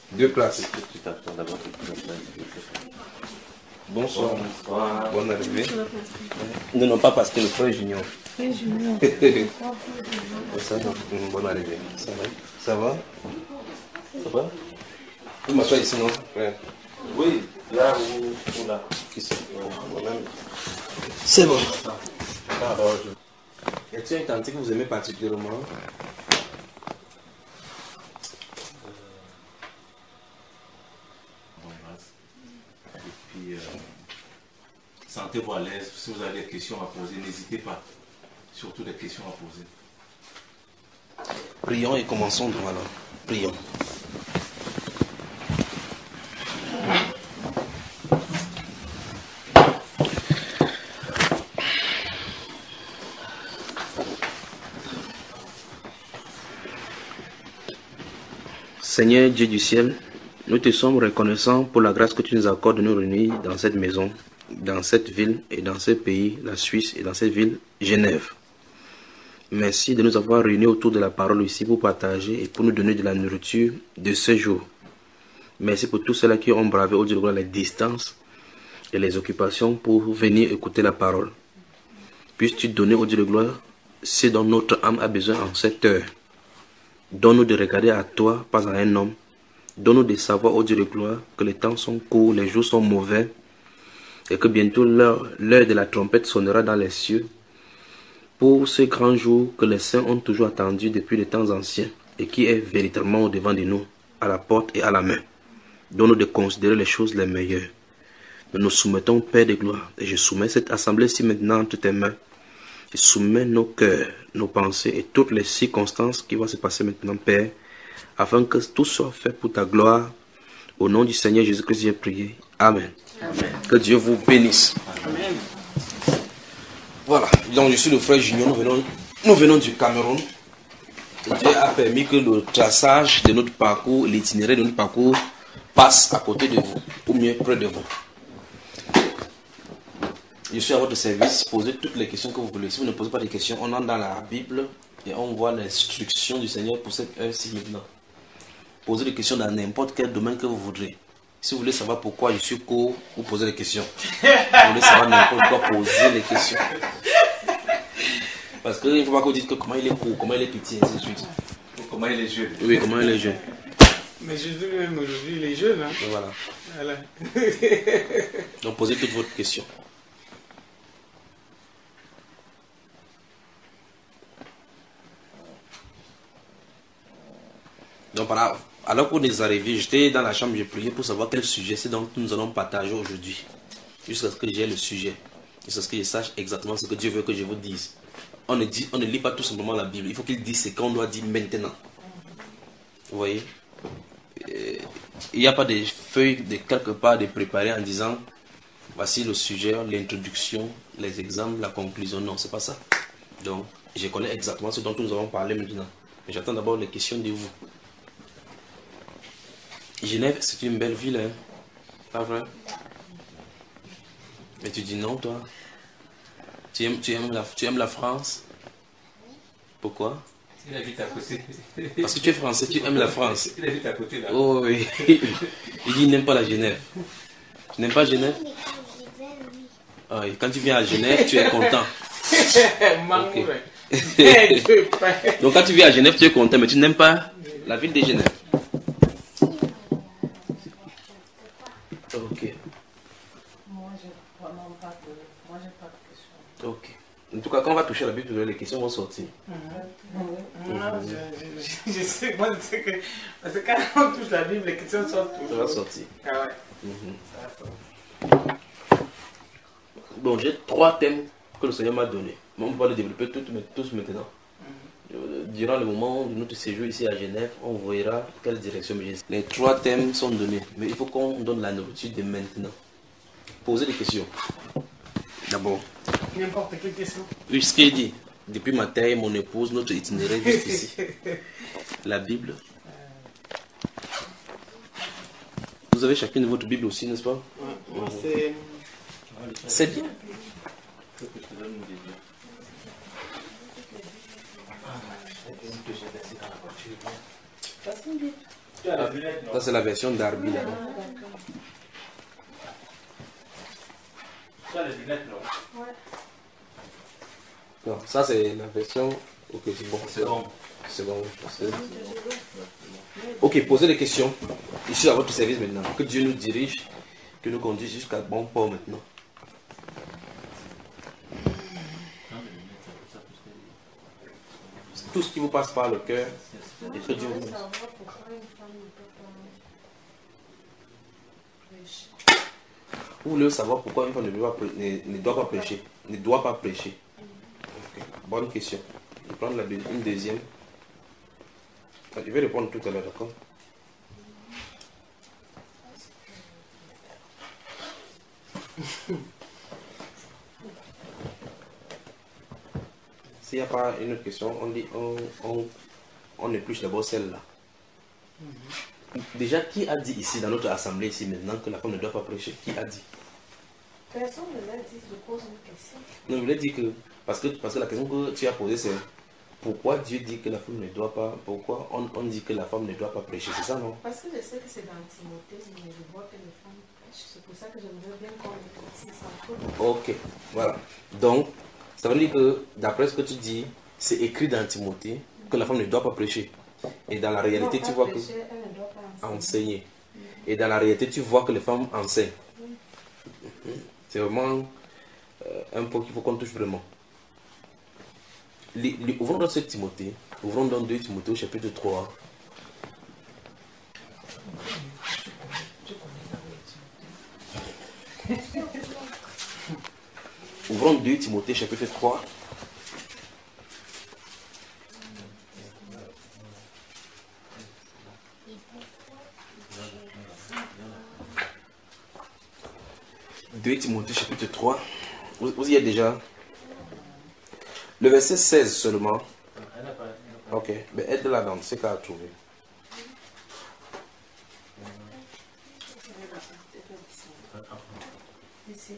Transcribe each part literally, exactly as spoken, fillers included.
Deux places. Tu t'attends d'abord. Bonsoir. Bonsoir. Bonne arrivée. Non, non, pas parce que le frère Junior. Frère Junior. Ça, bonne arrivée. Ça va? Ça va? Ça va? Vous m'assoyez ici, non, frère? Oui, là ou, ou là. Ici. C'est bon. Alors, je... Y a-t-il un cantique que vous aimez particulièrement? Et puis, euh, sentez-vous à l'aise. Si vous avez des questions à poser, n'hésitez pas. Surtout des questions à poser. Prions et commençons donc alors. Prions. Seigneur Dieu du ciel, nous te sommes reconnaissants pour la grâce que tu nous accordes de nous réunir dans cette maison, dans cette ville et dans ce pays, la Suisse, et dans cette ville, Genève. Merci de nous avoir réunis autour de la parole ici pour partager et pour nous donner de la nourriture de ce jour. Merci pour tous ceux-là qui ont bravé au Dieu de gloire les distances et les occupations pour venir écouter la parole. Puisses-tu donner au Dieu de gloire ce dont notre âme a besoin en cette heure. Donne-nous de regarder à toi, pas à un homme. Donne-nous de savoir, ô Dieu de gloire, que les temps sont courts, les jours sont mauvais, et que bientôt l'heure, l'heure de la trompette sonnera dans les cieux, pour ce grand jour que les saints ont toujours attendu depuis les temps anciens, et qui est véritablement au devant de nous, à la porte et à la main. Donne-nous de considérer les choses les meilleures. Nous nous soumettons, Père de gloire, et je soumets cette assemblée-ci maintenant entre tes mains. Je soumets nos cœurs, nos pensées et toutes les circonstances qui vont se passer maintenant, Père, afin que tout soit fait pour ta gloire. Au nom du Seigneur Jésus-Christ, j'ai prié. Amen. Amen. Que Dieu vous bénisse. Amen. Voilà, donc je suis le frère Junior, nous venons, nous venons du Cameroun. Dieu a permis que le traçage de notre parcours, l'itinéraire de notre parcours passe à côté de vous, ou mieux près de vous. Je suis à votre service, posez toutes les questions que vous voulez. Si vous ne posez pas de questions, on entre dans la Bible et on voit l'instruction du Seigneur pour cette heure-ci maintenant. Posez des questions dans n'importe quel domaine que vous voudrez. Si vous voulez savoir pourquoi je suis court, vous posez des questions. Si vous voulez savoir n'importe quoi, posez les questions. Parce qu'il ne faut pas que vous dites que comment il est court, comment il est petit, ainsi de suite. Comment il est jeune? Oui, comment il est jeune. Mais Jésus même aujourd'hui, il est jeune. Hein? Donc voilà. Voilà. Donc posez toutes vos questions. Donc, alors qu'on est arrivé, j'étais dans la chambre, j'ai prié pour savoir quel sujet c'est dont nous allons partager aujourd'hui. Jusqu'à ce que j'ai le sujet. Jusqu'à ce que je sache exactement ce que Dieu veut que je vous dise. On ne, dit, on ne lit pas tout simplement la Bible. Il faut qu'il dise ce qu'on doit dire maintenant. Vous voyez? Il n'y a pas de feuilles de quelque part de préparer en disant voici le sujet, l'introduction, les exemples, la conclusion. Non, c'est pas ça. Donc, je connais exactement ce dont nous allons parler maintenant. Mais j'attends d'abord les questions de vous. Genève, c'est une belle ville, hein? Pas vrai? Mais tu dis non, toi? Tu aimes, tu aimes, la, tu aimes la France? Pourquoi? Il habite à côté. Parce que tu es français, tu aimes la France. Il habite à côté là. Oh oui. Il dit il n'aime pas la Genève. Tu n'aimes pas Genève? Ah, et quand tu viens à Genève, tu es content. Okay. Donc quand tu viens à Genève, tu es content, mais tu n'aimes pas la ville de Genève. Ok. Moi, je vraiment pas de, moi, j'ai pas de questions. Ok. En tout cas, quand on va toucher la Bible, les questions vont sortir. Mm-hmm. Mm-hmm. Je, je, je, sais, moi, je sais que, parce que quand on touche la Bible, les questions sortent toujours. Ça va sortir. Ah ouais. Mm-hmm. Ça va sortir. Bon, j'ai trois thèmes que le Seigneur m'a donnés. Mais on va les développer tous, tous maintenant. Mm-hmm. Durant le moment de notre séjour ici à Genève, on verra quelle direction. Les trois thèmes sont donnés, mais il faut qu'on donne la nourriture de maintenant. Posez des questions. D'abord. N'importe quelle question. Oui, ce qu'il dit. Depuis ma taille, mon épouse, notre itinéraire jusqu'ici. La Bible. Vous avez chacune votre Bible aussi, n'est-ce pas? Ouais, moi, c'est... C'est bien. Tu as les lunettes, non? Ça, c'est la version d'Arbi. là. Tu as les lunettes, non? Ouais. Non, ça, c'est la version. Ok, c'est bon. C'est bon. C'est bon. c'est- Ok, posez des questions. Ici, à votre service maintenant. Que Dieu nous dirige, que nous conduise jusqu'à bon port maintenant. Tout ce qui vous passe par le cœur, et que Dieu vous dise. Savoir pourquoi une femme ne peut pas prêcher. Vous voulez savoir pourquoi une femme ne doit pas, prê- ne, ne doit pas prêcher. Ne doit pas prêcher. Ok, bonne question. Je vais prendre la deux- une deuxième. Je vais répondre tout à l'heure, d'accord? S'il n'y a pas une autre question, on dit on, on, on épluche d'abord celle-là. Déjà, qui a dit ici dans notre assemblée ici maintenant que la femme ne doit pas prêcher? Qui a dit? Personne ne l'a dit, je pose une question. Non, je voulais dire que parce, que parce que la question que tu as posée, c'est pourquoi Dieu dit que la femme ne doit pas, pourquoi on, on dit que la femme ne doit pas prêcher, c'est ça, non? Parce que je sais que c'est dans Timothée, mais je vois que les femmes prêchent. C'est pour ça que j'aimerais bien qu'on éclaircisse un peu. Ok, voilà. Donc, ça veut dire que d'après ce que tu dis, c'est écrit dans Timothée que la femme ne doit pas prêcher. Et dans la réalité, Non, tu pas vois que prêcher, elle ne doit pas enseigner. enseigner. Et dans la réalité, tu vois que les femmes enseignent. C'est vraiment euh, un point qu'il faut qu'on touche vraiment. Les, les, ouvrons dans ce Timothée, ouvrons dans deux Timothée au chapitre trois. Ouvrons deux Timothée chapitre trois. deux Timothée chapitre trois. Vous, vous y êtes déjà? Le verset seize seulement. Ok, mais aide-la dans ce qu'elle a trouvé. Ici.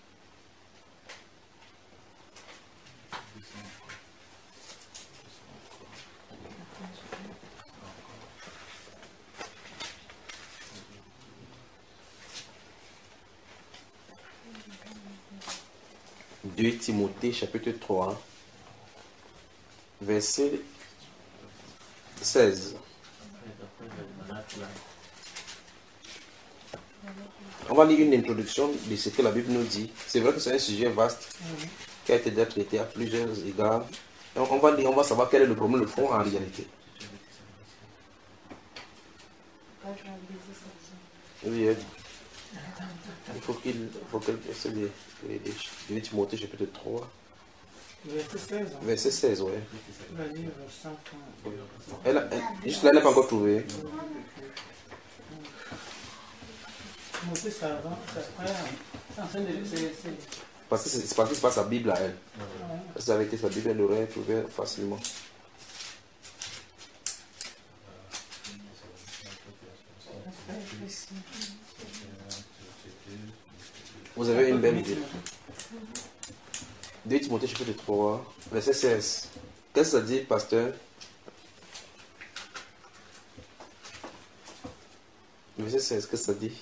deux Timothée chapitre trois, verset seize. On va lire une introduction de ce que la Bible nous dit. C'est vrai que c'est un sujet vaste qui a été déjà traité à plusieurs égards. Et on va lire, on va savoir quel est le problème de fond en réalité. Oui, il faut qu'il faut qu'elle essaie de deux Timothée chapitre trois. Verset seize. Hein. Verset seize, ouais. Vas-y, verset cinq. Elle, a- elle, juste là, elle n'a pas encore trouvé. Timothée, ça avant, ça après. C'est en train de. c'est- c'est- Parce que c'est c'est parce que c'est pas sa Bible à elle. Si ça avait été sa Bible, elle l'aurait trouvé facilement. Vous avez une belle idée. deux Timothée chapitre trois, verset seize. Qu'est-ce que ça dit, pasteur? Verset seize, qu'est-ce que ça dit?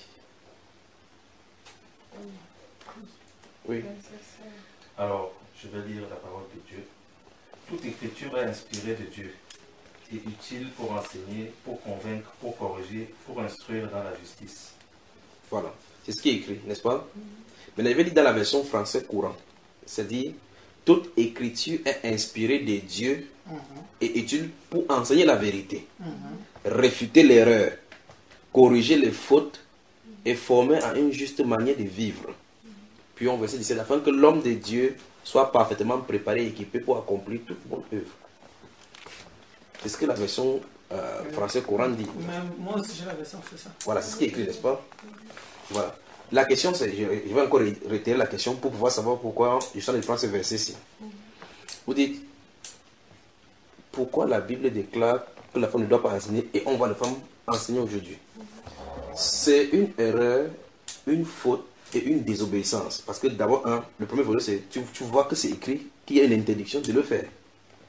Oui. Alors, je vais lire la parole de Dieu. Toute écriture est inspirée de Dieu et utile pour enseigner, pour convaincre, pour corriger, pour instruire dans la justice. Voilà. C'est ce qui est écrit, n'est-ce pas? Maintenant, je vais lire dans la version française courante. C'est-à-dire, toute écriture est inspirée de Dieu et utile pour enseigner la vérité, réfuter l'erreur, corriger les fautes et former à une juste manière de vivre. Puis on verset dix-sept, afin que l'homme de Dieu soit parfaitement préparé et équipé pour accomplir toute bonne œuvre. C'est ce que la version euh, française courante dit. Mais moi aussi, j'ai la version, c'est ça. Voilà, c'est ce qui est écrit, n'est-ce pas? Voilà. La question, c'est, je, je vais encore réitérer la question pour pouvoir savoir pourquoi je suis en train de prendre ce verset-ci. Vous dites, pourquoi la Bible déclare que la femme ne doit pas enseigner et on voit les femmes enseigner aujourd'hui? C'est une erreur, une faute et une désobéissance. Parce que d'abord, un, le premier volet, c'est tu, tu vois que c'est écrit qu'il y a une interdiction de le faire.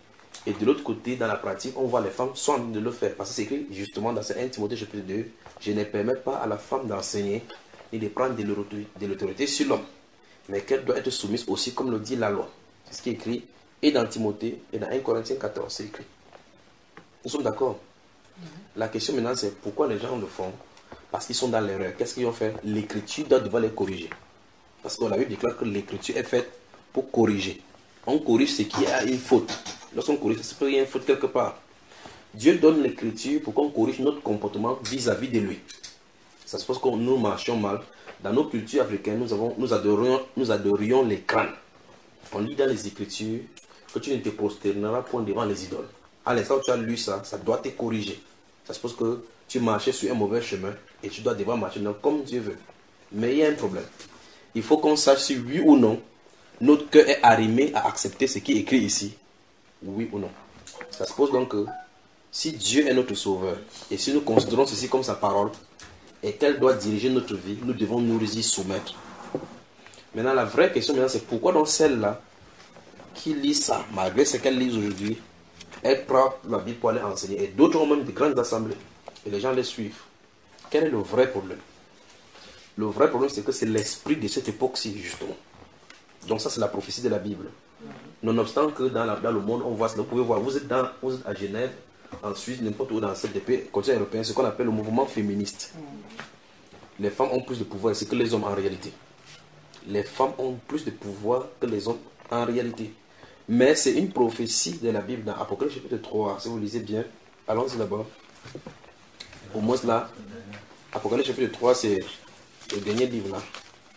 Et de l'autre côté, dans la pratique, on voit les femmes sont en train de le faire. Parce que c'est écrit justement dans un Timothée chapitre deux, je ne permets pas à la femme d'enseigner ni de prendre de l'autorité sur l'homme, mais qu'elle doit être soumise aussi, comme le dit la loi. C'est ce qui est écrit, et dans Timothée, et dans un Corinthiens quatorze, c'est écrit. Nous sommes d'accord. La question maintenant, c'est pourquoi les gens le font? Parce qu'ils sont dans l'erreur. Qu'est-ce qu'ils ont fait? L'écriture doit devoir les corriger. Parce qu'on a eu déclaré que l'écriture est faite pour corriger. On corrige ce qui a une faute. Lorsqu'on corrige, c'est qu'il y a une faute quelque part. Dieu donne l'écriture pour qu'on corrige notre comportement vis-à-vis de lui. Ça suppose que nous marchions mal. Dans nos cultures africaines, nous, avons, nous, adorions, nous adorions les crânes. On lit dans les écritures que tu ne te prosterneras point devant les idoles. À l'instant où tu as lu ça, ça doit te corriger. Ça suppose que tu marchais sur un mauvais chemin et tu dois devoir marcher comme Dieu veut. Mais il y a un problème. Il faut qu'on sache si oui ou non, notre cœur est arrimé à accepter ce qui est écrit ici. Oui ou non. Ça suppose donc que si Dieu est notre sauveur et si nous considérons ceci comme sa parole et qu'elle doit diriger notre vie, nous devons nous y soumettre. Maintenant, la vraie question maintenant, c'est pourquoi donc celle-là qui lit ça, malgré ce qu'elle lit aujourd'hui, elle prend la Bible pour aller enseigner. Et d'autres ont même des grandes assemblées. Et les gens les suivent. Quel est le vrai problème? Le vrai problème, c'est que c'est l'esprit de cette époque-ci, justement. Donc ça, c'est la prophétie de la Bible. Nonobstant que dans, la, dans le monde, on voit cela. Vous pouvez voir, vous êtes, dans, vous êtes à Genève, en Suisse, n'importe où dans cette pays, continent européen, ce qu'on appelle le mouvement féministe. Les femmes ont plus de pouvoir ici que les hommes en réalité. Les femmes ont plus de pouvoir que les hommes en réalité. Mais c'est une prophétie de la Bible dans Apocalypse chapitre trois. Si vous lisez bien, allons-y là-bas. Au moins là, Apocalypse chapitre trois, c'est le dernier livre là.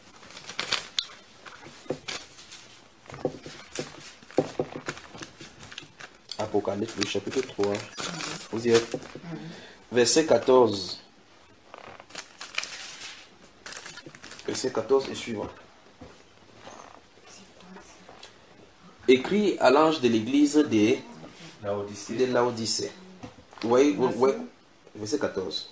Apocalypse, le chapitre trois. Vous y êtes. Verset quatorze. Verset quatorze et suivant. Écrit à l'ange de l'église de Laodicée. De Laodicée. Oui, oui, oui. Verset quatorze.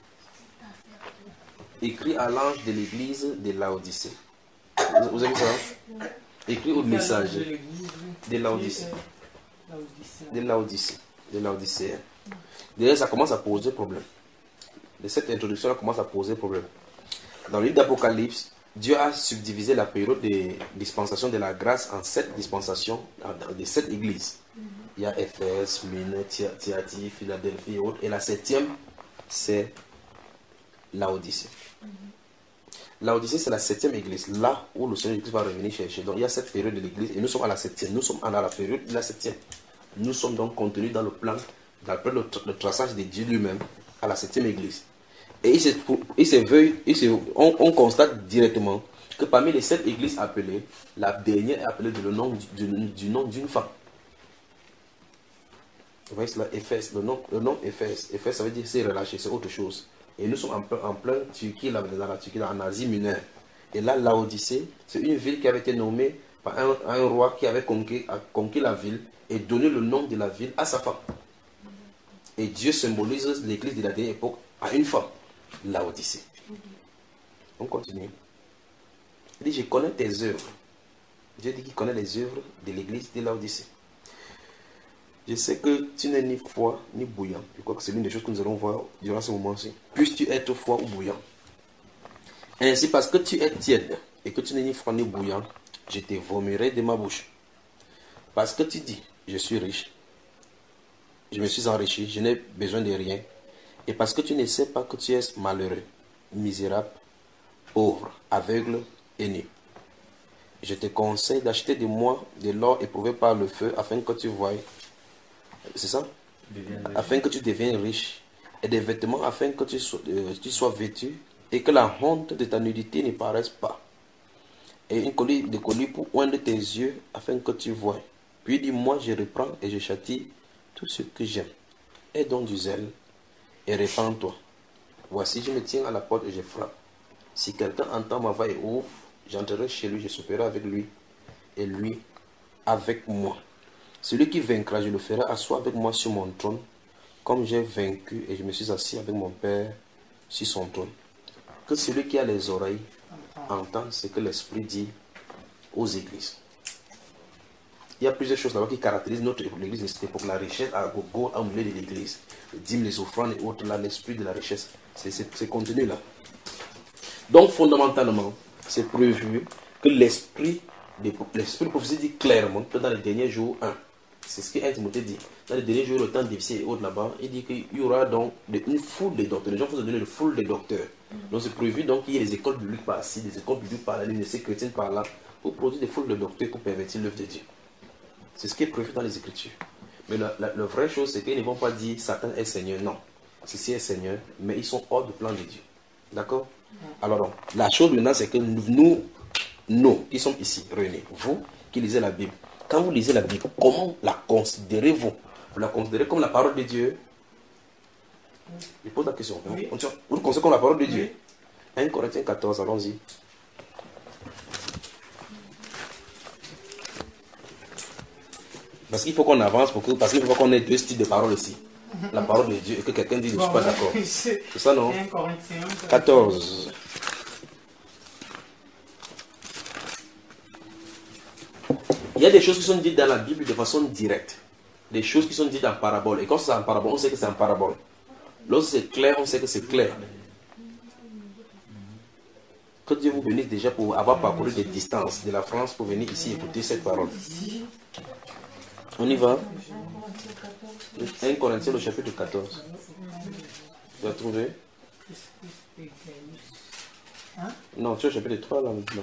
Écrit à l'ange de l'église de Laodicée. Vous, vous avez vu ça? Écrit au messager de Laodicée. De Laodicée. De Laodicée. D'ailleurs, ça commence à poser problème. De cette introduction, là commence à poser problème. Dans le livre d'Apocalypse, Dieu a subdivisé la période de dispensation de la grâce en sept dispensations, de sept églises. Il y a Éphèse, Smyrne, Thyatire, Philadelphie et autres. Et la septième, c'est Laodicée. Laodicée, c'est la septième église, là où le Seigneur Jésus va revenir chercher. Donc il y a cette période de l'église et nous sommes à la septième. Nous sommes à la période de la septième. Nous sommes donc contenus dans le plan, d'après le, le traçage de Dieu lui-même, à la septième église. Et il se, il se veut, il se, on, on constate directement que parmi les sept églises appelées, la dernière est appelée de le nom du, du, du nom d'une femme. Vous voyez cela, Éphèse, le nom, le nom Éphèse. Éphèse, ça veut dire c'est relâché, c'est autre chose. Et nous sommes en, en plein Turquie, là, dans la Turquie, là, en Asie mineure. Et là, Laodicée, c'est une ville qui avait été nommée par un, un roi qui avait conquis, a conquis la ville et donné le nom de la ville à sa femme. Et Dieu symbolise l'église de la dernière époque à une femme, Laodicée. On continue. Il dit, je connais tes œuvres. Dieu dit qu'il connaît les œuvres de l'église de Laodicée. Je sais que tu n'es ni froid ni bouillant. Je crois que c'est l'une des choses que nous allons voir durant ce moment-ci. Puisses-tu être froid ou bouillant. Ainsi, parce que tu es tiède et que tu n'es ni froid ni bouillant, je te vomirai de ma bouche. Parce que tu dis, je suis riche, je me suis enrichi, je n'ai besoin de rien. Et parce que tu ne sais pas que tu es malheureux, misérable, pauvre, aveugle et nu. Je te conseille d'acheter de moi de l'or éprouvé par le feu afin que tu voies. C'est ça? Afin que tu deviennes riche. Et des vêtements afin que tu sois, euh, tu sois vêtu et que la honte de ta nudité ne paraisse pas. Et une collier de colis pour oindre tes yeux afin que tu voies. Puis dis-moi, je reprends et je châtie tout ce que j'aime. Aie donc du zèle et répands-toi. Voici, je me tiens à la porte et je frappe. Si quelqu'un entend ma voix et ouvre, j'entrerai chez lui, je souperai avec lui et lui avec moi. Celui qui vaincra, je le ferai asseoir avec moi sur mon trône, comme j'ai vaincu et je me suis assis avec mon Père sur son trône. Que celui qui a les oreilles entende ce que l'Esprit dit aux églises. il y a plusieurs choses là-bas qui caractérisent notre l'église de cette époque. La richesse à gogo, au milieu de l'église, les dîmes, les offrandes et autres, là, l'esprit de la richesse. C'est ce contenu-là. Donc, fondamentalement, c'est prévu que l'esprit l'esprit de prophétie dit clairement que dans les derniers jours, un, c'est ce que un Timothée dit, dans les derniers jours, le temps difficile et autres là-bas, il dit qu'il y aura donc une foule de docteurs. Les gens vont se donner une foule de docteurs. Donc, c'est prévu donc qu'il y ait des écoles bibliques par-ci, des écoles bibliques par-là, des universités chrétiennes par-là, pour produire des foules de docteurs pour pervertir l'œuvre de Dieu. C'est ce qui est prévu dans les Écritures. Mais la, la, la vraie chose, c'est qu'ils ne vont pas dire Satan est Seigneur. Non. Ceci est Seigneur, mais ils sont hors du plan de Dieu. D'accord? Alors, donc, la chose maintenant, c'est que nous, nous qui sommes ici réunis, vous qui lisez la Bible, quand vous lisez la Bible, comment la considérez-vous? Vous la considérez comme la parole de Dieu? Je pose la question. Oui. Vous le considérez comme la parole de Dieu? Oui. un Corinthiens quatorze, allons-y. Parce qu'il faut qu'on avance, pour que, parce qu'il faut qu'on ait deux styles de parole ici. La parole de Dieu et que quelqu'un dise je ne suis pas d'accord. C'est ça, non? quatorze. Il y a des choses qui sont dites dans la Bible de façon directe. Des choses qui sont dites en parabole. Et quand c'est en parabole, on sait que c'est en parabole. Lorsque c'est clair, on sait que c'est clair. Que Dieu vous bénisse déjà pour avoir parcouru des distances de la France pour venir ici écouter cette parole. On y va. un Corinthiens, le chapitre quatorze. Tu as trouvé? Non, tu as le chapitre trois là maintenant.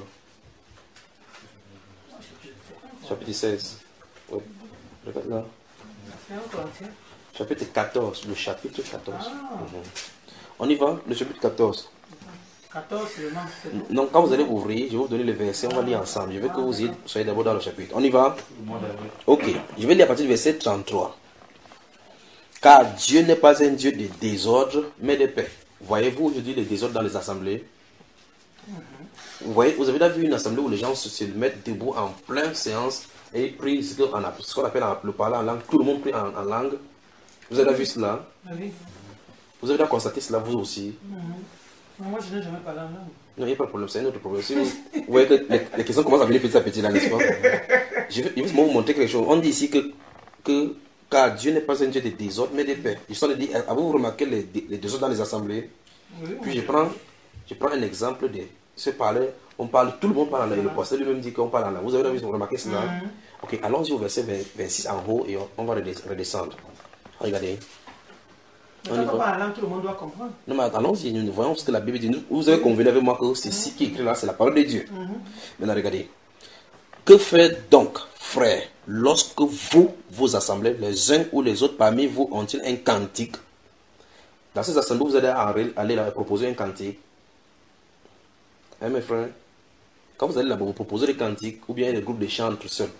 Chapitre seize. Oui. Regarde là. Chapitre quatorze. Le chapitre quatorze. Ah. Mm-hmm. On y va, le chapitre quatorze. quatorze, donc, quand vous allez ouvrir, je vais vous donner le verset, on va lire ensemble. Je veux que vous soyez d'abord dans le chapitre. On y va? Ok. Je vais lire à partir du verset trente-trois. Car Dieu n'est pas un Dieu de désordre, mais de paix. Voyez-vous aujourd'hui le désordre dans les assemblées? Vous voyez, vous avez déjà vu une assemblée où les gens se, se mettent debout en pleine séance et ils prient ce qu'on appelle le parler en langue. Tout le monde prie en, en langue. Vous avez déjà vu cela? Oui. Vous avez déjà constaté cela vous aussi? Mm-hmm. Moi, je n'ai jamais parlé en langue. Non, il n'y a pas de problème, c'est un autre problème. Si vous, vous voyez que les, les questions commencent à venir petit à petit là, n'est-ce pas? Je vais, je vais vous montrer quelque chose. On dit ici que, que car Dieu n'est pas un Dieu de désordre, mais de paix. Histoire de dire, avez-vous remarqué les, les désordres dans les assemblées? Oui, oui. Puis je prends, je prends un exemple de ce parler. On parle, tout le monde parle en langue. Le pasteur lui-même dit qu'on parle en langue. Vous avez remarqué cela? Mm-hmm. Ok, allons-y au verset vingt-six en haut et on, on va redescendre. Regardez. On ne peut pas parler, tout le monde doit comprendre. Non, mais allons-y, nous voyons ce que la Bible dit. Vous avez convenu avec moi que c'est ici mm-hmm. qui est écrit là, c'est la parole de Dieu. Mm-hmm. Maintenant, regardez. Que fait donc, frères, lorsque vous vous assemblez, les uns ou les autres parmi vous ont-ils un cantique? Dans ces assemblées, vous allez aller là proposer un cantique. Hein, mes frères? Quand vous allez là-bas, vous proposez des cantiques ou bien des groupes de chants tout seuls.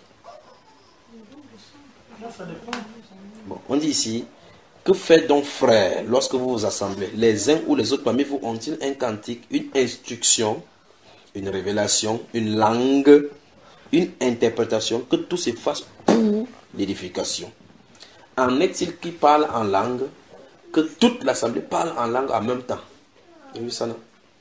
Bon, on dit ici, que fait donc, frères, lorsque vous vous assemblez? Les uns ou les autres parmi vous ont-ils un cantique, une instruction, une révélation, une langue, une interprétation, que tout se fasse pour l'édification? En est-il qui parle en langue, que toute l'assemblée parle en langue en même temps? Vous avez vu ça, non?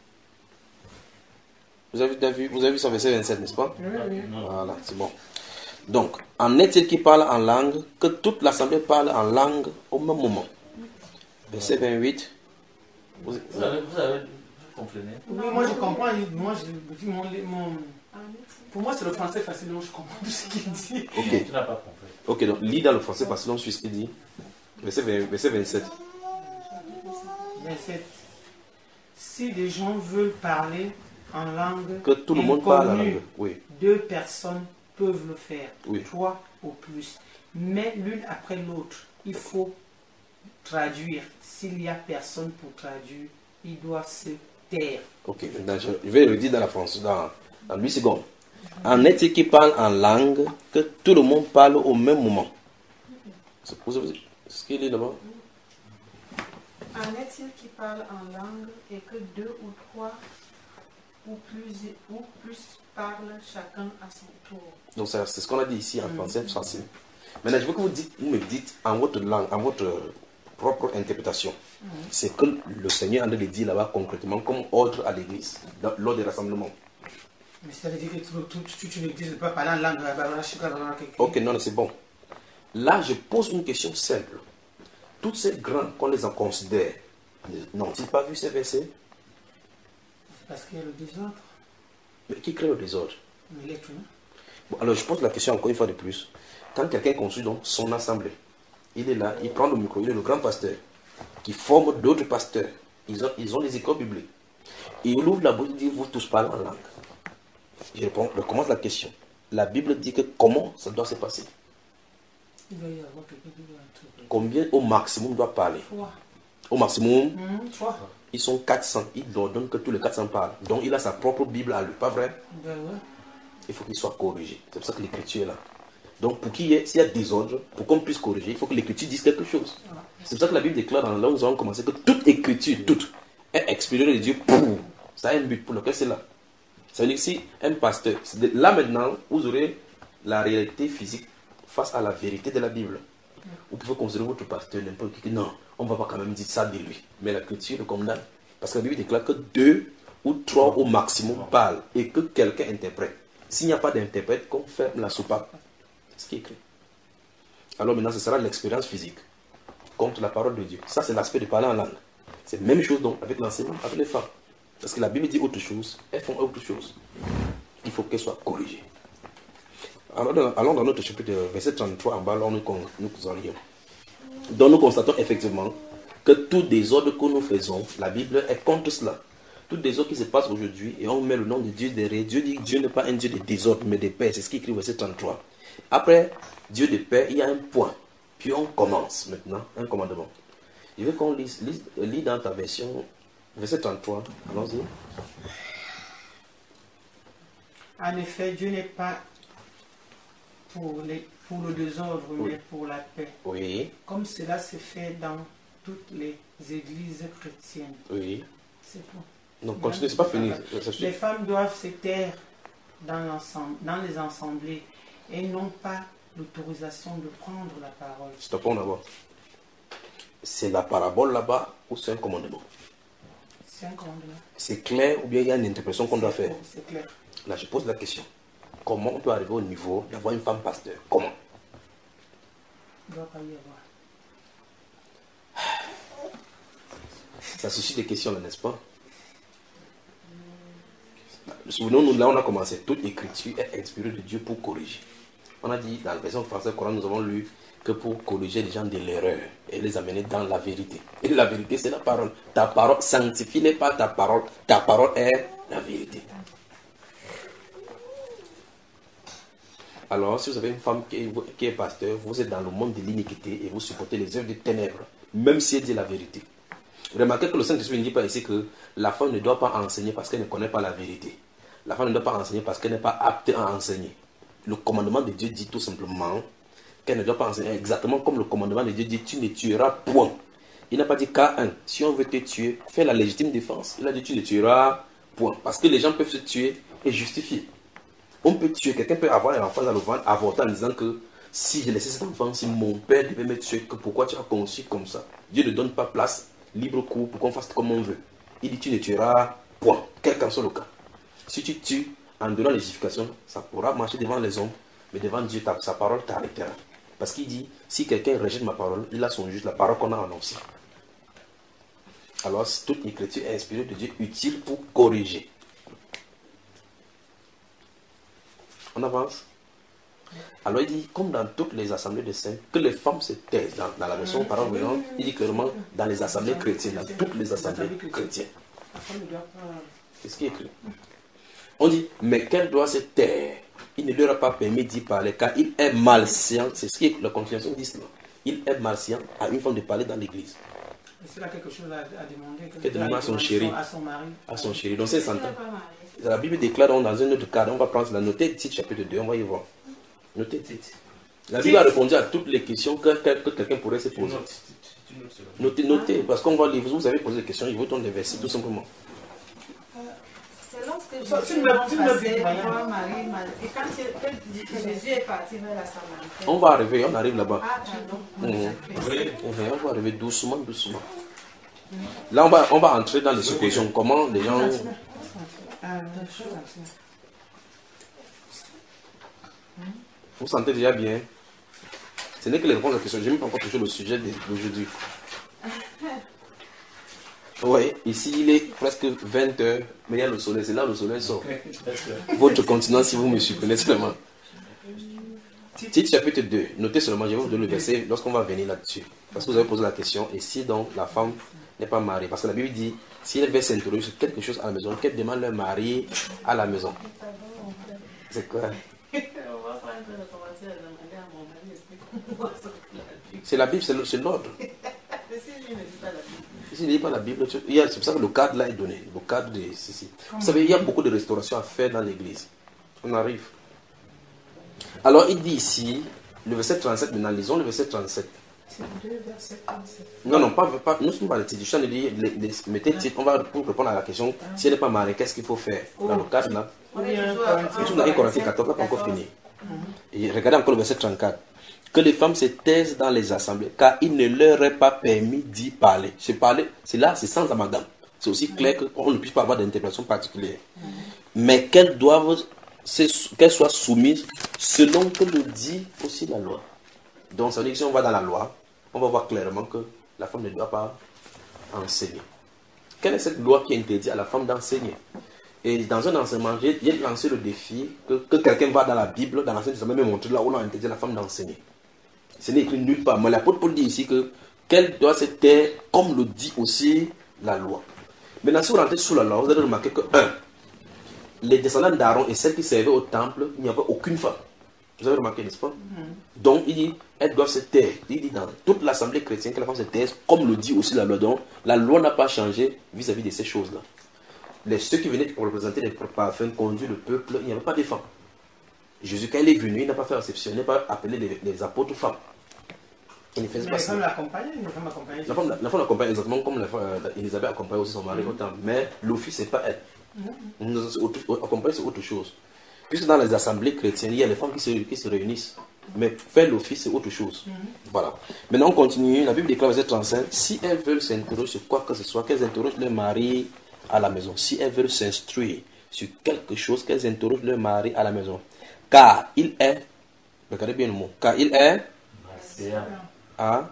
Vous avez vu, vous avez vu ça, verset vingt-sept, n'est-ce pas? Oui, oui. Voilà, c'est bon. Donc, en est-il qui parle en langue, que toute l'assemblée parle en langue au même moment? Verset vingt-huit. Vous, vous avez, vous avez compris? Oui, moi je comprends. Moi, je, mon, mon, pour moi, c'est le français facile, donc je comprends tout ce qu'il dit. Ok. Tu n'as pas compris. Ok, donc lis dans le français facile, on suit ce qu'il dit. Verset, vingt, verset vingt-sept. vingt-sept. Si des gens veulent parler en langue, que tout le monde parle en langue, oui. Deux personnes peuvent le faire, oui. Trois ou plus. Mais l'une après l'autre, il faut traduire. S'il n'y a personne pour traduire, ils doivent se taire. Ok, maintenant je vais le dire dans la France, dans, dans huit secondes. En est-il qui parle en langue, que tout le monde parle au même moment? C'est ce qu'il est là-bas. En est-il qui parle en langue et que deux ou trois ou plus, ou plus parlent chacun à son tour? Donc c'est ce qu'on a dit ici en mmh. français facile. Maintenant je veux que vous, dites, vous me dites en votre langue, en votre propre interprétation, mmh. c'est que le Seigneur a de dire là-bas concrètement comme ordre à l'église lors des rassemblements. Mais ça veut dire que tu, tu, tu, tu ne dis pas parler en langue. Ok, non, c'est bon. Là, je pose une question simple. Tous ces grands qu'on les en considère, n'ont-ils pas vu ces versets? Parce qu'il y a le désordre. Mais qui crée le désordre? L'être humain. Bon, alors je pose la question encore une fois de plus. Quand quelqu'un construit donc son assemblée, il est là, il prend le micro, il est le grand pasteur, qui forme d'autres pasteurs. Ils ont, ils ont des écoles bibliques. Et il ouvre la bouche et dit, vous tous parlez en langue. Je réponds, je commence la question. La Bible dit que comment ça doit se passer? Il doit y avoir quelqu'un qui doit interpréter. Combien au maximum doit parler? Trois. Au maximum, Mmh, trois. ils sont quatre cents. Il leur donne que tous les quatre cents parlent. Donc il a sa propre Bible à lui, pas vrai? Ben ouais. Il faut qu'il soit corrigé. C'est pour ça que l'écriture est là. Donc pour qu'il y ait, s'il y a désordre, pour qu'on puisse corriger, il faut que l'écriture dise quelque chose. C'est pour ça que la Bible déclare dans là où nous allons commencer que toute écriture, toute, est expirée de Dieu pour. Ça a un but pour lequel c'est là. Ça veut dire que si un pasteur, là maintenant, vous aurez la réalité physique face à la vérité de la Bible. Vous pouvez considérer votre pasteur n'importe qui. Non, on ne va pas quand même dire ça de lui. Mais l'écriture le condamne. Parce que la Bible déclare que deux ou trois au maximum parlent et que quelqu'un interprète. S'il n'y a pas d'interprète, qu'on ferme la soupape. C'est ce qui est écrit. Alors maintenant, ce sera l'expérience physique contre la parole de Dieu. Ça, c'est l'aspect de parler en langue. C'est la même chose donc avec l'enseignement, avec les femmes. Parce que la Bible dit autre chose, elles font autre chose. Il faut qu'elles soient corrigées. Alors, allons dans notre chapitre verset trente-trois en bas, là, nous, nous allions. Donc nous constatons effectivement que tout désordre que nous faisons, la Bible est contre cela. Tout désordre qui se passe aujourd'hui, et on met le nom de Dieu derrière. Dieu dit que Dieu n'est pas un Dieu de désordre, mais de paix. C'est ce qui est écrit au verset trente-trois. Après Dieu de paix, il y a un point. Puis on commence maintenant un commandement. Je veux qu'on lise, lise, lise dans ta version, verset trente-trois. Allons-y. En effet, Dieu n'est pas pour, les, pour le désordre, Oui. mais pour la paix. Oui, Comme cela se fait dans toutes les églises chrétiennes. oui. C'est tout. Non, continue, c'est pas fini. Ça suffit. Les femmes doivent se taire dans, l'ensemble- dans les assemblées et n'ont pas l'autorisation de prendre la parole. Stoppons d'abord. C'est la parabole là-bas ou c'est un commandement? C'est un commandement. C'est clair ou bien il y a une interprétation qu'on doit C'est- faire? C'est clair. Là, je pose la question. Comment on peut arriver au niveau d'avoir une femme pasteur? Comment? Il ne doit pas y avoir. Ça suscite des questions, là, n'est-ce pas? Souvenons-nous, là, on a commencé. Toute écriture est inspirée de Dieu pour corriger. On a dit, dans la version française Coran, nous avons lu que pour corriger les gens de l'erreur et les amener dans la vérité. Et la vérité, c'est la parole. Ta parole, sanctifie-les pas ta parole. Ta parole est la vérité. Alors, si vous avez une femme qui est, qui est pasteur, vous êtes dans le monde de l'iniquité et vous supportez les œuvres des ténèbres, même si elle dit la vérité. Remarquez que le Saint-Esprit ne dit pas ici que la femme ne doit pas enseigner parce qu'elle ne connaît pas la vérité. La femme ne doit pas enseigner parce qu'elle n'est pas apte à enseigner. Le commandement de Dieu dit tout simplement qu'elle ne doit pas enseigner exactement comme le commandement de Dieu dit tu ne tueras point. Il n'a pas dit cas un. Si on veut te tuer, fais la légitime défense. Il a dit tu ne tueras point. Parce que les gens peuvent se tuer et justifier. On peut tuer, quelqu'un peut avoir un enfant dans le ventre, avorter en disant que si j'ai laissé cet enfant, si mon père devait me tuer, que pourquoi tu as conçu comme ça? Dieu ne donne pas place, libre cours pour qu'on fasse comme on veut. Il dit tu ne tueras point, quel qu'en soit le cas. Si tu tues en donnant les justifications, ça pourra marcher devant les hommes, mais devant Dieu, ta, sa parole t'arrêtera. Parce qu'il dit, si quelqu'un rejette ma parole, il a son juste, la parole qu'on a annoncée. Alors, toute écriture est inspirée de Dieu, utile pour corriger. On avance. Alors il dit, comme dans toutes les assemblées de saints, que les femmes se taisent. Dans, dans la version parole voyante, il dit clairement dans les assemblées chrétiennes, dans toutes les assemblées chrétiennes. La femme ne doit pas... C'est ce qui est écrit. On dit, mais qu'elle doit se taire. Il ne lui aura pas permis d'y parler, car il est malséant. C'est ce qui la confirmation d'Islam. Il est malséant à une femme de parler dans l'église. Est-ce qu'il a quelque chose à, à demander? Qu'elle demande à son chéri. À son mari. À son chéri. Donc c'est s'entend. La Bible déclare donc, dans un autre cadre, on va prendre la notée titre chapitre deux, on va y voir. Notez titre. La Bible a répondu à toutes les questions que, que, que quelqu'un pourrait se poser. Notez, notez, parce qu'on va lire. Vous avez posé des questions, il vous donne des versets tout simplement. C'est lorsque Ça, Jésus tu est me- tu me passé dis, Marianne. voir Marie, Marie, et quand il- que Jésus est parti vers la Samaritaine. On va arriver, on arrive là-bas. Ah, pardon. Mhm. Mhm, On va arriver doucement, doucement. Là, on va, on va entrer dans les suppositions. Comment les gens. Ah, Vous sentez déjà bien? Ce n'est que les réponses à la question. Je n'ai même pas encore touché le sujet d'aujourd'hui. Oui, ici il est presque vingt heures, mais il y a le soleil, c'est là le soleil sort. Votre continent, si vous me supprenez seulement. Tite chapitre deux, notez seulement, je vais vous donner le verset lorsqu'on va venir là-dessus. Parce que vous avez posé la question, et si donc la femme n'est pas mariée, parce que la Bible dit, si elle veut s'interroger sur quelque chose à la maison, qu'elle demande leur mari à la maison. C'est quoi? C'est la Bible, c'est l'ordre. Si il n'y a pas la Bible, c'est pour ça que le cadre là est donné. Le cadre de ceci. Vous savez, il y a beaucoup de restauration à faire dans l'église. On arrive. Alors il dit ici, le verset trente-sept, maintenant lisons le verset trente-sept. C'est deux versets trente-sept. Non, non, pas, pas, nous ne sommes pas les titres. Je suis en train de dire, les, les, mettez titre, on va pour répondre à la question, si elle n'est pas mariée, qu'est-ce qu'il faut faire? Dans le cadre là. On est toujours Et tout dans un Corinthiens quatorze, là, pas encore fini. Et regardez encore le verset trente-quatre. Que les femmes se taisent dans les assemblées, car il ne leur est pas permis d'y parler. Se parler, c'est là, c'est sans amalgame. C'est aussi clair qu'on ne puisse pas avoir d'interprétation particulière. Mais qu'elles doivent, qu'elles soient soumises selon que le dit aussi la loi. Donc ça veut dire que si on va dans la loi, on va voir clairement que la femme ne doit pas enseigner. Quelle est cette loi qui interdit à la femme d'enseigner? Et dans un enseignement, j'ai lancé le défi que, que quelqu'un va dans la Bible, dans l'Ancien Testament, me montrer là où on a interdit à la femme d'enseigner. Ce n'est écrit nulle part. Mais l'apôtre Paul dit ici que qu'elle doit se taire comme le dit aussi la loi. Maintenant, si vous rentrez sous la loi, vous allez remarquer que, un, les descendants d'Aaron et celles qui servaient au temple, il n'y avait aucune femme. Vous avez remarqué, n'est-ce pas? Mm-hmm. Donc, il dit, elles doivent se taire. Il dit dans toute l'assemblée chrétienne que la femme se taise, comme le dit aussi la loi. Donc, la loi n'a pas changé vis-à-vis de ces choses-là. Les, ceux qui venaient pour représenter les parfums, conduire le peuple, il n'y avait pas de femmes. Jésus, quand il est venu, il n'a pas fait exception, il n'a pas appelé les, les apôtres femmes. Il ne faisait pas ça. La femme l'accompagne exactement comme la, euh, Élisabeth accompagne aussi son mari mm-hmm. au temple. Mais l'office, ce n'est pas elle. Mm-hmm. Accompagner, c'est autre chose. Puisque dans les assemblées chrétiennes, il y a les femmes qui se, qui se réunissent. Mais faire l'office, c'est autre chose. Mm-hmm. Voilà. Maintenant, on continue. La Bible déclare, verset trente-cinq, si elles veulent s'interroger sur quoi que ce soit, qu'elles interrogent leur mari à la maison. Si elles veulent s'instruire sur quelque chose, qu'elles interrogent leur mari à la maison. Car il est, regardez bien le mot, car il est à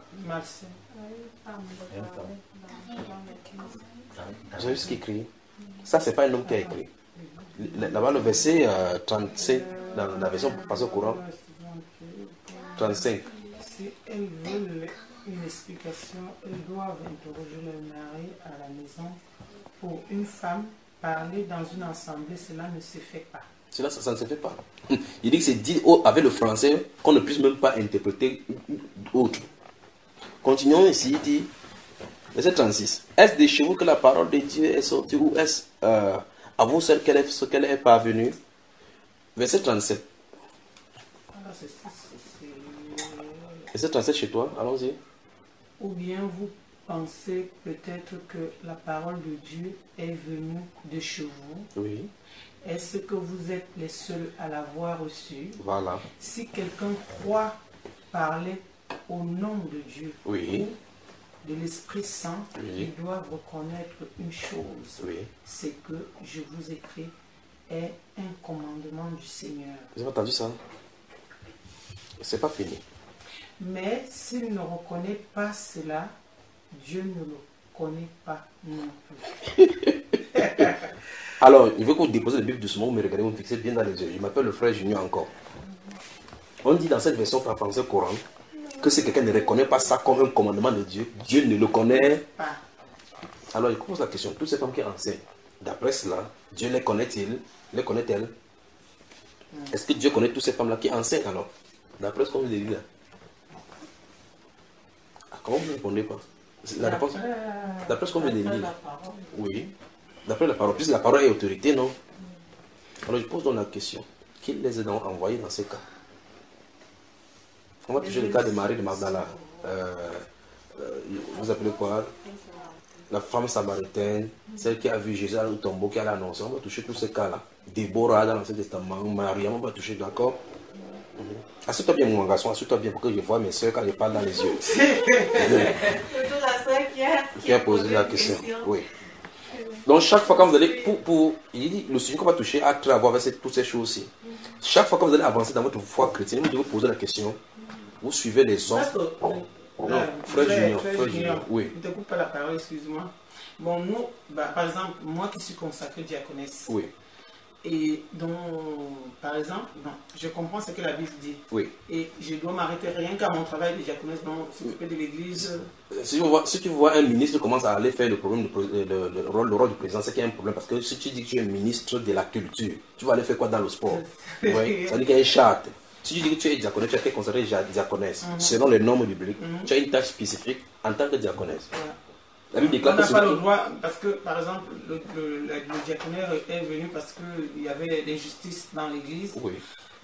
vous avez vu ce qu'il écrit? Ça, c'est pas un homme qui a écrit. Là-bas, le verset euh, trente-cinq, dans la version passée au courant, trente-cinq. Si elles veulent une explication, elles doivent interroger leur mari à la maison. Pour une femme, parler dans une assemblée, cela ne se fait pas. Cela, ça, ça ne se fait pas. Il dit que c'est dit avec le français qu'on ne puisse même pas interpréter autre. Continuons ici, il dit, verset trente-six. Est-ce de chez vous que la parole de Dieu est sortie ou est-ce euh, à vous seul qu'elle est, qu'elle est parvenue? Verset trente-sept. Alors, c'est, c'est, c'est... Verset trente-sept chez toi, allons-y. Ou bien vous pensez peut-être que la parole de Dieu est venue de chez vous. Oui. Est-ce que vous êtes les seuls à l'avoir reçue? Voilà. Si quelqu'un croit parler au nom de Dieu, oui, ou de l'Esprit Saint, oui, ils doivent reconnaître une chose. Oui. C'est que je vous écris est un commandement du Seigneur. Vous avez entendu ça? C'est pas fini. Mais s'il ne reconnaît pas cela, Dieu ne le connaît pas non plus. Alors, il veut que vous déposez la Bible doucement, vous me regardez, vous me fixez bien dans les yeux. Je m'appelle le frère Junior encore. On dit dans cette version en français courant que si quelqu'un ne reconnaît pas ça comme un commandement de Dieu, Dieu ne le connaît pas. Alors, il pose la question, toutes ces femmes qui enseignent, d'après cela, Dieu les connaît-il? Les connaît-elle? Est-ce que Dieu connaît toutes ces femmes-là qui enseignent alors? D'après ce qu'on vous dit là. Ah, comment vous ne répondez pas? La réponse, d'après ce qu'on veut dire. Oui. D'après la parole. Puisque la parole est autorité, non? Alors je pose donc la question. Qui les a donc envoyés dans ces cas? On va toucher le cas de Marie de Magdala. Euh, euh, vous appelez quoi? La femme samaritaine, celle qui a vu Jésus au tombeau, qui a annoncé. On va toucher tous ces cas-là. Déborah dans l'Ancien Testament, Mariam, on va toucher, d'accord? Mm-hmm. Assure-toi bien, mon garçon, assure-toi bien pour que je vois mes soeurs quand je parle dans les yeux. Surtout la soeur qui a, qui a posé la question. Oui. Donc chaque fois quand vous allez, pour, pour, il dit, le Seigneur qu'on va toucher a trait à voir avec ces- toutes ces choses-ci. Chaque fois que vous allez avancer dans votre foi chrétienne, vous devez vous poser la question, vous suivez les hommes. Parce que, euh, Non, euh, frère Junior, frère Junior, Junior, oui. ne te coupe pas la parole, excuse-moi. Bon, nous, bah, par exemple, moi qui suis consacré diaconesse, Oui, et donc, par exemple, bon, je comprends ce que la Bible dit. oui. Et je dois m'arrêter rien qu'à mon travail de diaconesse, donc s'occuper de l'église. Si tu, vois, si tu vois un ministre commence à aller faire le, problème de, le, le, le rôle, le rôle du président, c'est qu'il y a un problème. Parce que si tu dis que tu es ministre de la culture, tu vas aller faire quoi dans le sport? Oui, ça veut dire qu'il y a une charte. Si tu dis que tu es diaconesse, tu as été considéré diaconesse. Mhm. Selon les normes bibliques, Mhm. tu as une tâche spécifique en tant que diaconesse. Voilà. La Bible On déclare n'a que pas c'est- le droit, parce que par exemple, le, le, le, le diaconaire est venu parce qu'il y avait des injustices dans l'église. Oui,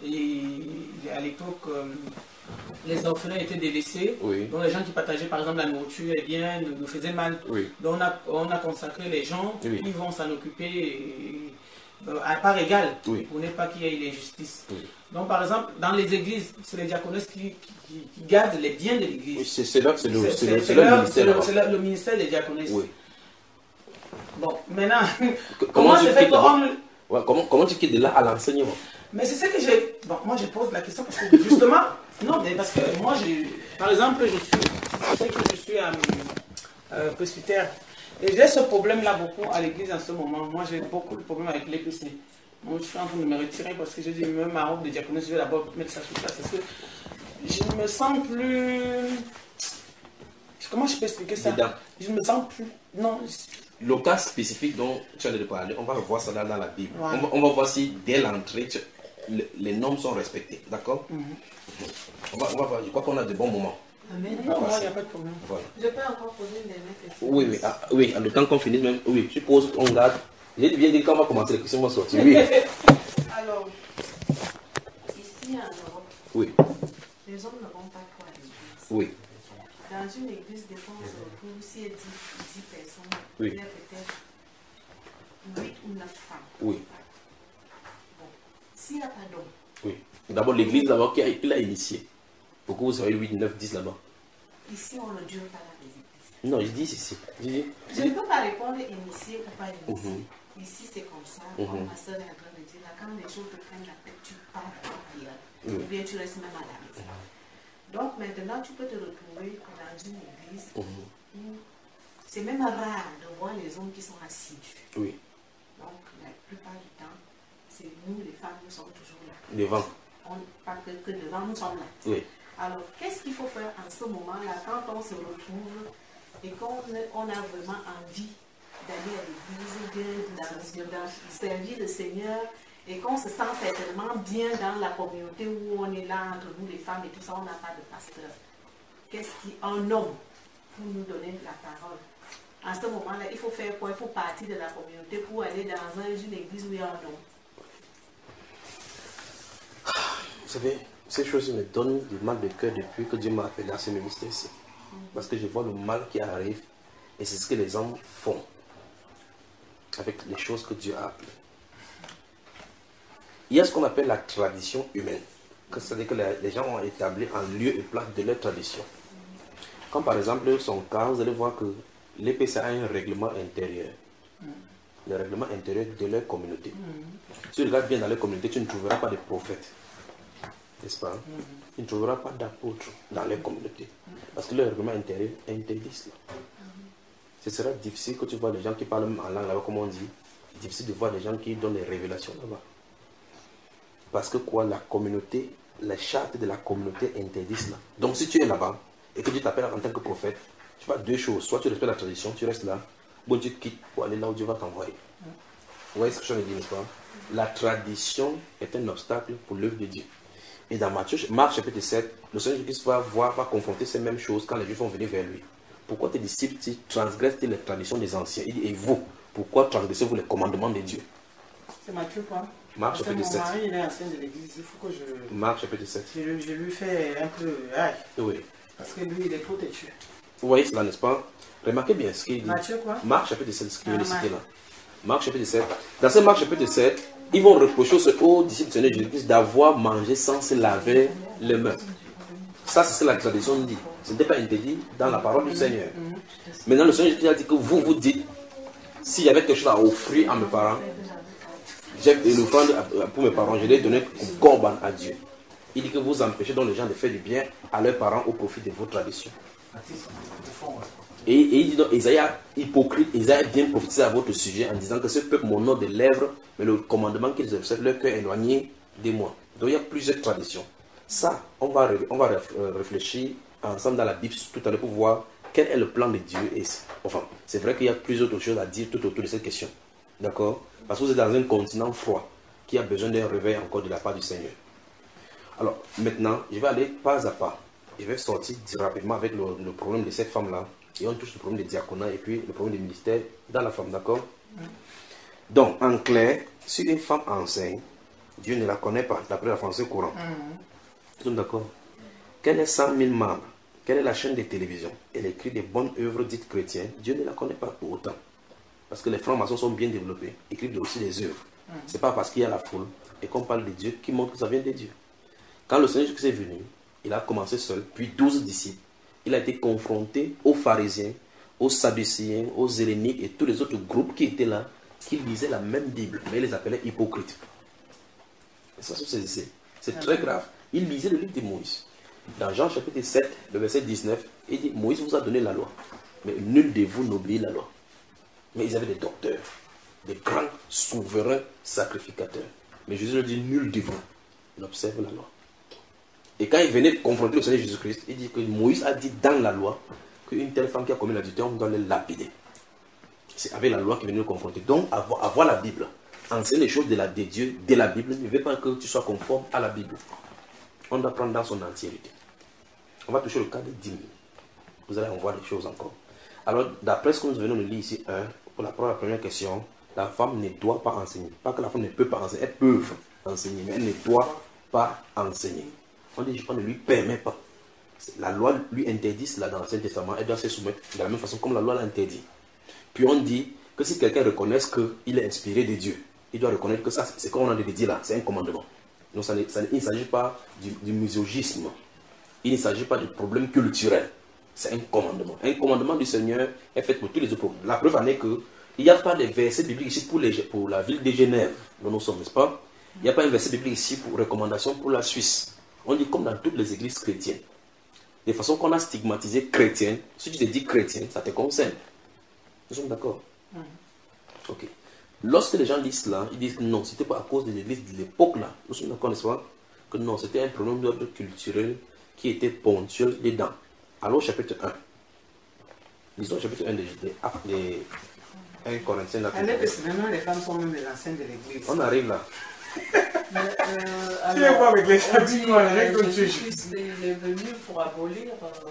Et à l'époque, euh, les orphelins étaient délaissés. oui, Donc les gens qui partageaient par exemple la nourriture, eh bien, nous, nous faisaient mal. oui. Donc on a, on a consacré les gens Oui. qui vont s'en occuper et, euh, à part égale, Oui. pour ne pas qu'il y ait l'injustice. Oui. Donc par exemple, dans les églises, c'est les diaconesses qui, qui, qui gardent les biens de Oui, l'église. c'est c'est là, c'est le, C'est- c'est c'est- le, c'est c'est le leur- ministère. c'est le- là-bas. c'est le- le ministère des diaconesses. Oui. Bon, maintenant, Que- comment tu se fait quittes là-bas? qu'on... Ouais, comment, comment tu quittes de là à l'enseignement? Mais c'est ce que j'ai... Bon, moi je pose la question parce que justement... non, mais parce que moi, j'ai... Par exemple, je suis... Je sais que je suis euh, euh, presbytère. Et j'ai ce problème-là beaucoup à l'église en ce moment. Moi, j'ai beaucoup de problèmes avec l'É P C. Moi, je suis en train de me retirer parce que j'ai dit, même ma robe de diaconesse, je vais d'abord mettre ça sur place. Parce que je ne me sens plus... Comment je peux expliquer ça? Dedans. Je ne me sens plus... Non, Le cas spécifique dont tu as de parler, on va voir ça là dans la Bible. Ouais. On, va, on va voir si dès l'entrée, tu- le- les normes sont respectées. D'accord? Mhm. on, va, on va voir. Je crois qu'on a de bons moments. Amen. non, moi, il n'y a pas de problème. Voilà. Je peux encore poser une dernière question. Oui, oui, ah, oui, le temps qu'on finisse même. Oui, tu poses, on garde. J'ai bien dit quand on va commencer les questions, on va sortir. Oui, Alors, ici en Europe, oui, les hommes ne vont pas trop à l'église. oui, Dans une église, des fois, on se retrouve, s'il y a dix personnes, Oui. il y a peut-être huit ou neuf femmes. oui, Bon, s'il n'y a pas d'hommes, oui. D'abord, l'église d'abord qui a, qui l'a initié. Pourquoi vous savez huit, neuf, dix là-bas? ici, on ne dure pas dans les églises. Non, je dis ici. Je dis. Je ne peux pas répondre initié ou pas initié. Mhm. Ici, c'est comme ça. Mhm. Comme ma soeur est en train de dire, là, quand les choses te prennent la tête, tu pars en prière. Oui. Ou bien tu restes même à la maison. Donc maintenant, tu peux te retrouver dans une église Mhm. où c'est même rare de voir les hommes qui sont assidus. Oui, Donc la plupart du temps, c'est nous, les femmes, nous sommes toujours là. devant. On, pas que, que devant, nous sommes là. Oui, Alors, qu'est-ce qu'il faut faire en ce moment-là, quand on se retrouve et qu'on on a vraiment envie d'aller à l'église, de, de, de, de servir le Seigneur, et qu'on se sent certainement bien dans la communauté où on est là, entre nous les femmes et tout ça, on n'a pas de pasteur. Qu'est-ce qui, un homme, pour nous donner la parole. En ce moment-là, il faut faire quoi? Il faut partir de la communauté pour aller dans un, une église où il y a un homme. vous savez, ces choses me donnent du mal de cœur depuis que Dieu m'a appelé à ce ministère-ci. Parce que je vois le mal qui arrive et c'est ce que les hommes font avec les choses que Dieu a appelées. Il y a ce qu'on appelle la tradition humaine. C'est-à-dire que les les gens ont établi en lieu et place de leur tradition. Comme par exemple son cas, vous allez voir que l'É P C a un règlement intérieur. Le règlement intérieur de leur communauté. Si tu regardes bien dans leur communauté, tu ne trouveras pas de prophètes. N'est-ce pas? Tu ne trouveras pas d'apôtres dans leur communauté. Parce que le règlement intérieur interdit cela. Ce sera difficile que tu vois des gens qui parlent en langue là-bas, comme on dit. Difficile de voir des gens qui donnent des révélations là-bas. Parce que quoi, la communauté, les chartes de la communauté interdisent cela. Donc si tu es là-bas et que Dieu t'appelle en tant que prophète, tu fais deux choses. Soit tu respectes la tradition, tu restes là, ou Dieu te quitte pour aller là où Dieu va t'envoyer. Vous voyez ce que je veux dire, n'est-ce pas? La tradition est un obstacle pour l'œuvre de Dieu. Et dans Matthieu, Marc chapitre sept, le Seigneur Jésus va voir, va confronter ces mêmes choses quand les Juifs vont venir vers lui. Pourquoi tes disciples transgressent les traditions des anciens? Il dit, et vous, pourquoi transgressez-vous les commandements de Dieu? C'est Mathieu quoi? Marc Parce que chapitre mon sept. mari, il est ancien de l'église, il faut que je... Marc chapitre sept. Je, je lui fais un peu... Aïe, Oui. parce que lui, il est trop têtu. Vous voyez cela, n'est-ce pas? Remarquez bien ce qu'il dit. Mathieu quoi? Marc chapitre sept, ce qu'il vient de Ah, citer là. Marc chapitre sept. Dans ce Marc chapitre sept, ils vont reprocher aux disciples du Seigneur Jésus-Christ d'avoir mangé sans se laver les mains. Ça, c'est ce que la tradition dit. Ce n'était pas interdit dans la parole du Seigneur. Maintenant, le Seigneur Jésus a dit que vous, vous dites, s'il y avait quelque chose à offrir à mes parents, j'ai une offrande pour mes parents, je l'ai donné comme corban à Dieu. Il dit que vous empêchez donc les gens de faire du bien à leurs parents au profit de vos traditions. Et, et il dit donc, Isaïe hypocrite, Isaïe bien prophétisé à votre sujet en disant que ce peuple m'honore des lèvres, mais le commandement qu'ils observent, leur cœur est éloigné de moi. Donc il y a plusieurs traditions. Ça, on va, on va réfléchir ensemble dans la Bible tout à l'heure pour voir quel est le plan de Dieu. Et enfin, c'est vrai qu'il y a plusieurs autres choses à dire tout autour de cette question. D'accord? Parce que vous êtes dans un continent froid qui a besoin d'un réveil encore de la part du Seigneur. Alors, maintenant, je vais aller pas à pas. Je vais sortir rapidement avec le, le problème de cette femme-là. Et on touche le problème de diaconat et puis le problème du ministère dans la femme, d'accord? Mm. Donc, en clair, si une femme enseigne, Dieu ne la connaît pas, d'après la français courant. Mm. Nous sommes d'accord? Quelle est cent mille membres? Quelle est la chaîne de télévision? Elle écrit des bonnes œuvres dites chrétiennes. Dieu ne la connaît pas pour autant. Parce que les francs-maçons sont bien développés, écrivent aussi des œuvres. Mm. Ce n'est pas parce qu'il y a la foule et qu'on parle de Dieu qui montre que ça vient de Dieu. Quand le Seigneur Jésus est venu, il a commencé seul, puis douze disciples. Il a été confronté aux pharisiens, aux sadducéens, aux héléniques et tous les autres groupes qui étaient là, qui lisaient la même Bible, mais il les appelait hypocrites. C'est très grave. Il lisait le livre de Moïse. Dans Jean chapitre sept, le verset dix-neuf, il dit, Moïse vous a donné la loi, mais nul de vous n'obéit la loi. Mais ils avaient des docteurs, des grands souverains sacrificateurs. Mais Jésus leur dit, nul de vous n'observe la loi. Et quand il venait confronter le Seigneur Jésus-Christ, il dit que Moïse a dit dans la loi qu'une telle femme qui a commis l'adultère, on doit le lapider. C'est avec la loi qu'il venait le confronter. Donc, avoir, avoir la Bible, enseigner les choses de, la, de Dieu, de la Bible, ne veut pas que tu sois conforme à la Bible. On doit prendre dans son entièreté. On va toucher le cas des dîmes. Vous allez en voir des choses encore. Alors, d'après ce que nous venons de lire ici, hein, pour la première question, la femme ne doit pas enseigner. Pas que la femme ne peut pas enseigner, elles peuvent enseigner, mais elle ne doit pas enseigner. On dit, on ne lui permet pas. La loi lui interdit cela dans l'Ancien Testament. Elle doit se soumettre de la même façon comme la loi l'interdit. Puis on dit que si quelqu'un reconnaît qu'il est inspiré de Dieu, il doit reconnaître que ça, c'est comme on a dit là, c'est un commandement. Donc ça ne, ça ne, il ne s'agit pas du, du muséogisme. Il ne s'agit pas de problème culturel. C'est un commandement. Un commandement du Seigneur est fait pour tous les autres. La preuve en est qu'il n'y a pas de verset biblique ici pour, les, pour la ville de Genève, dont nous sommes, n'est-ce pas? Il n'y a pas un verset biblique ici pour recommandation pour la Suisse. On dit comme dans toutes les églises chrétiennes. De façon qu'on a stigmatisé chrétien, si tu te dis chrétien, ça te concerne. Nous sommes d'accord? Mm. Ok. Lorsque les gens disent cela, ils disent non, c'était pas à cause de l'église de l'époque là. Nous sommes d'accord, n'est-ce pas? Que non, c'était un problème d'ordre culturel qui était ponctuel dedans. Alors, chapitre un. Lisons chapitre un des, des, des un Corinthiens. Maintenant, les femmes sont même les anciennes de l'église. On arrive là. Mais, euh, alors, tu pas avec les sentiments, Jésus-Christ est venu pour abolir. Euh...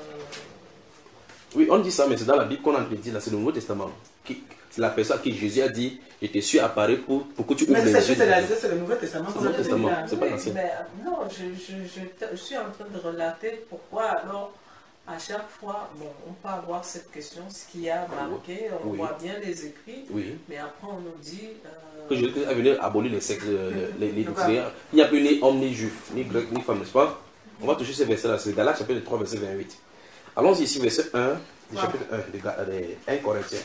Oui, on dit ça, mais c'est dans la Bible qu'on a dit là, c'est le Nouveau Testament. C'est la personne à qui Jésus a dit, je te suis apparu pour, pour que tu ouvres les yeux. C'est le Nouveau Testament. C'est le Nouveau Testament, c'est pas l'ancien. Non, je, je, je, je suis en train de relater pourquoi alors. À chaque fois, bon, on peut avoir cette question, ce qui a marqué, on oui. voit bien les écrits, oui. mais après on nous dit... Euh... Que Jésus est venu abolir les sexes, les, les, les il n'y a plus ni homme, ni juif, ni grec, ni femme, n'est-ce pas? On va toucher ces versets-là, c'est Galates chapitre trois, verset vingt-huit. Allons-y ici, verset un, du chapitre un, de, de, de un Corinthiens.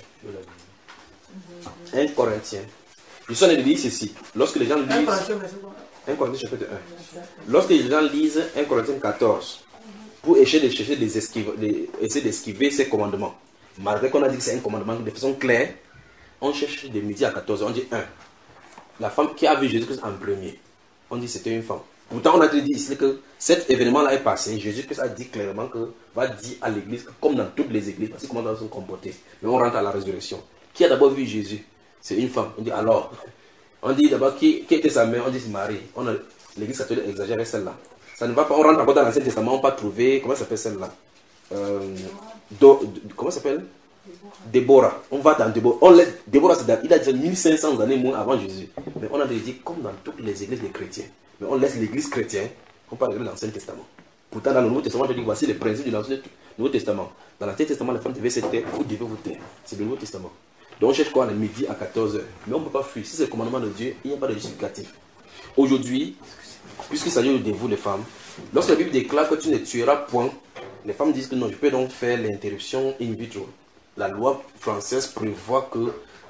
un Corinthiens. Je suis en train de dire ceci, lorsque les gens lisent... un Corinthiens chapitre un. Lorsque les gens lisent un Corinthiens quatorze, pour essayer de chercher des esquives, des, essayer d'esquiver ces commandements. Malgré qu'on a dit que c'est un commandement de façon claire, on cherche de midi à quatorze heures, on dit un. La femme qui a vu Jésus-Christ en premier, on dit que c'était une femme. Pourtant, on a dit ici que cet événement-là est passé. Jésus-Christ a dit clairement que va dire à l'église, comme dans toutes les églises, parce que comment elles sont comportées. Mais on rentre à la résurrection. Qui a d'abord vu Jésus? C'est une femme. On dit alors. On dit d'abord qui, qui était sa mère? On dit c'est Marie. On a, l'église catholique exagère avec celle-là. Ça ne va pas, on rentre encore dans l'Ancien Testament, on ne peut pas trouver, comment s'appelle celle-là euh, do, do, Comment s'appelle Déborah. On va dans Déborah. On laisse, Déborah, il a déjà mille cinq cents années moins avant Jésus. Mais on a dit comme dans toutes les églises des chrétiens. Mais on laisse l'église chrétienne, on parle de l'Ancien Testament. Pourtant, dans le Nouveau Testament, je dis voici les principes du Nouveau Testament. Dans l'Ancien Testament, les femmes devaient se taire, vous devez vous taire. C'est le Nouveau Testament. Donc on cherche quoi le midi à quatorze heures. Mais on ne peut pas fuir. Si c'est le commandement de Dieu, il n'y a pas de justificatif. Aujourd'hui, puisqu'il s'agit de vous les femmes, lorsque la Bible déclare que tu ne tueras point, les femmes disent que non, je peux donc faire l'interruption in vitro. La loi française prévoit que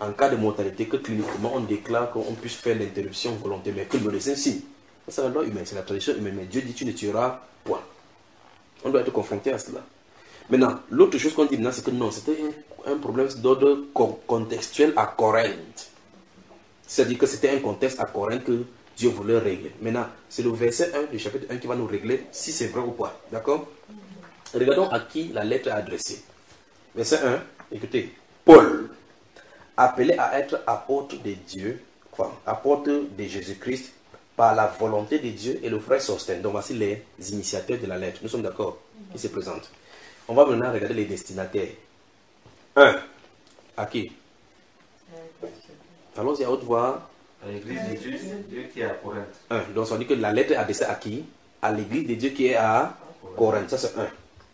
en cas de mortalité, que cliniquement on déclare qu'on puisse faire l'interruption volontaire, mais que le médecin signe. C'est la loi humaine, c'est la tradition humaine, mais Dieu dit tu ne tueras point. On doit être confronté à cela. Maintenant, l'autre chose qu'on dit maintenant, c'est que non, c'était un, un problème d'ordre contextuel à Corinthe. C'est-à-dire que c'était un contexte à Corinthe que Dieu voulait régler. Maintenant, c'est le verset un du chapitre un qui va nous régler si c'est vrai ou pas. D'accord? Regardons à qui la lettre est adressée. Verset un, écoutez. Paul, appelé à être apôtre de Dieu, quoi, apôtre de Jésus-Christ, par la volonté de Dieu, et le frère Sostène. Donc voici les initiateurs de la lettre. Nous sommes d'accord? Qui se présentent. On va maintenant regarder les destinataires. un. À qui? Allons-y à haute voix. À l'église de Dieu, Dieu qui est à Corinthe. un. Donc ça veut dire que la lettre est adressée à qui? À l'église de Dieu qui est à Corinthe. Ça c'est un.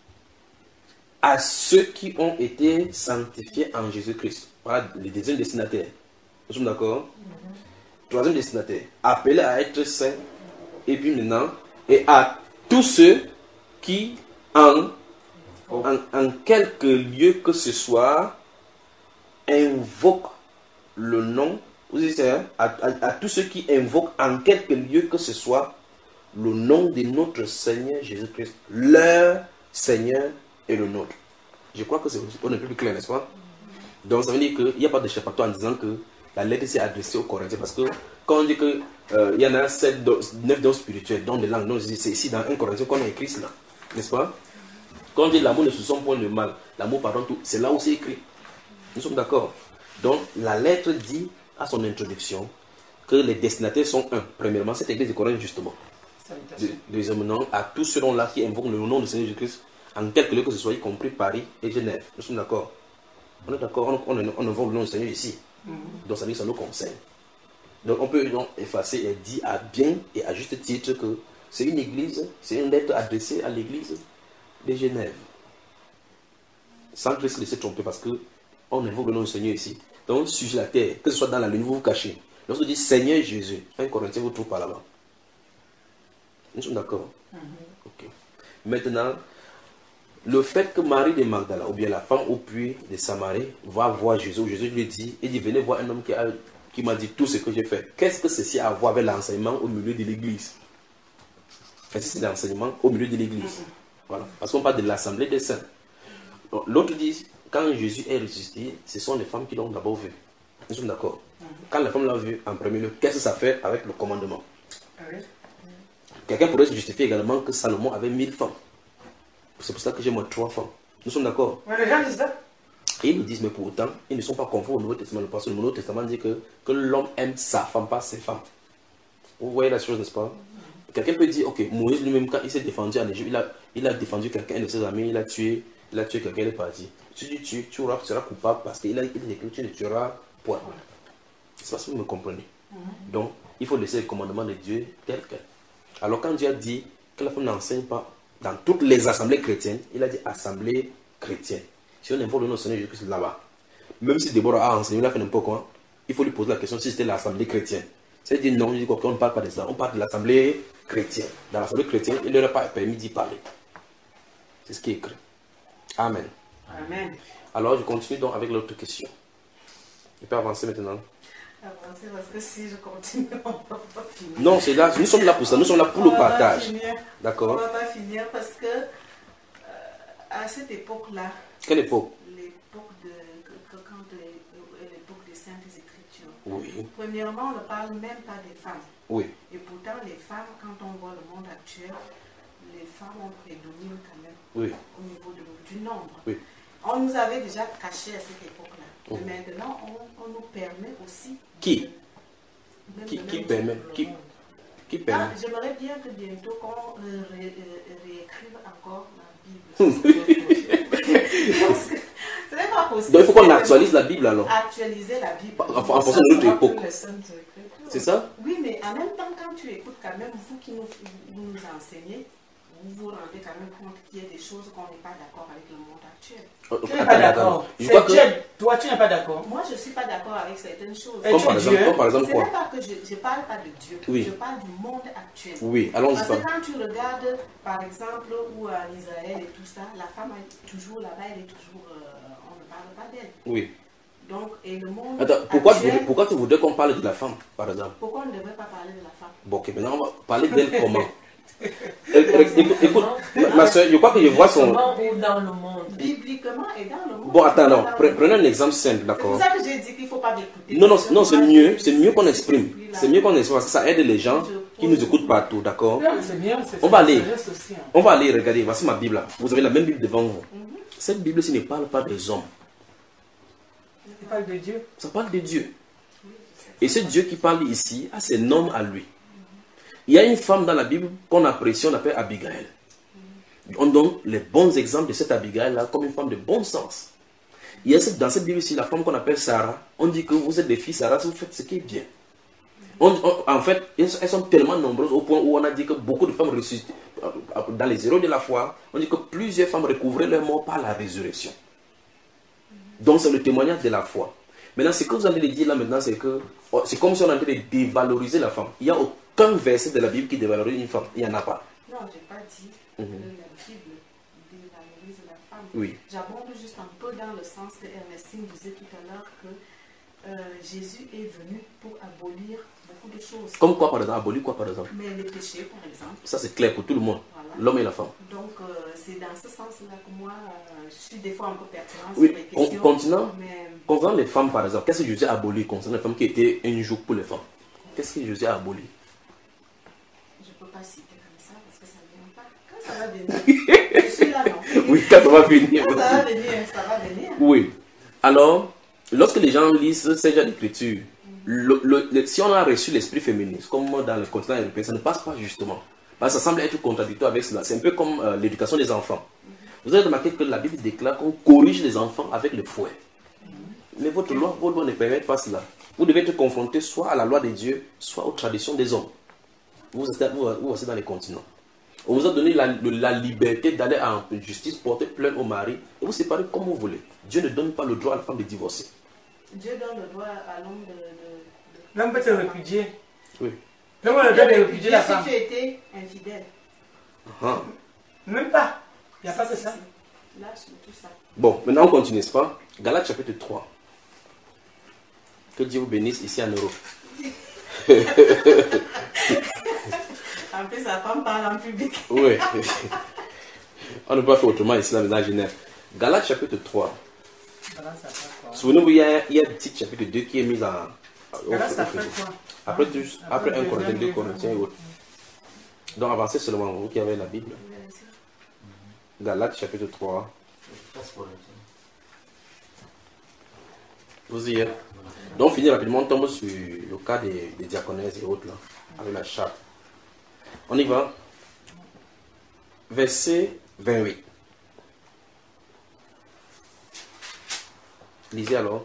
À ceux qui ont été sanctifiés en Jésus-Christ. Voilà les deuxième destinataires. Nous sommes d'accord? Mm-hmm. Troisième destinataire. Appelés à être saints. Et puis maintenant, et à tous ceux qui en, oh. en, en quelque lieu que ce soit invoquent le nom, vous dites, hein, à, à, à tous ceux qui invoquent en quelque lieu que ce soit le nom de notre Seigneur Jésus-Christ, leur Seigneur et le nôtre. Je crois que c'est on est plus clair, n'est-ce pas? Donc ça veut dire qu'il n'y a pas de d'échappatoire en disant que la lettre s'est adressée aux Corinthiens, parce que quand on dit qu'il euh, y en a sept, neuf dons spirituels, dont des langues, c'est ici dans un Corinthien qu'on a écrit cela, n'est-ce pas? Quand on dit l'amour ne se sent point de mal, l'amour pardonne tout, c'est là où c'est écrit. Nous sommes d'accord? Donc la lettre dit à son introduction que les destinataires sont un. Premièrement, cette église de Corinthe justement. De, deuxièmement, à tous ceux là qui invoquent le nom du Seigneur Jésus-Christ, en quelque lieu que ce soit, y compris Paris et Genève. Nous sommes d'accord? On est d'accord? On, on, on invoque le nom du Seigneur ici. Mm-hmm. Donc ça veut dire que ça nous concerne. Donc on peut donc effacer et dire à bien et à juste titre que c'est une église, c'est une lettre adressée à l'église de Genève. Sans que se laisser tromper, parce que on invoque le nom du Seigneur ici. Donc sur la terre, que ce soit dans la lune, vous vous cachez. Lorsque vous dites Seigneur Jésus, un Corinthien vous trouve par là-bas. Nous sommes d'accord? Mm-hmm. Ok. Maintenant, le fait que Marie de Magdala, ou bien la femme au puits de Samarie, va voir Jésus, Jésus lui dit, il dit, venez voir un homme qui, a, qui m'a dit tout ce que j'ai fait. Qu'est-ce que ceci a à voir avec l'enseignement au milieu de l'église? C'est l'enseignement au milieu de l'église. Voilà. Parce qu'on parle de l'assemblée des saints. L'autre dit, quand Jésus est ressuscité, ce sont les femmes qui l'ont d'abord vu. Nous sommes d'accord? Quand la femme l'a vu en premier lieu, qu'est-ce que ça fait avec le commandement? Quelqu'un pourrait se justifier également que Salomon avait mille femmes. C'est pour ça que j'ai moi trois femmes. Nous sommes d'accord? Ouais, les gens disent ça. Et ils nous disent, mais pour autant, ils ne sont pas conformes au Nouveau Testament. Parce que le Nouveau Testament dit que, que l'homme aime sa femme, pas ses femmes. Vous voyez la chose, n'est-ce pas? Mm-hmm. Quelqu'un peut dire, ok, Moïse lui-même, quand il s'est défendu en Égypte, il a, il a défendu quelqu'un de ses amis, il a tué, il a tué quelqu'un, il est parti. Si tu tues, tu seras coupable parce qu'il a dit que tu ne tueras point. C'est parce que vous me comprenez. Mm-hmm. Donc, il faut laisser le commandement de Dieu tel quel. Alors, quand Dieu a dit que la femme n'enseigne pas, dans toutes les assemblées chrétiennes, il a dit assemblée chrétienne. Si on invoque le nom du Seigneur Jésus-Christ là-bas, même si Déborah a enseigné, il a fait n'importe quoi, il faut lui poser la question si c'était l'assemblée chrétienne. C'est-à-dire non, il dit qu'on ne parle pas de ça, on parle de l'assemblée chrétienne. Dans l'assemblée chrétienne, il ne leur a pas permis d'y parler. C'est ce qui est écrit. Amen. Amen. Alors, je continue donc avec l'autre question. Je peux avancer maintenant? Avancer parce que si je continue, on ne va pas finir. Non, c'est là, nous sommes là pour ça, nous sommes là pour le partage. D'accord. On ne va pas finir parce que euh, à cette époque-là. Quelle époque? L'époque de que, quand l'époque des Saintes Écritures. Oui. Premièrement, on ne parle même pas des femmes. Oui. Et pourtant, les femmes, quand on voit le monde actuel, les femmes ont prédominé quand même. Oui. Au niveau de, du nombre. Oui. On nous avait déjà caché à cette époque-là. Oh. Mais maintenant, on, on nous permet aussi. Qui de, Qui, qui permet qui, qui permet ah, j'aimerais bien que bientôt qu'on euh, ré, euh, réécrive encore la Bible. Parce que ce n'est pas possible. Donc il faut qu'on actualise la Bible alors. Actualiser la Bible. En, en fonction de notre époque. C'est ça? Oui, mais en même temps, quand tu écoutes quand même, vous qui nous, vous nous enseignez, vous vous rendez quand même compte qu'il y a des choses qu'on n'est pas d'accord avec le monde actuel. Oh, tu n'es pas d'accord. Que... Toi, tu n'es pas d'accord. Moi, je ne suis pas d'accord avec certaines choses. Comme par exemple, comme par exemple quoi? Ce n'est pas que je ne parle pas de Dieu. Oui. Je parle du monde actuel. Oui, allons-y. Parce que quand tu regardes, par exemple, où en Israël et tout ça, la femme est toujours là-bas, elle est toujours... Euh, on ne parle pas d'elle. Oui. Donc, et le monde Attends, pourquoi, tu actuel, voudrais, pourquoi tu voudrais qu'on parle de la femme, par exemple? pourquoi on ne devrait pas parler de la femme? Bon, ok, maintenant on va parler d'elle comment? Écoute, écoute, ma, ma soeur, je crois que je vois son... Comment ou dans le monde? Bibliquement et dans le monde. Bon, attends, non, Dans le pre- monde. prenons un exemple simple, C'est d'accord? pour ça que j'ai dit qu'il ne faut pas m'écouter. Non, non, Parce que non, c'est moi, mieux, je- c'est mieux qu'on je exprime. suis là. C'est mieux qu'on exprime parce que ça aide les gens qui nous écoutent partout, d'accord? Non, c'est bien. c'est- On va c'est- aller. c'est juste aussi, hein. On va aller regarder, voici ma Bible là. Vous avez la même Bible devant vous. Cette Bible-ci ne parle pas des hommes, Il parle de Dieu. ça parle de Dieu. Et ce Dieu qui parle ici a ses noms à lui. Il y a une femme dans la Bible qu'on apprécie, on appelle Abigail. On donne les bons exemples de cette Abigail-là comme une femme de bon sens. Il y a cette- dans cette Bible ici, la femme qu'on appelle Sarah, on dit que vous êtes des filles Sarah si vous faites ce qui est bien. On- on- en fait, elles sont- elles sont tellement nombreuses au point où on a dit que beaucoup de femmes ressuscitent. Dans les héros de la foi, on dit que plusieurs femmes recouvraient leur mort par la résurrection. Donc c'est le témoignage de la foi. Maintenant, ce que vous allez dire là maintenant, c'est que oh, c'est comme si on est en train de dévaloriser la femme. Il n'y a aucun verset de la Bible qui dévalorise une femme. Il n'y en a pas. Non, je n'ai pas dit Mhm. que la Bible dévalorise la femme. Oui. J'abonde juste un peu dans le sens que Ernestine disait tout à l'heure que euh, Jésus est venu pour abolir beaucoup de choses. Comme quoi par exemple? Abolir quoi par exemple? Mais les péchés, par exemple. Ça c'est clair pour tout le monde. Voilà. L'homme et la femme. Donc, euh, c'est dans ce sens-là que moi, euh, je suis des fois un peu pertinente Oui, sur les on- questions. continuons. Mais Concernant les femmes par exemple, qu'est-ce que Jésus a aboli concernant les femmes qui étaient un jour pour les femmes? Qu'est-ce que Jésus a aboli? je ne peux pas citer comme ça parce que ça ne vient pas. Quand ça va venir, je suis là, non. Oui, quand on va finir. Quand ça va venir, ça va venir. Oui. Alors, lorsque les gens lisent ces genres d'écriture, le- le- le- si on a reçu l'esprit féministe, comme dans le continent européen, ça ne passe pas justement. Parce que ça semble être contradictoire avec cela. C'est un peu comme euh, l'éducation des enfants. Vous avez remarqué que la Bible déclare qu'on corrige les enfants avec le fouet. Mais votre loi, vos lois ne permettent pas cela. Vous devez être confronté soit à la loi de Dieu, soit aux traditions des hommes. Vous êtes, vous, vous êtes dans les continents. On vous a donné la, la liberté d'aller en justice, porter plainte au mari et vous séparer comme vous voulez. Dieu ne donne pas le droit à la femme de divorcer. Dieu donne le droit à l'homme de, de, de- L'homme peut te répudier. Oui. L'homme a le droit de répudier la si femme. tu étais infidèle. Ah. Même pas. Il n'y a pas que ça. Là, sur tout ça. Bon, maintenant on continue, n'est-ce pas? Galates chapitre trois. Que Dieu vous bénisse ici en Europe. En plus, la femme parle en public. Oui. On ne peut pas faire autrement ici là, maintenant à Genève. Galates chapitre trois. Voilà, ça fait quoi? Souvenez-vous, il y a, il y a le titre chapitre deux qui est mis en. au- Voilà, au- ça au- fait quoi? Après, deux- après un deuxième Corinthiens, deux livre. Corinthiens et autres. Donc avancez seulement, vous qui avez la Bible. Galates chapitre trois. Vous y êtes. Donc, finir rapidement, on tombe sur le cas des, des diaconesses et autres, là, avec la chape. On y va. Verset vingt-huit. Lisez alors.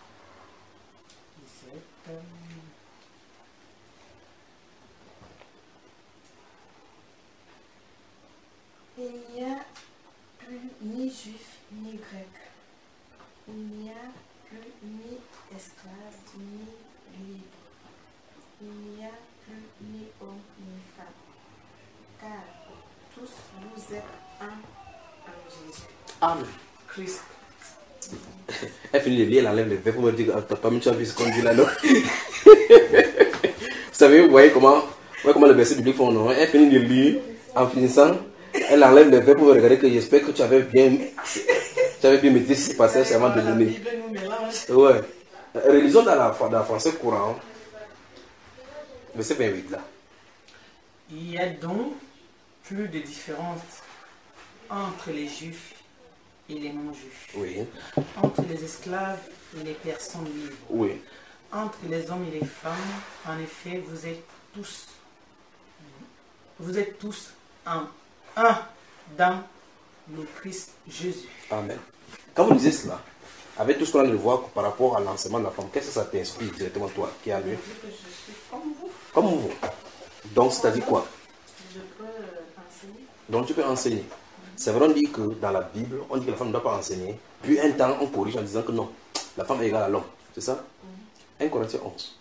Il n'y a plus ni juif ni grec. Il n'y a plus ni esclave ni libre. Il n'y a plus ni homme ni femme. Car tous vous êtes un en Jésus. Amen. Christ. Elle finit de lire, elle enlève les verbes pour me dire que toi, tu as vu ce qu'on dit là, non? Vous savez, vous voyez comment, vous voyez comment le verset biblique font, non? Elle finit de lire, en finissant, elle enlève les verbes pour me regarder que j'espère que tu avais bien, tu avais bien maîtrisé ce passage avant de La donner. Bible nous mélange. Ouais. Relisons dans la, dans la français courant, verset vingt-huit là. Il y a donc plus de différence entre les juifs et les non-juifs, Oui, entre les esclaves et les personnes libres, oui, entre les hommes et les femmes. En effet, vous êtes tous, vous êtes tous un, un dans le Christ Jésus. amen. Quand vous lisez cela, avec tout ce qu'on a de voir par rapport à l'enseignement de la femme, qu'est-ce que ça t'inspire directement toi qui as lu? Que je suis comme vous. Comme vous. Donc, c'est-à-dire quoi? Je peux euh, enseigner. Donc tu peux enseigner. C'est vrai, on dit que dans la Bible, on dit que la femme ne doit pas enseigner. Puis un temps, on corrige en disant que non, la femme est égale à l'homme. C'est ça? un Corinthiens onze.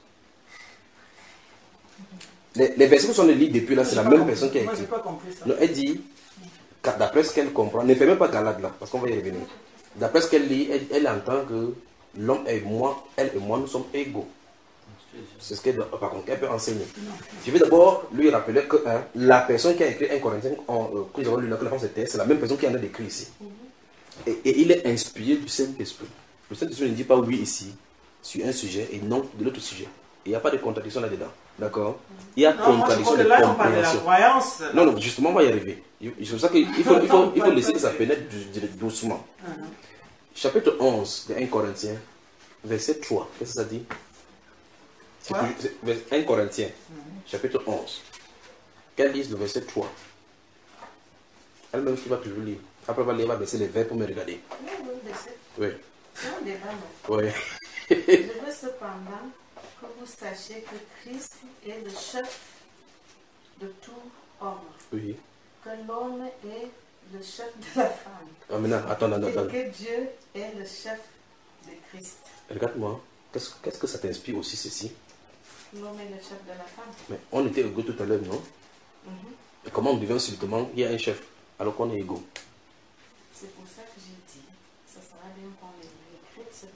Les, les versets que sont lus depuis là, c'est la même personne qui a Moi, écrit. j'ai pas compris ça. Non, elle dit, car d'après ce qu'elle comprend, ne fais même pas Galate là, parce qu'on va y revenir. D'après ce qu'elle lit, elle, elle entend que l'homme et moi, elle et moi, nous sommes égaux. C'est ce qu'elle par contre, elle peut enseigner. Je vais d'abord lui rappeler que hein, la personne qui a écrit un Corinthiens, euh, que nous avons lu là, que la France était, c'est la même personne qui en a écrit ici. Et, et il est inspiré du Saint-Esprit. Le Saint-Esprit ne dit pas oui ici, sur un sujet, et non de l'autre sujet. Il n'y a pas de contradiction là-dedans. D'accord? Il y a Non, contradiction moi, de là, on parle de la compréhension. croyance. Non, non, justement, on va y arriver. C'est pour ça qu'il faut, il faut, il faut laisser que ça pénètre doucement. Uh-huh. Chapitre onze de un Corinthiens, verset trois. Qu'est-ce que ça dit? C'est Quoi? plus- un Corinthiens, chapitre onze. Qu'elle lise le verset trois. Elle-même qui va toujours lire. Après, elle va lire, elle va baisser les vers pour me regarder. Oui, oui, mais c'est Oui. c'est un débat, non? Oui. Je veux cependant que vous sachiez que Christ est le chef de tout homme, Oui. que l'homme est le chef de la femme, Ah, maintenant, attends, attends, et attends. que Dieu est le chef de Christ. Regarde-moi. Qu'est-ce qu'est-ce que ça t'inspire aussi, ceci? L'homme est le chef de la femme. Mais on était égaux tout à l'heure, non? Mhm. Et comment on devient subitement, il y a un chef, alors qu'on est égaux? C'est pour ça que j'ai dit, ça sera bien qu'on écrive cette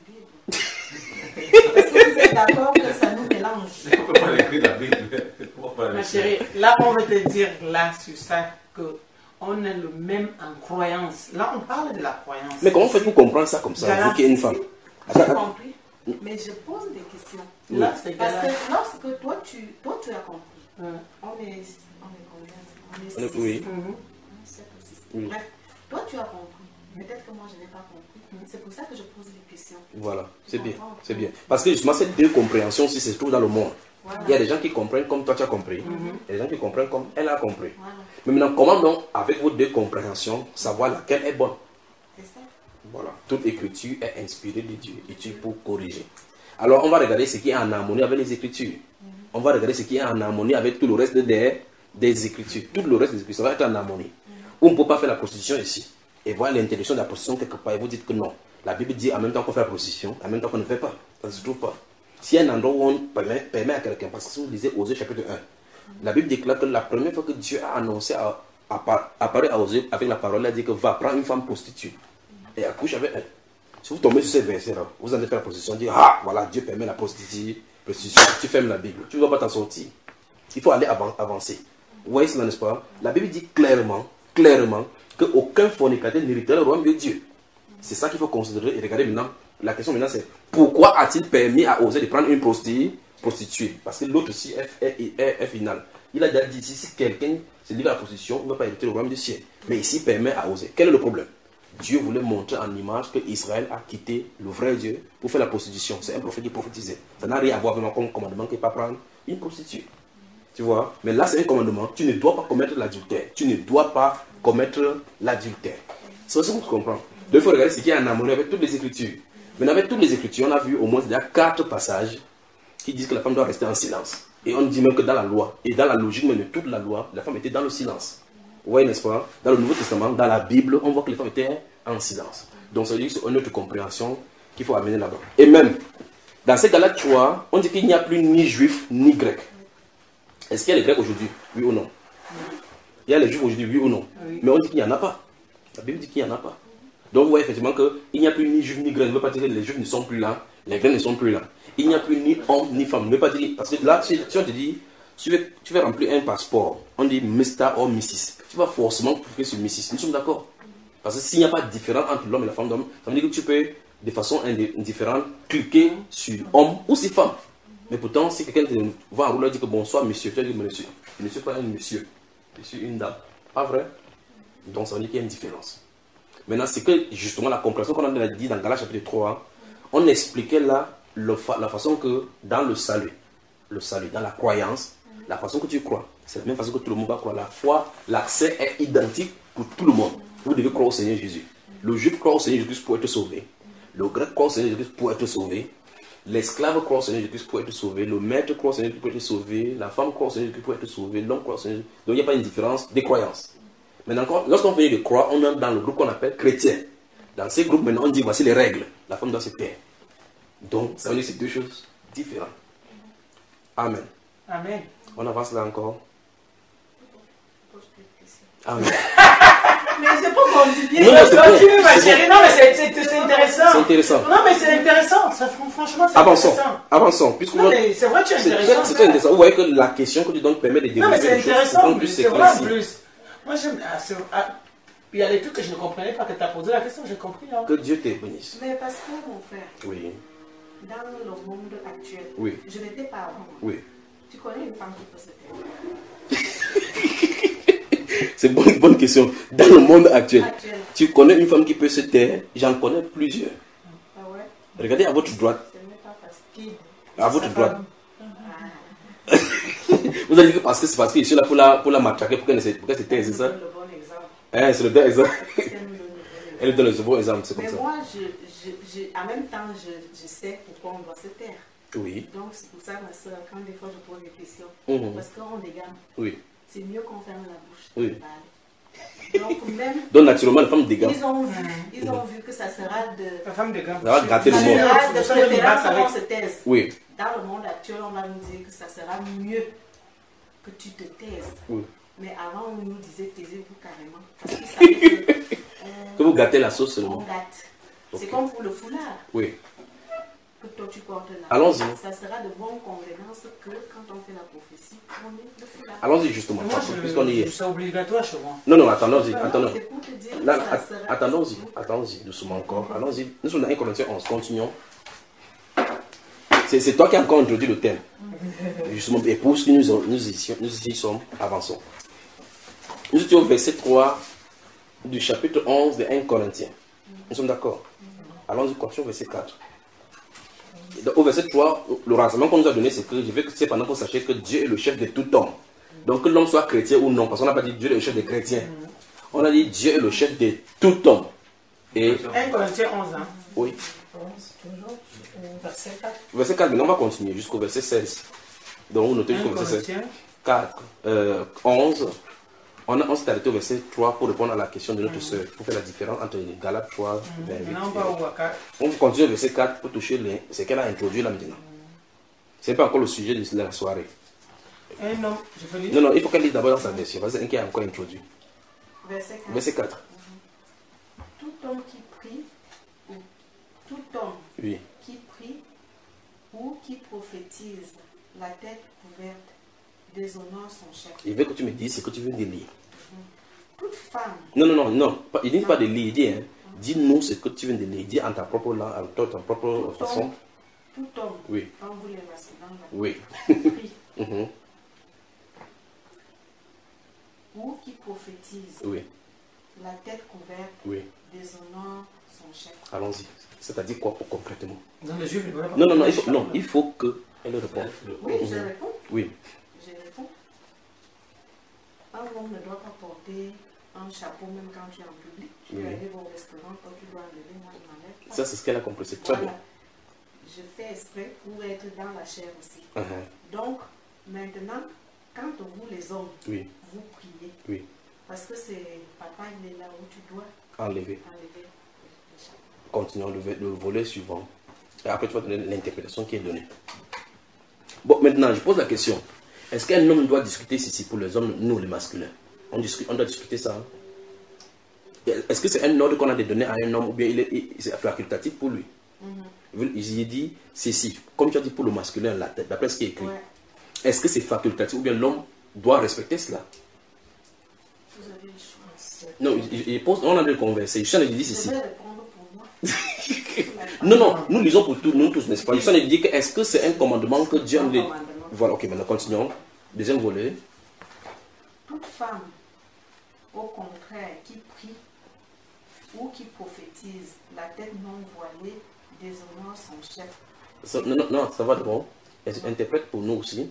Bible. Est-ce que vous êtes d'accord que ça nous mélange? On ne peut pas écrire la Bible. On peut pas Ma l'écrire. chérie, là, on va te dire, là, sur ça, que on est le même en croyance. Là, on parle de la croyance. Mais comment faites-vous comprendre ça comme ça, vous Galates. qui êtes une femme? J'ai Attends, compris, mais je pose des questions. Là, c'est Parce Galates. que lorsque toi tu, toi, tu as compris, Hein. on est, on est combien? On est on est- six. oui. Mhm. Sept ou six. Oui. Bref, toi tu as compris. Peut-être que moi je n'ai pas compris. C'est pour ça que je pose des questions. Voilà, c'est bien, c'est bien. Parce que justement, ces deux compréhensions aussi se trouvent dans le monde. Voilà. Il y a des gens qui comprennent comme toi tu as compris. Mhm. Il y a des gens qui comprennent comme elle a compris. Voilà, Mais maintenant, comment donc, avec vos deux compréhensions, savoir laquelle est bonne? c'est ça. Voilà. Toute écriture est inspirée de Dieu, utile pour corriger. Alors, on va regarder ce qui est en harmonie avec les écritures. On va regarder ce qui est en harmonie avec tout le reste des, des écritures. Tout le reste des écritures, ça va être en harmonie. On ne peut pas faire la prostitution ici. Et voir l'interdiction de la prostitution quelque part. Et vous dites que non. La Bible dit en même temps qu'on fait la prostitution, en même temps qu'on ne fait pas. Ça ne se trouve pas. S'il y a un endroit où on permet, permet à quelqu'un, parce que si vous lisez Osée chapitre un, la Bible déclare que la première fois que Dieu a annoncé, à, à, apparu à Osée avec la parole, il a dit que va prendre une femme prostituée et accouche avec elle. Si vous tombez sur ces versets-là, vous allez faire la prostitution, dire ah voilà, Dieu permet la prostitution, prostitution. Tu fermes la Bible, tu ne vas pas t'en sortir. Il faut aller avan- avancer. Vous voyez cela, n'est-ce pas? La Bible dit clairement, clairement, qu'aucun fornicateur n'héritera le royaume de Dieu. C'est ça qu'il faut considérer. Et regardez maintenant, la question maintenant c'est pourquoi a-t-il permis à Osée de prendre une prostituée, prostituée? Parce que l'autre aussi est, est, est, est final. Il a déjà dit ici, si quelqu'un se livre à la prostitution, il ne va pas hériter le royaume du ciel. Mais ici, il permet à Osée. Quel est le problème? Dieu voulait montrer en image que Israël a quitté le vrai Dieu pour faire la prostitution. C'est un prophète qui prophétisait. Ça n'a rien à voir avec un commandement qui n'est pas prendre une prostituée. Tu vois? Mais là, c'est un commandement. Tu ne dois pas commettre l'adultère. Tu ne dois pas commettre l'adultère. C'est ça qu'on comprend. Donc, il faut regarder ce qui est en harmonie avec toutes les Écritures. Mais avec toutes les Écritures, on a vu au moins il y a quatre passages qui disent que la femme doit rester en silence. Et on dit même que dans la loi, et dans la logique même de toute la loi, la femme était dans le silence. Vous voyez, n'est-ce pas? Dans le Nouveau Testament, dans la Bible, on voit que les femmes étaient en silence. Donc, ça veut dire que c'est une autre compréhension qu'il faut amener là-bas. Et même, dans ces Galates trois, on dit qu'il n'y a plus ni juif ni grec. Est-ce qu'il y a les grecs aujourd'hui? Oui ou non? Il y a les juifs aujourd'hui? Oui ou non? Oui. Mais on dit qu'il n'y en a pas. La Bible dit qu'il n'y en a pas. Donc, vous voyez effectivement qu'il n'y a plus ni juif ni grec. Ne veut pas dire que les juifs ne sont plus là, les grecs ne sont plus là. Il n'y a plus ni homme ni femme. Ne veut pas dire. Parce que là, si, si on te dit, tu veux, tu veux remplir un passeport, on dit mister ou missus. Tu vas forcément cliquer sur missus. Nous sommes d'accord. Parce que s'il n'y a pas de différence entre l'homme et la femme d'homme, ça veut dire que tu peux, de façon indifférente, cliquer sur homme ou sur femme. Mais pourtant, si quelqu'un te va en roulant et dit que bonsoir monsieur, tu vas dire monsieur. Je ne suis pas un monsieur, je suis une dame. Pas vrai? Donc ça veut dire qu'il y a une différence. Maintenant, c'est que justement la compréhension qu'on a dit dans Galates chapitre trois, on expliquait là le fa la façon que dans le salut, le salut, dans la croyance, la façon que tu crois, c'est la même façon que tout le monde va croire. La foi, l'accès est identique pour tout le monde. Vous devez croire au Seigneur Jésus. Le juif croit au Seigneur Jésus pour être sauvé. Le grec croit au Seigneur Jésus pour être sauvé. L'esclave croit au Seigneur Jésus pour être sauvé. Le maître croit au Seigneur Jésus pour être sauvé. La femme croit au Seigneur Jésus pour être sauvé. L'homme croit au Seigneur Jésus. Donc il n'y a pas une différence des croyances. Maintenant, lorsqu'on finit de croire, on est dans le groupe qu'on appelle chrétien. Dans ces groupes, maintenant, on dit voici les règles. La femme doit se taire. Donc, ça veut dire que c'est deux choses différentes. Amen. Amen. On avance là encore. Pose plus de questions. Amen. Mais c'est pas compliqué. Non, non, c'est bon. Continue, ma C'est chérie. Non, mais c'est- c'est c'est intéressant. C'est intéressant. Non, mais c'est intéressant. Ça, franchement, c'est Avançons, intéressant. avançons. Puisque Non, mais c'est vrai que c'est c'est intéressant. c'est très intéressant. Vous voyez que la question que tu donnes permet de Non, développer mais c'est les choses. intéressant. En plus, C'est c'est vrai en précis. plus. Moi, j'aime. ah, c'est- ah, il y a des trucs que je ne comprenais pas, que tu as posé la question, j'ai compris. Hein. Que Dieu te bénisse. Mais parce que, mon frère, Oui, dans le monde actuel, oui, je n'étais pas avant. oui. Tu connais une femme qui peut se taire? C'est une bonne, bonne question. Dans le monde actuel, Actuel. tu connais une femme qui peut se taire? J'en connais plusieurs. Ah ouais? Regardez à votre droite. Ce n'est pas facile. À votre Sa droite. femme. Ah, Vous allez dire que parce que c'est parce qu'il est là pour la, pour la matraquer, pour qu'elle se, pour qu'elle se taise, c'est ça? le bon exemple. Hein, c'est le bon exemple. Parce qu'elle nous donne le bon exemple. Elle donne le bon exemple, c'est comme Mais ça. moi, je, je, je, en même temps, je, je sais pourquoi on doit se taire. Oui. Donc, c'est pour ça, ma soeur, quand des fois je pose des questions, Mhm. parce qu'on dégame, Oui. c'est mieux qu'on ferme la bouche. Oui. que de parler. Donc, même, Donc, naturellement, la femme dégage. ils ont vu, ils ont vu que ça sera de, La femme de gars. Ça va gâter le ça monde. sera de C'est ça que je me préférence bats avec. qu'on se taise. Oui. Dans le monde actuel, on va nous dire que ça sera mieux que tu te taises. Oui. Mais avant, on nous disait taisez-vous carrément. Parce qu'ils savaient que, euh, Que vous gâtez la sauce on seulement. gâte. C'est Ok. comme pour le foulard Oui. que toi tu portes là. Allons-y. Ça sera de bonne convenance que quand on fait la prophétie, on est le foulard. Allons-y justement. Moi, Puisqu'on y je, est. c'est obligatoire chez moi. Non, non, attendons-y. Non, Attendons. c'est pour te dire que Là, ça att- sera- attendons-y. Attendons-y. Doucement encore. Allons-y. Nous sommes dans un Corinthiens onze. Continuons. C'est c'est toi qui as encore introduit le thème. Justement, épouse que nous, nous, y, nous y sommes, avançons. Nous étions au verset trois du chapitre onze de un Corinthiens. Nous sommes d'accord. Allons-y, continuons au verset quatre. Donc, au verset trois, le renseignement qu'on nous a donné, c'est que je veux que c'est pendant que vous sachiez que Dieu est le chef de tout homme. Donc que l'homme soit chrétien ou non, parce qu'on n'a pas dit Dieu est le chef des chrétiens. On a dit Dieu est le chef de tout homme. Et un Corinthiens onze, hein. oui, Toujours, verset quatre. verset quatre, maintenant on va continuer jusqu'au verset seize. Donc vous notez un jusqu'au verset seize. Corinthiens. quatre, euh, onze. On, a- on s'est arrêté au verset trois pour répondre à la question de notre soeur, pour faire la différence entre Galates trois, vingt-huit. Maintenant, on va au quatre. On continue au verset quatre pour toucher les- ce qu'elle a introduit là maintenant. Ce n'est pas encore le sujet de la soirée. Un homme, je peux lire. Non, non, il faut qu'elle lise d'abord dans sa version. Vas-y, un qui a encore introduit. Verset quatre. Verset quatre. Tout homme qui prie, ou tout homme Oui. qui prie ou qui prophétise la tête couverte déshonore son chef. Il veut que tu me dises ce que tu veux de lire. Toute femme, Non, non, non, non. pas- Il dit pas de lire, il dit, hein, dis-nous ce que tu viens de lire. Dis en ta propre langue, en ta ta propre tout façon. homme, tout homme, Oui, quand vous les masculins, là, oui. prie Mhm, ou qui prophétise oui, la tête couverte oui. déshonore son chef. Allons-y. C'est-à-dire quoi pour concrètement? Dans les yeux, voilà. Non, non, non, il faut, non, il faut qu'elle réponde. Oui, je réponds. Oui, Je réponds. Un homme ne doit pas porter un chapeau même quand tu es en public. Tu Oui. arrives au restaurant, toi tu dois enlever, moi je m'enlève pas. ça c'est ce qu'elle a compris. C'est très Voilà. bien. Je fais exprès pour être dans la chair aussi. Mhm, Donc, maintenant, quand vous les hommes, oui, vous priez, oui. parce que c'est papa, il est là où tu dois Enlever. enlever le chapeau. Continuons le, le volet suivant. Et après, tu vas donner l'interprétation qui est donnée. Bon, maintenant, je pose la question. Est-ce qu'un homme doit discuter ceci pour les hommes, nous les masculins? On, discute, on doit discuter ça. Hein? Est-ce que c'est un ordre qu'on a donné à un homme ou bien il est, il- c'est facultatif pour lui? Mhm. Il dit ceci, comme tu as dit pour le masculin, la tête, d'après ce qui est écrit. Ouais, Est-ce que c'est facultatif ou bien l'homme doit respecter cela? vous avez le choix. Non, il, il- il pose, on a de converser. Je dit Je ceci. vais répondre pour moi. Non, non, nous lisons pour tous, nous tous, n'est-ce pas? Je dit que est-ce que c'est un commandement que Dieu Un nous dit? commandement. Voilà, ok, maintenant continuons. Deuxième volet. Toute femme, au contraire, qui prie ou qui prophétise la tête non voilée déshonore son chef. Ça- non, non, non, ça va de bon. Elle interprète pour nous aussi.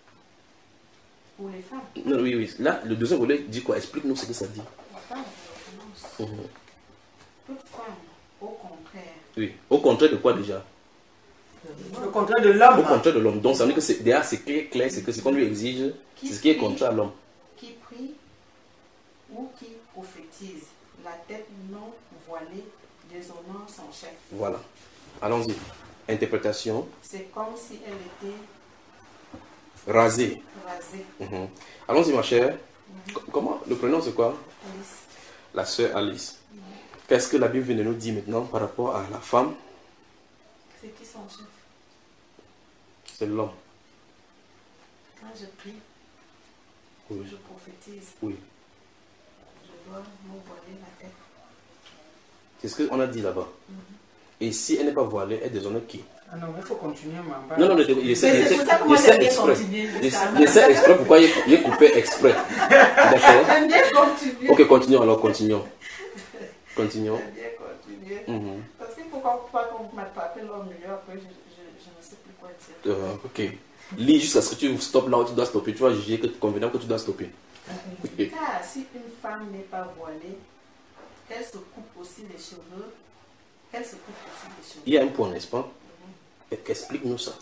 Pour les femmes, Non, oui, oui. Là, le deuxième volet dit quoi? Explique-nous ce que ça dit. la femme recommence. Mhm. Toute femme, au contraire, Oui. Au contraire de quoi déjà? Le contraire de l'homme. Au contraire de l'homme. Donc ça veut dire que c'est, derrière, c'est clair, clair, c'est que ce qu'on lui exige, c'est ce qui est contraire à l'homme. qui prie ou qui prophétise la tête non voilée déshonore son chef. Voilà. Allons-y. Interprétation. C'est comme si elle était Rasée. rasée. Mhm. Allons-y, ma chère. Co- Comment? Le prénom, c'est quoi? Alice. la sœur Alice. Qu'est-ce que la Bible vient de nous dire maintenant par rapport à la femme? C'est qui son chef? C'est l'homme. Quand je prie, Oui. je prophétise, Oui. je dois me voiler la tête. C'est ce qu'on a dit là-bas. Et si elle n'est pas voilée, elle déshonore qui? Ah non, il faut continuer, maman. Non, non, il essaie, Mais il c'est essaie, pour ça que il moi essaie j'aime bien exprès. continuer. Il essaie- il essaie exprès. Pourquoi il est, il est coupé exprès? D'accord. J'aime bien continuer. Ok, continuons alors, continuons. Continuons. J'aime bien continuer. Mhm. Parce qu'il ne faut qu'on- pas qu'on m'attrape là au milieu, après je, je, je ne sais plus quoi dire. Euh, ok. Lis jusqu'à ce que tu stoppes là où tu dois stopper. Tu vas juger que convenable que tu dois stopper. Car si une femme n'est pas voilée, qu'elle se coupe aussi les cheveux, qu'elle se coupe aussi les cheveux. Il y a un point, n'est-ce pas? Explique-nous ça.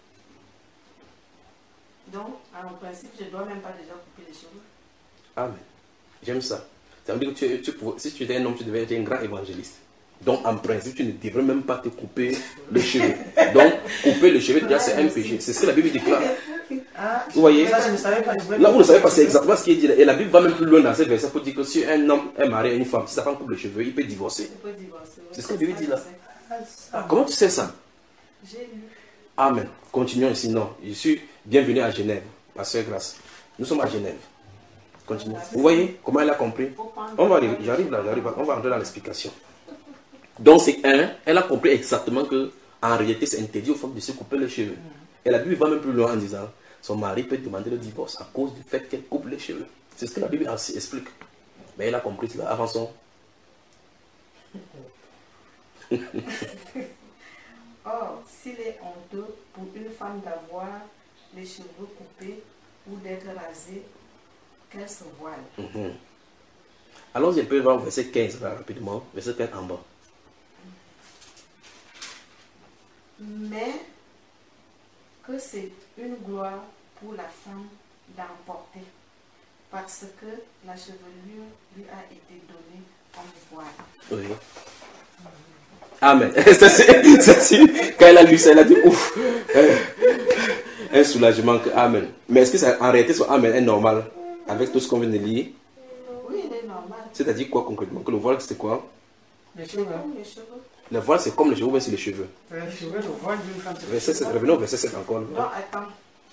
Donc, en principe, je ne dois même pas déjà couper les cheveux. Amen. J'aime ça. Ça veut dire que tu, tu pourrais- si tu étais un homme, tu devais être un grand évangéliste. Donc, en principe, tu ne devrais même pas te couper les cheveux. Donc, couper les cheveux, déjà, c'est un péché. C'est ce que la Bible déclare. Ah, Vous voyez? ça, je ne savais pas. Je Là, vous ne savez pas, c'est exactement ce qui est dit. Et la Bible va même plus loin dans ce verset pour dire que si un homme est marié à une femme, si sa femme coupe les cheveux, il peut divorcer. Je peux divorcer. C'est ce que la Bible dit là. Ah, Comment tu sais ça? J'ai lu. Amen. Continuons ici. Non, je suis bienvenu à Genève, ma soeur Grâce. Nous sommes à Genève. Continuons. Vous voyez comment elle a compris? On va arriver, j'arrive là, j'arrive là. On va entrer dans l'explication. Donc, c'est un, elle a compris exactement que en réalité, c'est interdit aux femmes de se couper les cheveux. Et la Bible va même plus loin en disant son mari peut demander le divorce à cause du fait qu'elle coupe les cheveux. C'est ce que la Bible aussi explique. Mais elle a compris cela. Avançons. Or, s'il est honteux pour une femme d'avoir les cheveux coupés ou d'être rasée, qu'elle se voile. Mhm. Allons-y un peu voir au verset quinze, là, rapidement. Verset quinze en bas. Mais que c'est une gloire pour la femme d'emporter, parce que la chevelure lui a été donnée comme voile. Oui. Amen. Ça, c'est- ça, c'est- quand elle a lu ça, elle a dit ouf. Euh, Un soulagement. Que, amen. Mais est-ce que ça, en réalité, son amen est normal avec tout ce qu'on vient de lire? Oui, il est normal. C'est-à-dire quoi concrètement? Que le voile, c'est quoi? les C'est cheveux. comme les cheveux. Le voile, c'est comme les cheveux, ou bien c'est les cheveux. Les cheveux, le voile d'une femme. Verset sept, revenons au verset sept encore. Non, attends.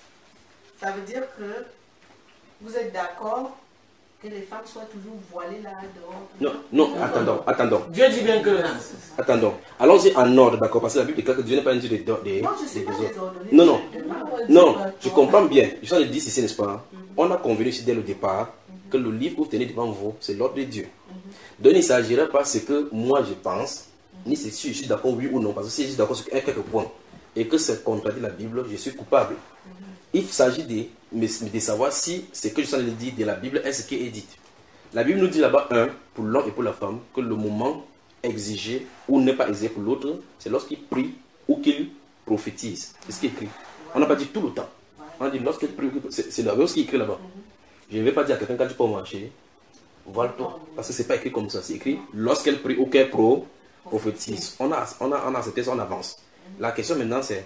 Ça veut dire que vous êtes d'accord que les femmes soient toujours voilées là dehors. Non, non, attendons, attendons, Dieu dit bien que. attendons. Allons-y en ordre, d'accord? Parce que la Bible déclare que Dieu n'est pas un Dieu des, des, Non, je ne suis des pas désordres. désordonnée. Non, non. je demande. Non, je comprends bien. Je suis en dix ici, n'est-ce pas? On a convenu ici dès le départ que le livre que vous tenez devant vous, c'est l'ordre de Dieu. Donc il ne s'agirait pas ce que moi je pense, ni si je suis d'accord oui ou non, parce que si je suis d'accord sur un quelques points et que c'est contradit la Bible, je suis coupable. Il s'agit de, de savoir si ce que je suis en train de dire de la Bible est ce qui est dit. La Bible nous dit là-bas, un, pour l'homme et pour la femme, que le moment exigé ou n'est pas exigé pour l'autre, c'est lorsqu'il prie ou qu'il prophétise. C'est ce qui est écrit. On n'a pas dit tout le temps. On a dit lorsqu'il prie, c'est c'est la chose qui est écrit là-bas. Je ne vais pas dire à quelqu'un quand tu peux marcher, voile-toi. Parce que ce n'est pas écrit comme ça. C'est écrit lorsqu'elle prie ou qu'elle pro, prophétise. On a, on, a, on a accepté ça, on avance. La question maintenant c'est,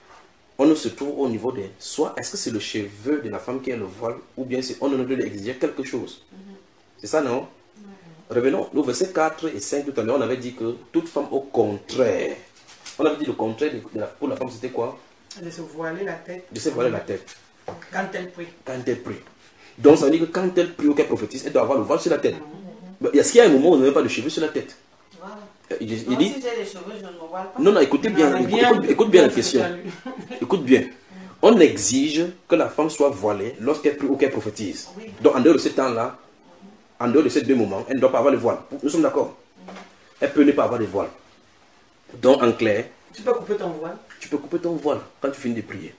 on se trouve au niveau des, soit est-ce que c'est le cheveu de la femme qui est le voile, ou bien c'est on doit lui exiger quelque chose. C'est ça, non? Revenons au verset quatre et cinq tout à l'heure, on avait dit que toute femme au contraire. On avait dit le contraire de, de la, pour la femme c'était quoi? De se voiler la tête. De se voiler la tête Quand elle prie. quand elle prie. Donc ça veut dire que quand elle prie ou qu'elle prophétise, elle doit avoir le voile sur la tête. Est-ce qu'il y a un moment où on n'a pas le cheveu sur la tête? Voilà. Il, il Donc, dit, si j'ai les cheveux, je ne me voile pas. non, non, écoutez bien, Non, écoute, bien, écoute- écoute bien la bien question. ce que tu as lu. Écoute bien. On exige que la femme soit voilée lorsqu'elle prie ou qu'elle prophétise. Oui. Donc en dehors de ce temps-là, en dehors de ces deux moments, elle ne doit pas avoir le voile. Nous sommes d'accord? Elle peut ne pas avoir de voile. Donc en clair, Tu peux couper ton voile. tu peux couper ton voile quand tu finis de prier.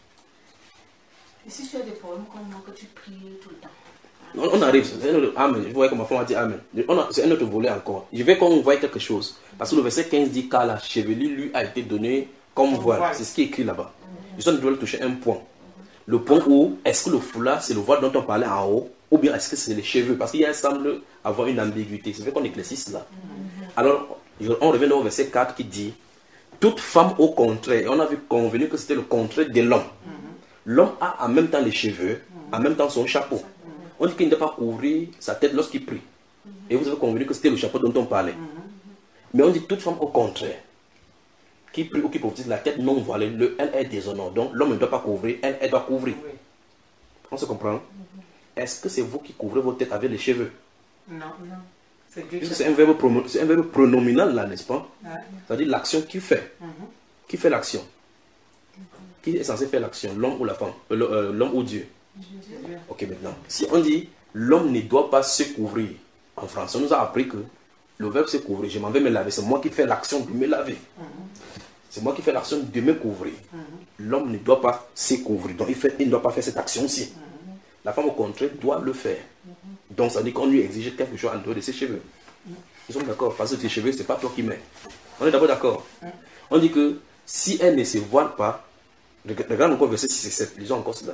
Et si tu as des problèmes comme moi, que tu pries tout le temps. On, on arrive, c'est un autre, amen. Vous voyez comment on va dire amen. On a- C'est un autre volet encore. Je vais qu'on voit quelque chose. Parce que le verset quinze dit car la chevelure lui a été donnée comme Comme voile. voile. C'est ce qui est écrit là-bas. Je suis en train de toucher un point. Le point où est-ce que le foulard c'est le voile dont on parlait en haut, ou bien est-ce que c'est les cheveux? Parce qu'il y a semble avoir une ambiguïté. C'est vrai qu'on éclaircisse là. Alors, je- on revient au verset quatre qui dit toute femme au contraire. Et on avait convenu que c'était le contraire de l'homme. L'homme a en même temps les cheveux, en même temps son chapeau. On dit qu'il ne doit pas couvrir sa tête lorsqu'il prie. Et vous avez convenu que c'était le chapeau dont on parlait. Mais on dit toute femme au contraire, qui prie ou qui prophétise la tête non voilée, le, elle est déshonneur. Donc l'homme ne doit pas couvrir, elle, elle doit couvrir. Oui. On se comprend? Est-ce que c'est vous qui couvrez vos têtes avec les cheveux? Non, non. C'est Dieu qui Puisque c'est un verbe prono- c'est un verbe pronominal là, n'est-ce pas? Ouais. C'est-à-dire l'action qui fait. Mhm. Qui fait l'action? Qui est censé faire l'action? L'homme ou la femme? Euh, le- euh, L'homme ou Dieu? C'est Dieu. Ok, maintenant. Si on dit l'homme ne doit pas se couvrir, en français, on nous a appris que le verbe se couvrir, je m'en vais me laver, c'est moi qui fais l'action de me laver. C'est moi qui fais l'action de me couvrir. L'homme ne doit pas se couvrir, donc il, fait, il ne doit pas faire cette action-ci. La femme, au contraire, doit le faire. Donc, ça dit qu'on lui exige quelque chose en dehors de ses cheveux. Nous sommes d'accord, parce que tes cheveux, ce n'est pas toi qui mets. On est d'abord d'accord. On dit que si elle ne se voile pas, regarde encore verset six et sept, lisons encore cela.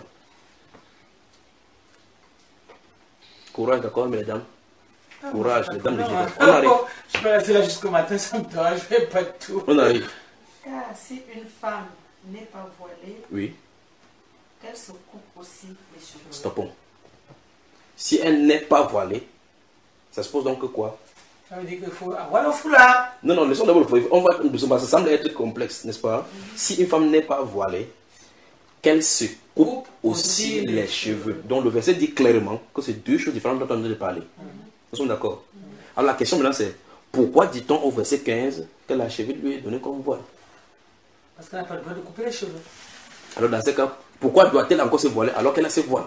Courage, d'accord, mesdames. Courage, les dames de Jéhovah. On arrive. Je peux rester là jusqu'au matin sans toi, je fais pas tout. On arrive. Car si une femme n'est pas voilée, Oui, qu'elle se coupe aussi les cheveux. stoppons. Si elle n'est pas voilée, ça suppose donc que quoi? Ça veut dire qu'il faut avoir le foulard. Non, non, laissons d'abord le foyer. On va, ça semble être complexe, n'est-ce pas? Si une femme n'est pas voilée, qu'elle se coupe aussi les cheveux. Donc le verset dit clairement que c'est deux choses différentes dont on vient de parler. Nous sommes d'accord? Alors la question maintenant c'est, pourquoi dit-on au verset quinze que la cheville lui est donnée comme voile? Parce qu'elle n'a pas le droit de couper les cheveux. Alors dans ce cas, pourquoi doit-elle encore se voiler alors qu'elle a ses voiles?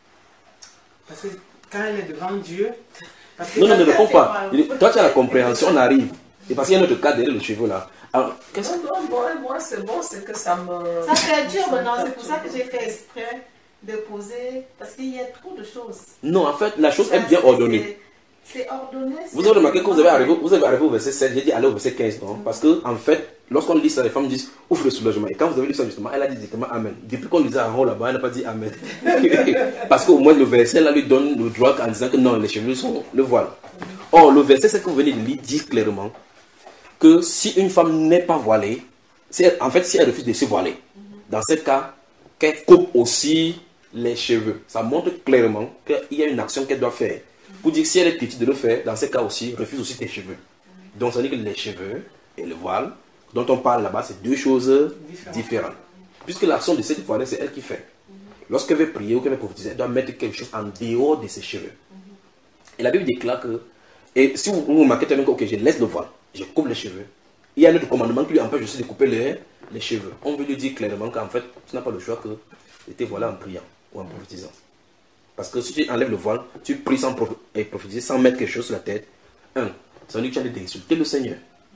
Parce que quand elle est devant Dieu. Parce que Non, non, quand ne elle réponds est pas. devant- Il est- Toi tu as la compréhension, on arrive. Et parce qu'il y a un autre cas derrière le cheveu là. Alors, qu'est-ce que... Non, non, moi, moi c'est bon, c'est que ça me... Ça perturbe, non? C'est pour ça que j'ai fait exprès de poser, parce qu'il y a trop de choses. Non, en fait, la chose est bien C'est- ordonnée. C'est ordonné. Vous avez remarqué que vous avez arrivé, vous avez arrivé au verset sept, j'ai dit aller au verset quinze, non? Parce que, en fait, lorsqu'on lit ça, les femmes disent ouf le soulagement. Et quand vous avez lu ça justement, elle a dit directement Amen. Depuis qu'on lisait en haut là-bas, elle n'a pas dit Amen. Parce qu'au moins le verset là lui donne le droit en disant que non, les cheveux sont le voile. Or, le verset sept que vous venez de lire dit clairement que si une femme n'est pas voilée, si elle- en fait, si elle refuse de se voiler, dans ce cas, qu'elle coupe aussi les cheveux. Ça montre clairement qu'il y a une action qu'elle doit faire. Pour dire que si elle est petite de le faire, dans ce cas aussi, refuse aussi tes cheveux. Donc ça veut dire que les cheveux et le voile, dont on parle là-bas, c'est deux choses Différentes. différentes. Puisque l'action de cette voilée, c'est elle qui fait. Lorsqu'elle veut prier ou qu'elle veut prophétiser, elle doit mettre quelque chose en dehors de ses cheveux. Et la Bible déclare que, et si vous, vous remarquez très bien que ok, je laisse le voile, je coupe les cheveux, il y a un autre commandement qui lui empêche aussi de couper les, les cheveux. On veut lui dire clairement qu'en fait, tu n'as pas le choix que de te voiler en priant ou en prophétisant. Parce que si tu enlèves le voile, tu pries sans proph- et prophétiser, sans mettre quelque chose sur la tête. Un, ça veut dire que tu as d'insulter le Seigneur.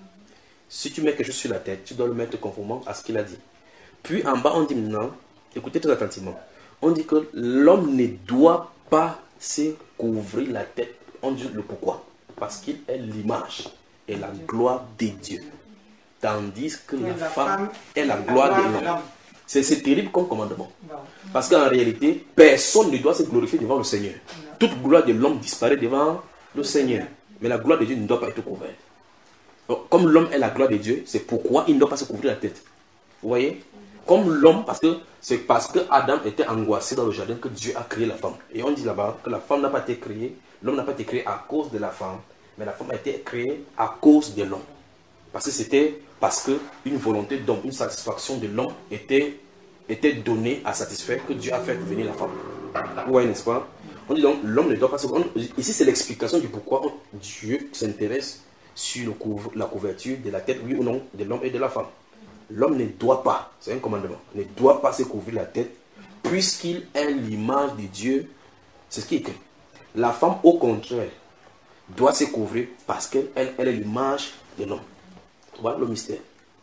Si tu mets quelque chose sur la tête, tu dois le mettre conformément à ce qu'il a dit. Puis en bas, on dit maintenant, écoutez très attentivement, on dit que l'homme ne doit pas se couvrir la tête. On dit le pourquoi. Parce qu'il est l'image et la gloire de Dieu. Tandis que la, la femme femme est la la gloire gloire de de l'homme. l'homme. C'est c'est terrible comme commandement. Bon. Parce qu'en réalité, personne ne doit se glorifier devant le Seigneur. Toute gloire de l'homme disparaît devant le Seigneur. Mais la gloire de Dieu ne doit pas être couverte. Donc, comme l'homme est la gloire de Dieu, c'est pourquoi il ne doit pas se couvrir la tête. Vous voyez? Comme l'homme, parce que c'est parce que Adam était angoissé dans le jardin que Dieu a créé la femme. Et on dit là-bas que la femme n'a pas été créée, l'homme n'a pas été créé à cause de la femme, mais la femme a été créée à cause de l'homme. Parce que c'était parce que une volonté d'homme, une satisfaction de l'homme était, était donnée à satisfaire que Dieu a fait venir la femme. Vous voyez, n'est-ce pas? On dit donc, l'homme ne doit pas se... on- Ici, c'est l'explication du pourquoi on- Dieu s'intéresse sur le couvre- la couverture de la tête, oui ou non, de l'homme et de la femme. L'homme ne doit pas, c'est un commandement, ne doit pas se couvrir la tête, puisqu'il est l'image de Dieu. C'est ce qui est écrit. La femme, au contraire, doit se couvrir parce qu'elle elle, elle est l'image de l'homme. Voilà le mystère.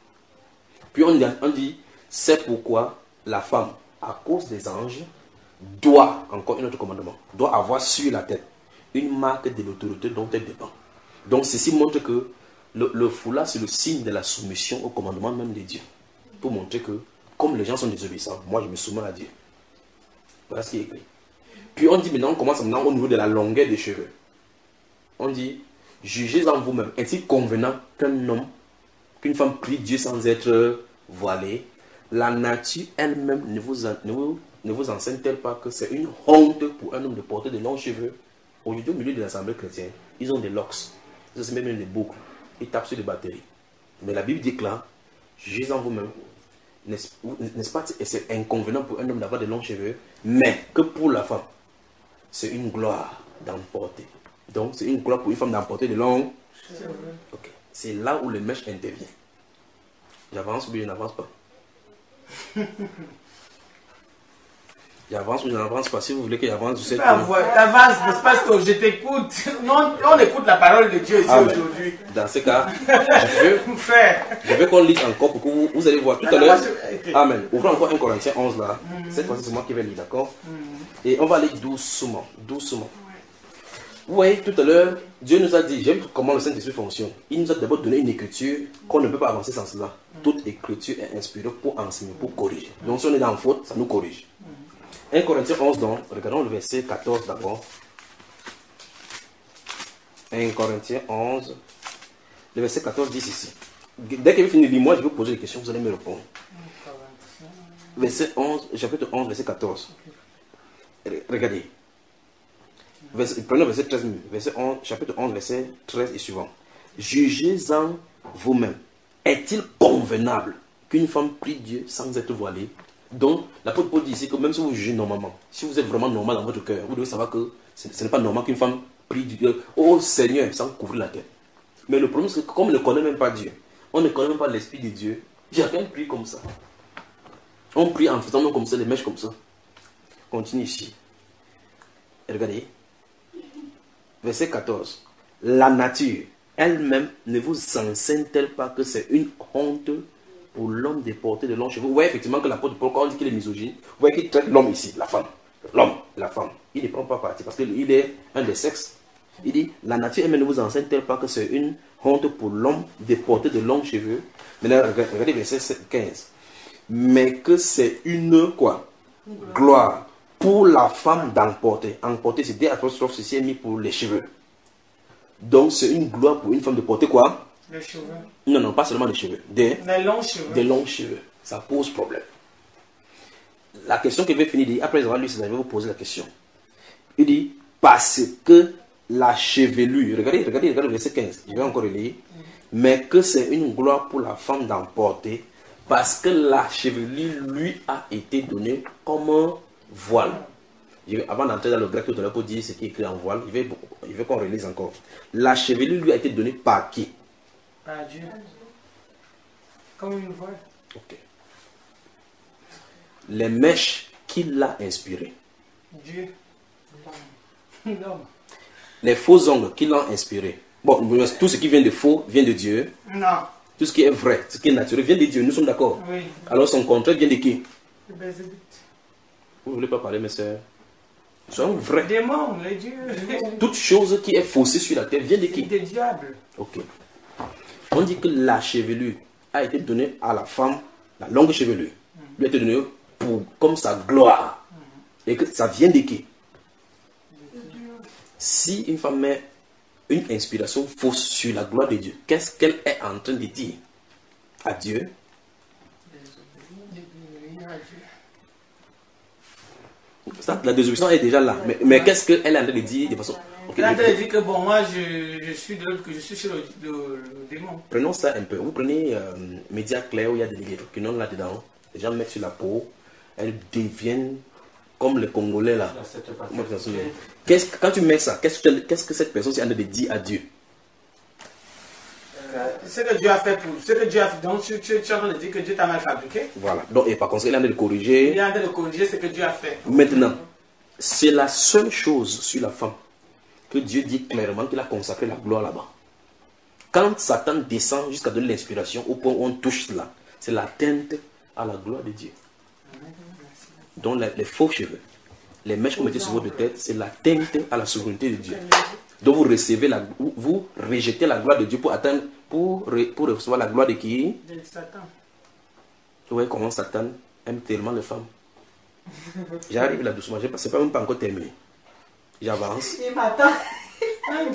Puis on dit, on dit, c'est pourquoi la femme, à cause des anges, doit, encore un autre commandement, doit avoir sur la tête une marque de l'autorité dont elle dépend. Donc ceci montre que le, le foulard, c'est le signe de la soumission au commandement même de Dieu. Pour montrer que, comme les gens sont désobéissants, moi je me soumets à Dieu. Voilà ce qui est écrit. Puis on dit maintenant, on commence maintenant au niveau de la longueur des cheveux. On dit, jugez en vous-même, est-il convenant qu'un homme, qu'une femme prie Dieu sans être voilée? La nature elle-même ne vous, en- ne vous, ne vous enseigne-t-elle pas que c'est une honte pour un homme de porter de longs cheveux? Aujourd'hui, au milieu de l'assemblée chrétienne, ils ont des locks. Ils ont même des boucles. Ils tapent sur des batteries. Mais la Bible dit que là, jugez en vous-même. N'est-ce n'est-ce pas, c'est inconvénient pour un homme d'avoir des longs cheveux, mais que pour la femme, c'est une gloire d'emporter. Donc, c'est une gloire pour une femme d'emporter de longs cheveux. Okay. C'est là où le mèche intervient. J'avance ou bien je n'avance pas? J'avance ou je n'avance pas? Si vous voulez que j'avance, je sais que... Avance, pasteur, je t'écoute. Non, on écoute la parole de Dieu ici ah, aujourd'hui. Dans ce cas, je veux, je veux qu'on lise encore pour que vous, vous allez voir tout à l'heure. Amen. Ouvrons encore un Corinthiens onze là. Mm-hmm. Cette fois-ci, c'est moi qui vais lire, d'accord? Mm-hmm. Et on va aller doucement, doucement. Vous voyez, tout à l'heure, Dieu nous a dit, j'aime comment le Saint-Esprit fonctionne. Il nous a d'abord donné une écriture qu'on ne peut pas avancer sans cela. Mm-hmm. Toute écriture est inspirée pour enseigner, pour corriger. Donc si on est dans la faute, ça nous corrige. un Corinthiens onze, donc, regardons le verset quatorze d'abord. un Corinthiens onze, le verset quatorze dit ceci. Dès que vous finissez de lire, moi je vais vous poser des questions, vous allez me répondre. Verset onze, chapitre onze, verset quatorze. Regardez. Verset, prenez le verset treize, verset onze, chapitre onze, verset treize et suivant. Jugez-en vous-même. Est-il convenable qu'une femme prie Dieu sans être voilée? Donc, l'apôtre Paul dit ici que même si vous jugez normalement, si vous êtes vraiment normal dans votre cœur, vous devez savoir que ce, ce n'est pas normal qu'une femme prie Dieu, oh Seigneur, sans couvrir la tête. Mais le problème, c'est que comme on ne connaît même pas Dieu, on ne connaît même pas l'Esprit de Dieu, chacun prie comme ça. On prie en faisant comme ça, les mèches comme ça. Continue ici. Et regardez. Verset quatorze. La nature elle-même ne vous enseigne-t-elle pas que c'est une honte pour l'homme de porter de longs cheveux? Vous voyez effectivement que l'apôtre Paul, quand on dit qu'il est misogyne, vous voyez qu'il traite l'homme ici, la femme. L'homme, la femme. Il ne prend pas parti parce qu'il est un des sexes. Il dit, la nature elle-même ne vous enseigne-t-elle pas que c'est une honte pour l'homme de porter de longs cheveux? Maintenant, regardez verset quinze. Mais que c'est une quoi? Gloire pour la femme d'emporter. Emporter, c'est des apostrophes, ceci est mis pour les cheveux. Donc c'est une gloire pour une femme de porter quoi? Les cheveux. Non, non, pas seulement les cheveux. Des, des longs cheveux. Des longs cheveux. Ça pose problème. La question que je vais finir de dire, après avoir lu, je vais vous poser la question. Il dit, parce que la chevelure, regardez, regardez, regardez le verset quinze, je vais encore le lire. Mais que c'est une gloire pour la femme d'emporter, parce que la chevelure lui a été donnée comme un voile. Vais, avant d'entrer dans le grec tout à l'heure pour dire ce qui est écrit en voile, il veut, il veut qu'on relise encore. La chevelure lui a été donnée par qui? Par Dieu. Comme une voile. Ok. Les mèches, qui l'a inspiré? Dieu. Non. Les faux ongles, qui l'ont inspiré? Bon, tout ce qui vient de faux vient de Dieu. Non. Tout ce qui est vrai, ce qui est naturel vient de Dieu, nous sommes d'accord. Oui. Alors son contraire vient de qui? De Bézébut. Vous ne voulez pas parler, mes soeurs? Soyons vrais. Les démons, les dieux. Toute chose qui est faussée sur la terre vient de qui? Des diables. Ok. On dit que la chevelure a été donnée à la femme, la longue chevelure, mm. lui a été donnée pour, comme sa gloire. Mm. Et que ça vient de qui? Mm. Si une femme met une inspiration fausse sur la gloire de Dieu, qu'est-ce qu'elle est en train de dire à Dieu? Ça, la désobéissance est déjà là. Mais, mais qu'est-ce qu'elle est en train de dire de façon... Okay, elle est en train de dire que bon, moi je, je suis de l'autre, que je suis chez le, le, le démon. Prenons ça un peu. Vous prenez euh, Média Clair où il y a des électroquinones là-dedans. Les gens mettent sur la peau. Elles deviennent comme les Congolais là. Qu'est-ce, quand tu mets ça, qu'est-ce que, qu'est-ce que cette personne est en train de dire à Dieu? Euh, ce que Dieu a fait pour... Ce que Dieu a fait, donc tu, tu, tu es en train de dire que Dieu t'a mal fabriqué. Voilà. Donc, et par contre, il est en train de corriger. Il est en train de corriger ce que Dieu a fait. Maintenant, c'est la seule chose sur la femme que Dieu dit clairement qu'il a consacré la gloire là-bas. Quand Satan descend jusqu'à donner l'inspiration, au point où on touche cela, c'est l'atteinte à la gloire de Dieu. Donc les, les faux cheveux, les mèches que vous mettez sur votre tête, c'est l'atteinte à la souveraineté de Dieu. Donc vous recevez la, vous rejetez la gloire de Dieu pour atteindre, pour, pour recevoir la gloire de qui? De Satan. Vous voyez comment Satan aime tellement les femmes. J'arrive là doucement, c'est pas même pas encore terminé. J'avance. Il m'attend. Je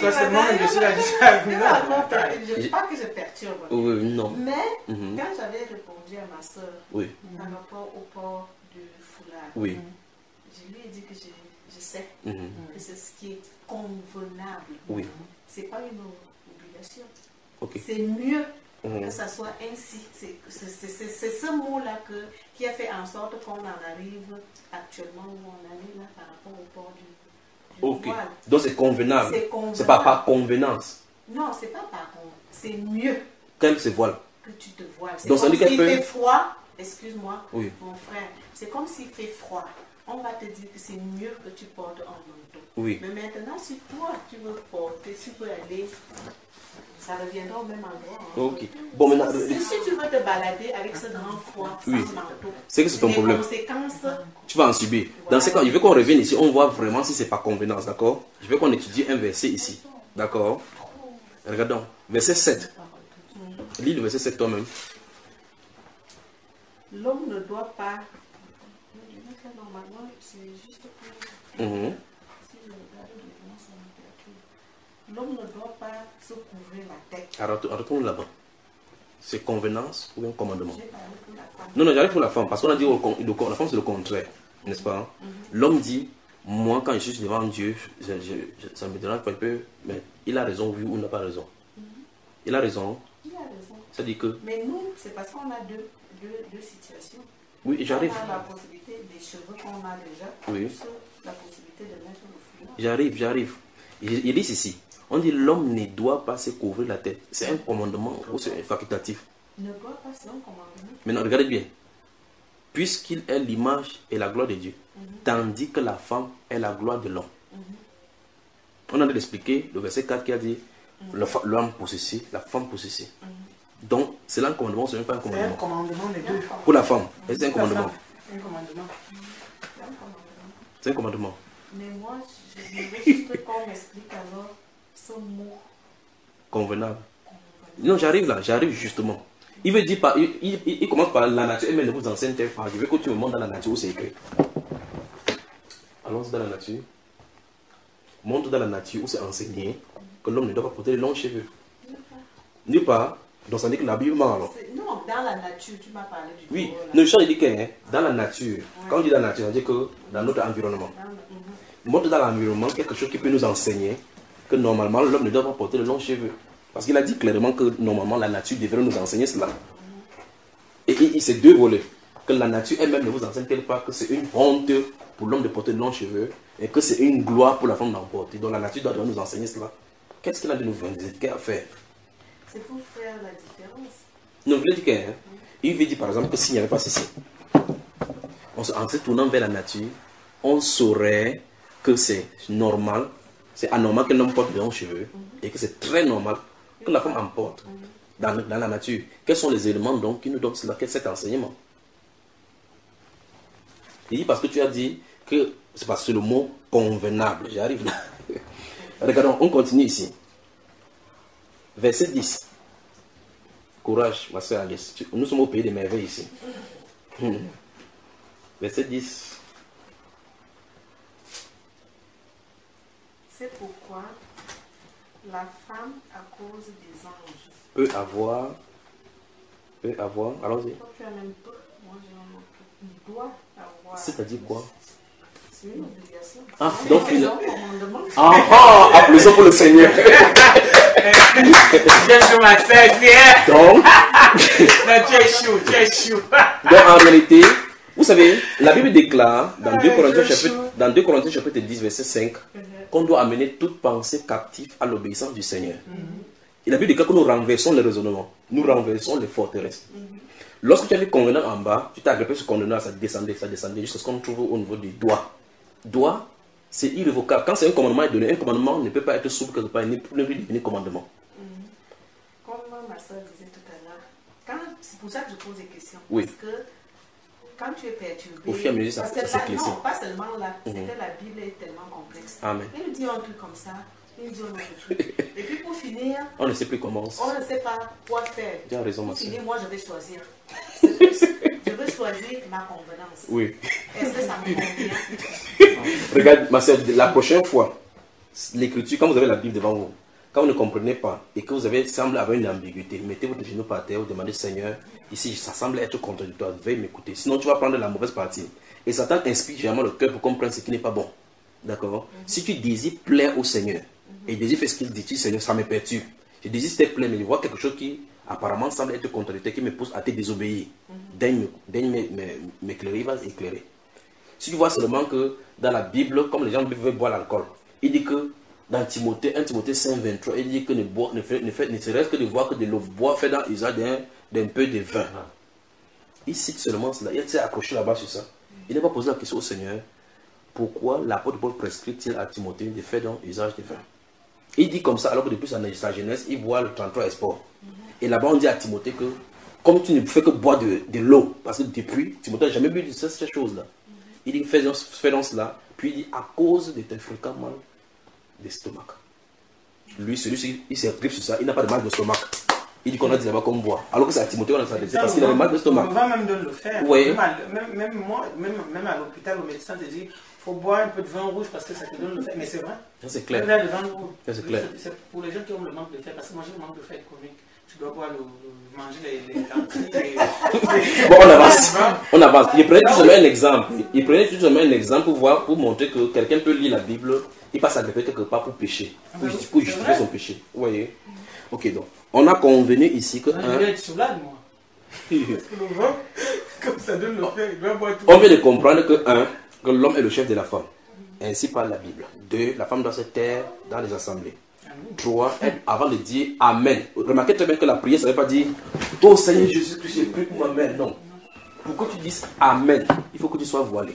ne pas que je perturbe. Oui, non. Mais mm-hmm. quand j'avais répondu à ma soeur oui. par rapport au port du foulard, oui. je lui ai dit que je, je sais Mhm. que c'est ce qui est convenable. Oui. C'est pas une obligation. Ok. C'est mieux Mhm. que ça soit ainsi. C'est c'est- c'est- c'est- c'est ce mot-là que- qui a fait en sorte qu'on en arrive actuellement où on en est là par rapport au port du, du Ok. voile. Donc c'est convenable. C'est convenable. C'est pas par convenance Non, c'est pas par contre. C'est mieux qu'elle se voile. que tu te voiles. C'est Donc, ça comme dit qu'elle s'il peut- fait froid. Excuse-moi, Oui. mon frère. C'est comme s'il fait froid. On va te dire que c'est mieux que tu portes un manteau. Oui. Mais maintenant, si toi, tu veux porter, tu peux aller, ça reviendra au même endroit. hein. Ok. Bon, maintenant, Si, si tu veux te balader avec ce grand froid sans Oui. manteau, C'est que c'est ton les problème. conséquences, tu vas en subir. Dans ce cas, je veux qu'on revienne ici, on voit vraiment si c'est pas convenance, d'accord? Je veux qu'on étudie un verset ici, d'accord? Regardons, verset sept. Lis le verset sept toi-même. l'homme ne doit pas. Normalement, c'est juste pour. Mhm. Si je regarde devant sa littérature, l'homme ne doit pas se couvrir la tête. Alors, retourne là-bas. C'est convenance ou un commandement? J'ai parlé pour la femme. Non, non, j'arrive pour la femme, parce qu'on a dit au con- le con- la femme c'est le contraire, n'est-ce pas? L'homme dit, moi quand je suis devant Dieu, je- je- je- ça me dérange pas un peu, mais il a raison, oui ou n'a pas raison. Il a raison, Il a raison. ça dit que, Mais nous, c'est parce qu'on a deux, deux, deux situations. oui, j'arrive, On a la possibilité des cheveux qu'on a déjà, Oui. plus la possibilité de mettre le foulard. j'arrive, j'arrive. Il, il dit ici, on dit l'homme ne doit pas se couvrir la tête. C'est un commandement ou c'est un facultatif. Ne doit pas se commandement. Maintenant, regardez bien. Puisqu'il est l'image et la gloire de Dieu, tandis que la femme est la gloire de l'homme. On a expliqué le verset quatre qui a dit le fa- l'homme pour ceci, la femme pour ceci. Donc, c'est là un commandement, ce n'est pas un C'est un commandement. commandement, les deux. Pour la femme, c'est un commandement. Un commandement. C'est un commandement. C'est un commandement. Mais moi, je je veux juste qu'on m'explique alors ce mot. Convenable. Non, j'arrive là, j'arrive justement. Il veut dire par, il, il, il commence par la nature, mais ne vous enseigne pas. Je veux que tu me montres dans la nature où c'est écrit. Allons dans la nature. Montre dans la nature où c'est enseigné que l'homme ne doit pas porter de longs cheveux. Nulle part. Donc ça dit que l'habillement alors. C'est- Non, dans la nature, tu m'as parlé du Oui, corps, là. le chant il dit que hein, dans la nature, quand on dit dans la nature, on dit que dans notre environnement. Dans le- mhm. Montre dans l'environnement quelque chose qui peut nous enseigner que normalement l'homme ne doit pas porter de longs cheveux. Parce qu'il a dit clairement que normalement la nature devrait nous enseigner cela. Et il, il c'est deux volets. Que la nature elle-même ne vous enseigne quelque part que c'est une honte pour l'homme de porter de longs cheveux et que c'est une gloire pour la femme d'en porter. Donc la nature doit nous enseigner cela. Qu'est-ce qu'il a de nous indiquer à faire? C'est pour faire la différence. Non, je l'ai dit que, hein, il veut dire par exemple que s'il n'y avait pas ceci, on se- en se tournant vers la nature, on saurait que c'est normal, c'est anormal qu'un homme porte de longs cheveux et que c'est très normal que la femme en porte dans, dans la nature. Quels sont les éléments donc qui nous donnent cela, quel est cet enseignement? Il dit parce que tu as dit que c'est parce que le mot convenable, j'arrive là. Regardons, on continue ici. Verset dix. Courage, ma soeur Alice. Tu- Nous sommes au pays des merveilles ici. Hmm. Verset dix. C'est pourquoi la femme, à cause des anges, Peut avoir. Peut avoir. Allons-y. toi tu as même peu, moi j'ai un peu, il doit avoir. C'est-à-dire quoi? C'est une obligation. Ah, C'est donc un il- commandement. Ah ah! Applaudissons pour le Seigneur. Je m'asseye. Donc, Non, tu es chou, tu es chou. donc, en réalité, vous savez, la Bible déclare dans deux Ouais, Corinthiens je chapitre, dans deux Corinthiens chapitre dix, verset cinq, qu'on doit amener toute pensée captive à l'obéissance du Seigneur. Et la Bible déclare que nous renversons les raisonnements, nous renversons les forteresses. Lorsque tu as vu convenant en bas, tu t'es agrippé sur convenant, ça descendait, ça descendait jusqu'à ce qu'on trouve au niveau du doigt. Doigt, c'est irrévocable. Quand c'est un commandement est donné, un commandement ne peut pas être souple quelque part, il ne peut plus devenir commandement. Comme ma soeur disait tout à l'heure, quand- c'est pour ça que je pose des questions. Oui. Parce que quand tu es perturbé. Au fur et à mesure, ça- parce que ça là- s'éclaircit. Non, pas seulement là, c'est Mhm. que la Bible est tellement complexe. Amen. Il dit un truc comme ça, il dit un autre truc. Et puis pour finir, On ne sait plus comment. on ne sait pas quoi faire. Tu as raison, ma Pour soeur. finir, moi je vais choisir. C'est plus, je veux choisir ma convenance. Oui. Est-ce que ça me convient? Regarde, ma soeur, la prochaine fois, l'écriture, quand vous avez la Bible devant vous, quand vous ne comprenez pas et que vous avez semble avoir une ambiguïté, mettez votre genou par terre, vous demandez Seigneur, ici ça semble être contradictoire, veuillez m'écouter. Sinon tu vas prendre la mauvaise partie. Et Satan inspire généralement le cœur pour comprendre ce qui n'est pas bon. D'accord. Si tu désires plaire au Seigneur, et désires faire ce qu'il dit, tu dis, Seigneur, ça me perturbe. Je désire te plaire, mais je vois quelque chose qui apparemment semble être contradictoire, qui me pousse à te désobéir. Daigne m'éclairer, va éclairer. Si tu vois seulement que dans la Bible, comme les gens veulent boire l'alcool, il dit que dans Timothée, un Timothée cinq, vingt-trois, il dit que ne, boire, ne, fait, ne, fait, ne serait-ce que de voir que de l'eau boire fait dans usage d'un peu de vin. Il cite seulement cela. Il s'est accroché là-bas sur ça. Il n'a pas posé la question au Seigneur. Pourquoi l'apôtre Paul prescrit-il à Timothée de faire dans usage de vin? Il dit comme ça, alors que depuis sa jeunesse, il boit le trente-trois Esport. Et là-bas, on dit à Timothée que, comme tu ne fais que boire de, de l'eau, parce que depuis, Timothée n'a jamais bu de ces choses-là. Il dit, fais dans, fais dans cela. Puis il dit, à cause de tes fréquents mal d'estomac. Lui, celui-ci, il s'est sur ça, il n'a pas de mal d'estomac. Il dit qu'on a dit là-bas qu'on boit. Alors que c'est à Timothée, on a dit, c'est parce qu'il avait mal d'estomac. On va même de le faire. Oui. Même, à, même, même moi, même, même à l'hôpital, le médecin te dit, il faut boire un peu de vin rouge parce que ça te donne le fer. Mais c'est vrai. Ça, c'est clair. Le vin rouge. Ça, c'est clair. C'est pour les gens qui ont le manque de fer. Parce que moi, j'ai le manque de fer chronique. Tu dois boire le, le, manger les, les lentilles. Les... Bon, on avance. On avance. Il prenait tout simplement un exemple. Il prenait tout simplement un exemple pour voir, pour montrer que quelqu'un peut lire la Bible, il passe à greffer quelque part pour pécher. Pour, Ah, pour justifier son péché. Vous voyez? Ok, donc. On a convenu ici que. Moi, un, je vais être soulade, moi. Parce que le vin, comme ça donne le fer, il doit boire tout. On vient de comprendre que, un, que l'homme est le chef de la femme. Ainsi parle la Bible. Deux, la femme doit se taire dans les assemblées. Trois, avant de dire Amen. Remarquez très bien que la prière, ça ne veut pas dire oh Seigneur Jésus-Christ, j'ai prié pour ma mère. Non. Pour que tu dises Amen, il faut que tu sois voilé.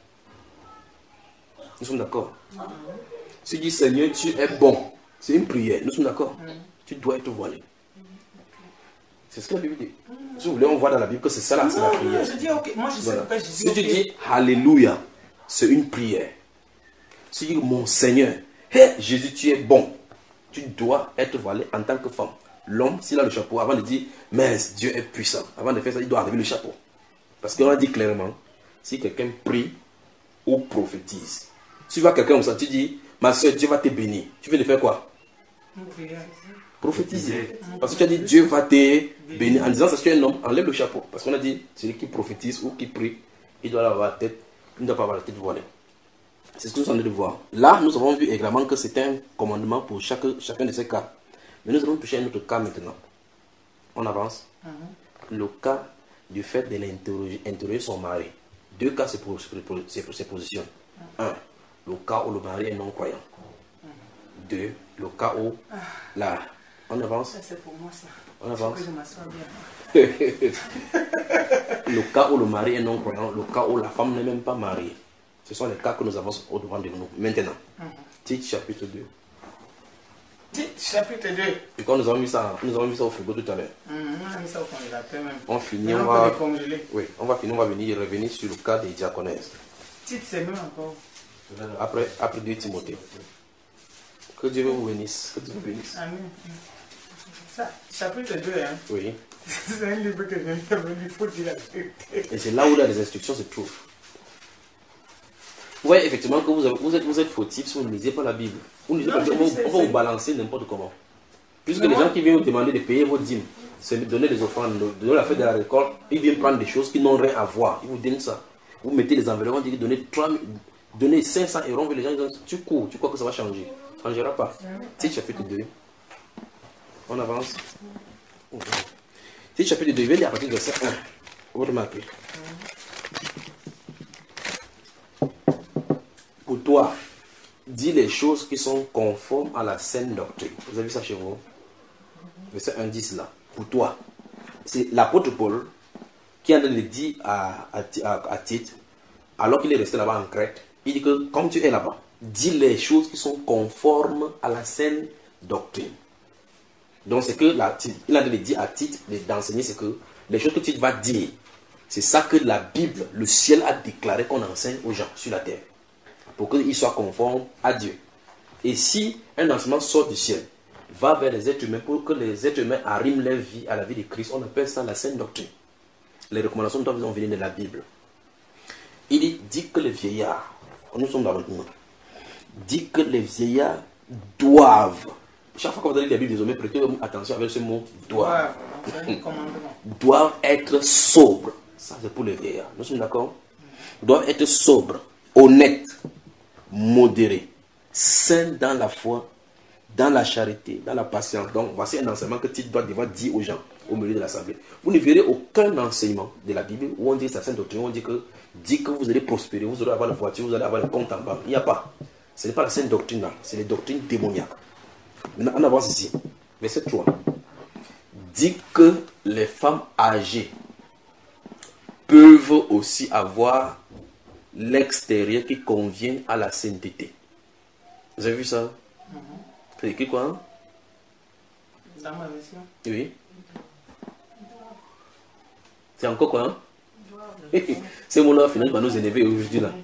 Nous sommes d'accord. Si tu dis Seigneur, tu es bon, c'est une prière. Nous sommes d'accord. Tu dois être voilé. C'est ce que la Bible dit. Si vous voulez, on voit dans la Bible que c'est ça là, c'est la prière. Je dis ok, moi je sais Voilà. pourquoi je dis Si ok. tu dis Alléluia, c'est une prière. Si tu dis mon Seigneur, hey, Jésus, tu es bon, tu dois être voilé en tant que femme. L'homme, s'il a le chapeau, avant de dire mais Dieu est puissant, avant de faire ça, il doit enlever le chapeau. Parce qu'on a dit clairement, si quelqu'un prie ou prophétise, si tu vois quelqu'un comme ça, tu dis ma soeur, Dieu va te bénir. Tu veux le faire quoi? Prophétiser. Parce que tu as dit Dieu va te bénir. En disant ça, si tu es un homme, enlève le chapeau. Parce qu'on a dit celui qui prophétise ou qui prie, il doit avoir la tête, il ne doit pas avoir la tête voilée. C'est ce que nous sommes en train de voir. Là, nous avons vu également que c'est un commandement pour chaque, chacun de ces cas. Mais nous allons toucher un autre cas maintenant. On avance. Mm-hmm. Le cas du fait de l'interroger interroger son mari. Deux cas se, pour, se, se, se positionnent. Mm-hmm. Un, le cas où le mari est non-croyant. Mm-hmm. Deux, le cas où ah. la... On avance. Ça, c'est pour moi, ça. On avance. Je m'assois bien. Le cas où le mari est non-croyant, le cas où la femme n'est même pas mariée. Ce sont les cas que nous avons au devant de nous. Maintenant, mm-hmm. Tite chapitre deux. Tite chapitre deux. Et quand nous avons mis ça, nous avons mis ça au frigo tout à l'heure. Mm-hmm. On a mis ça au congélateur même. On finit, on, on va... Oui, on va finir, on va venir revenir sur le cas des diaconesses. Tite, c'est mieux encore. Après, après deux Timothée. Que Dieu vous bénisse. Que Dieu vous bénisse. Amen. Ça, chapitre deux, hein. Oui. C'est un livre que j'ai lu, il faut dire la vérité. Et c'est là où les instructions se trouvent. Oui, effectivement, que vous, avez, vous, êtes, vous êtes fautif si vous ne lisez pas la Bible. Vous lisez non, pas, on, on va vous balancer n'importe comment. Puisque mais les moi, gens qui viennent vous demander de payer vos dîmes, c'est de donner des offrandes, de donner la fête de la récolte, ils viennent prendre des choses qui n'ont rien à voir. Ils vous donnent ça. Vous mettez les enveloppes, on dit donnez, trois, donnez cinq cents euros, les gens disent tu cours, tu crois que ça va changer. Ça ne changera pas. Tite chapitre deux. On avance. Tite chapitre deux, il vient à partir de verset un. Vous remarquez. Pour toi, dis les choses qui sont conformes à la saine doctrine. Vous avez vu ça chez vous? Verset un, dix là. Pour toi. C'est l'apôtre Paul qui en a dit à, à, à, à Tite, alors qu'il est resté là-bas en Crète, il dit que comme tu es là-bas, dis les choses qui sont conformes à la saine doctrine. Donc c'est que la, il a dit à Tite d'enseigner, c'est que les choses que Tite va dire, c'est ça que la Bible, le ciel a déclaré qu'on enseigne aux gens sur la terre. Pour qu'ils soient conformes à Dieu. Et si un enseignement sort du ciel, va vers les êtres humains, pour que les êtres humains arriment leur vie à la vie de Christ, on appelle ça la saine doctrine. Les recommandations doivent venir de la Bible. Il dit, dit que les vieillards, nous sommes dans le monde, dit que les vieillards doivent, chaque fois que vous allez lire la Bible désormais, prêtez attention avec ce mot doivent. Doivent être sobres. Ça c'est pour les vieillards. Nous sommes d'accord? Doivent être sobres, honnêtes, modérés, saints dans la foi, dans la charité, dans la patience. Donc, voici un enseignement que tu dois devoir dire aux gens au milieu de l'assemblée. Vous ne verrez aucun enseignement de la Bible où on dit sa sainte doctrine, où on dit que, dit que vous allez prospérer, vous allez avoir la voiture, vous allez avoir le compte en banque. Il n'y a pas. Ce n'est pas la sainte doctrine là, c'est les doctrines démoniaques. Maintenant, on avance ici. Verset trois. Dit que les femmes âgées peuvent aussi avoir l'extérieur qui convient à la sainteté. Vous avez vu ça? Mm-hmm. C'est écrit quoi? Hein? Dans ma version. Oui. C'est encore quoi? Hein? Ces mots-là, finalement, va nous énerver aujourd'hui là.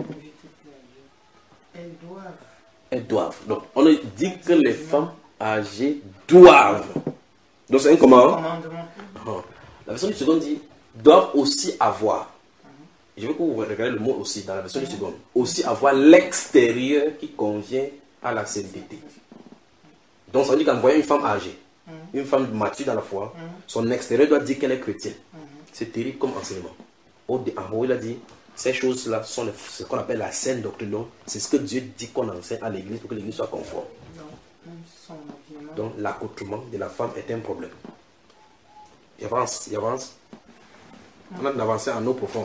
Elles doivent. Elles doivent. Donc, on dit que les femmes âgées doivent. Donc, c'est un comment? Commandement. Oh. La version du second dit doivent aussi avoir. Je veux que vous regardiez le mot aussi dans la version du second. Aussi avoir l'extérieur qui convient à la sainteté. Donc, ça veut dire qu'en voyant une femme âgée, une femme mature dans la foi, son extérieur doit dire qu'elle est chrétienne. C'est terrible comme enseignement. En haut, il a dit, ces choses-là sont le, ce qu'on appelle la saine doctrine. C'est ce que Dieu dit qu'on enseigne à l'église pour que l'église soit conforme. Donc, l'accoutrement de la femme est un problème. Il avance, il avance. On a avancé en eau profonde.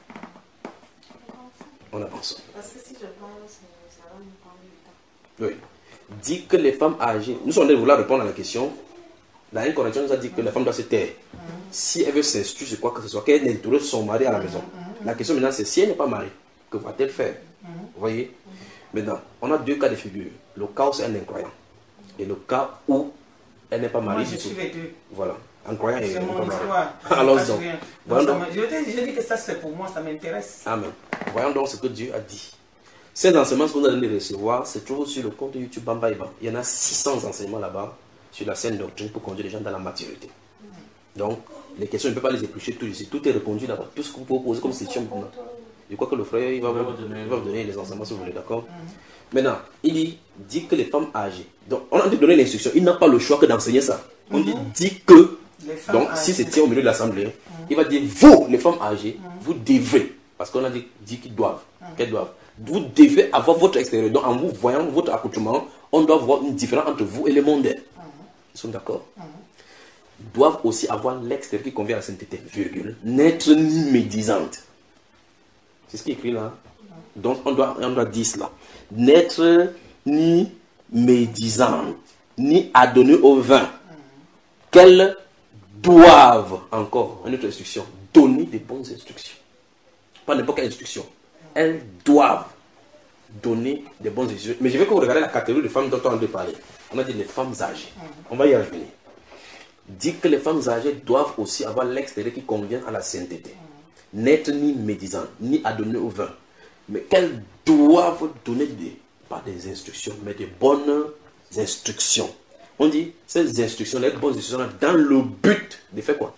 On avance. Parce que si je pense, ça va nous prendre du temps. Oui. Dit que les femmes âgées, nous sommes en train de vouloir répondre à la question. La Reine Corinthienne nous a dit que la femme doit se taire. Si elle veut s'instruire sur quoi que ce soit, qu'elle introduise son mari à la maison. La question maintenant c'est si elle n'est pas mariée, que va-t-elle faire? Vous voyez? Maintenant, on a deux cas de figure. Le cas où c'est un incroyant. Et le cas où elle n'est pas mariée. Moi je suis les deux. Voilà. En croyant et c'est en mon pas histoire. Alors donc, donc, donc. Je, je dis que ça c'est pour moi, ça m'intéresse. Amen. Voyons donc ce que Dieu a dit. Ces enseignements que vous allez recevoir se trouvent sur le compte YouTube Bamba Iba. Il y en a six cents enseignements là-bas sur la saine doctrine pour conduire les gens dans la maturité. Donc, les questions, je ne peux pas les éplucher tout ici. Tout est répondu là-bas. Tout ce que vous pouvez poser comme question maintenant. Je crois que le frère il va, vous, donner, il va vous donner les enseignements si vous voulez, d'accord? Maintenant, il dit, dit que les femmes âgées. Donc, on a donné l'instruction. Il n'a pas le choix que d'enseigner ça. On dit, dit que. Donc, âgées. Si c'était au milieu de l'assemblée, mm-hmm. il va dire, vous, les femmes âgées, mm-hmm. vous devez. Parce qu'on a dit, dit qu'ils doivent. Mm-hmm. Qu'elles doivent. Vous devez avoir votre extérieur. Donc, en vous voyant votre accoutrement, on doit voir une différence entre vous et les mondains. Ils sont d'accord? Mm-hmm. Doivent aussi avoir l'extérieur qui convient à la sainteté, virgule, n'être ni médisante. C'est ce qui est écrit là. Mm-hmm. Donc, on doit, on doit dire cela. N'être ni médisante, ni adonnée au vin. Mm-hmm. Qu'elles doivent, encore, une autre instruction, donner des bonnes instructions. Pas n'importe quelle instruction. Elles doivent donner des bonnes instructions. Mais je veux que vous regardiez la catégorie de femmes dont on a parlé. On a dit les femmes âgées. On va y revenir. Dit que les femmes âgées doivent aussi avoir l'extérieur qui convient à la sainteté. N'être ni médisant, ni adonner au vin. Mais qu'elles doivent donner des, pas des instructions, mais des bonnes instructions. On dit ces instructions, les bonnes instructions, dans le but de faire quoi?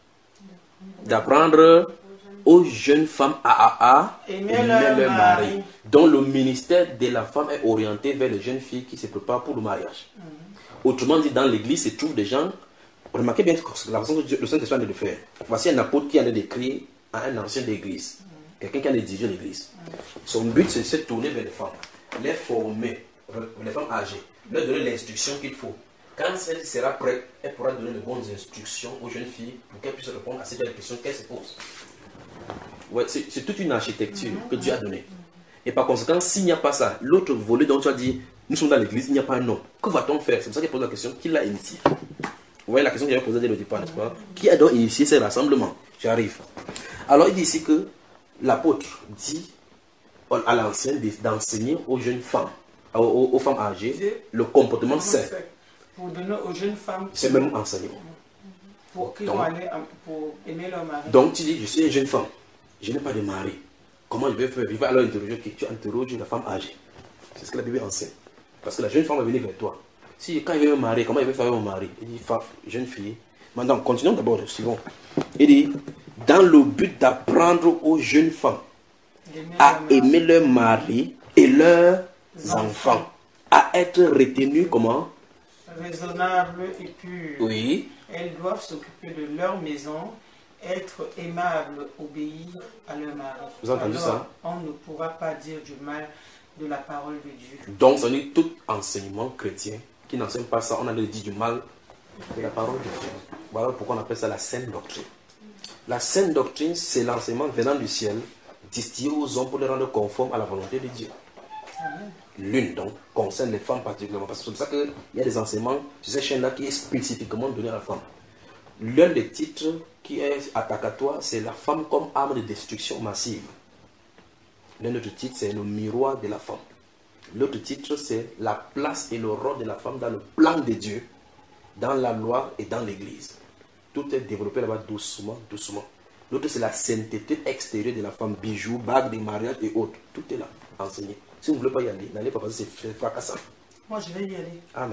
D'apprendre aux jeunes femmes à, à, à aimer leur, leur mari. mari. Dont le ministère de la femme est orienté vers les jeunes filles qui se préparent pour le mariage. Mm-hmm. Autrement dit, dans l'église se trouvent des gens. Remarquez bien la façon que le Saint-Esprit a de le faire. Voici un apôtre qui en a décrit à un ancien d'église. Mm-hmm. Quelqu'un qui en a dirigé l'église. Mm-hmm. Son but, c'est de se tourner vers les femmes, les former, les femmes âgées, leur donner l'instruction qu'il faut. Quand celle sera prête, elle pourra donner de bonnes instructions aux jeunes filles pour qu'elles puissent répondre à ces questions qu'elles se posent. Ouais, c'est toute une architecture que Dieu a donnée. Et par conséquent, s'il n'y a pas ça, l'autre volet dont tu as dit, nous sommes dans l'église, il n'y a pas un nom. Que va-t-on faire? C'est pour ça qu'il pose la question, qui l'a initié? Vous voyez la question qu'il avait posée dès le départ, n'est-ce pas? Qui a donc initié ces rassemblements? J'arrive. Alors il dit ici que l'apôtre dit à l'ancienne d'enseigner aux jeunes femmes, aux, aux femmes âgées, le comportement sain. Pour donner aux jeunes femmes. C'est même enseigné. Pour qu'ils vont aller pour aimer leur mari. Donc tu dis, je suis une jeune femme. Je n'ai pas de mari. Comment je vais faire? Il va alors interroger que tu interroges la femme âgée. C'est ce que la Bible enseigne. Parce que la jeune femme va venir vers toi. Si quand il veut me marier, comment il veut faire mon mari? Il dit, femme, jeune fille. Maintenant, continuons d'abord, suivons. Il dit, dans le but d'apprendre aux jeunes femmes à aimer leur mari et leurs enfants, à être retenues comment? Raisonnables et pures. Oui. Elles doivent s'occuper de leur maison, être aimables, obéir à leur mari. Vous avez entendu Alors, ça? On ne pourra pas dire du mal de la parole de Dieu. Donc, ça veut dire tout enseignement chrétien qui n'enseigne pas ça, on a dit du mal de la parole de Dieu. Voilà pourquoi on appelle ça la saine doctrine. La saine doctrine, c'est l'enseignement venant du ciel, distillé aux hommes pour les rendre conformes à la volonté de Dieu. L'une, donc, concerne les femmes particulièrement. Parce que c'est pour ça qu'il y a des enseignements sur ces chaînes-là qui est spécifiquement donné à la femme. L'un des titres qui est attentatoire, c'est la femme comme arme de destruction massive. L'un autre titre, c'est le miroir de la femme. L'autre titre, c'est la place et le rôle de la femme dans le plan de Dieu, dans la loi et dans l'église. Tout est développé là-bas doucement, doucement. L'autre, c'est la sainteté extérieure de la femme, bijoux, bagues de mariage et autres. Tout est là, enseigné. Si vous ne voulez pas y aller, n'allez pas parce que c'est fracassant. Moi, je vais y aller. Amen.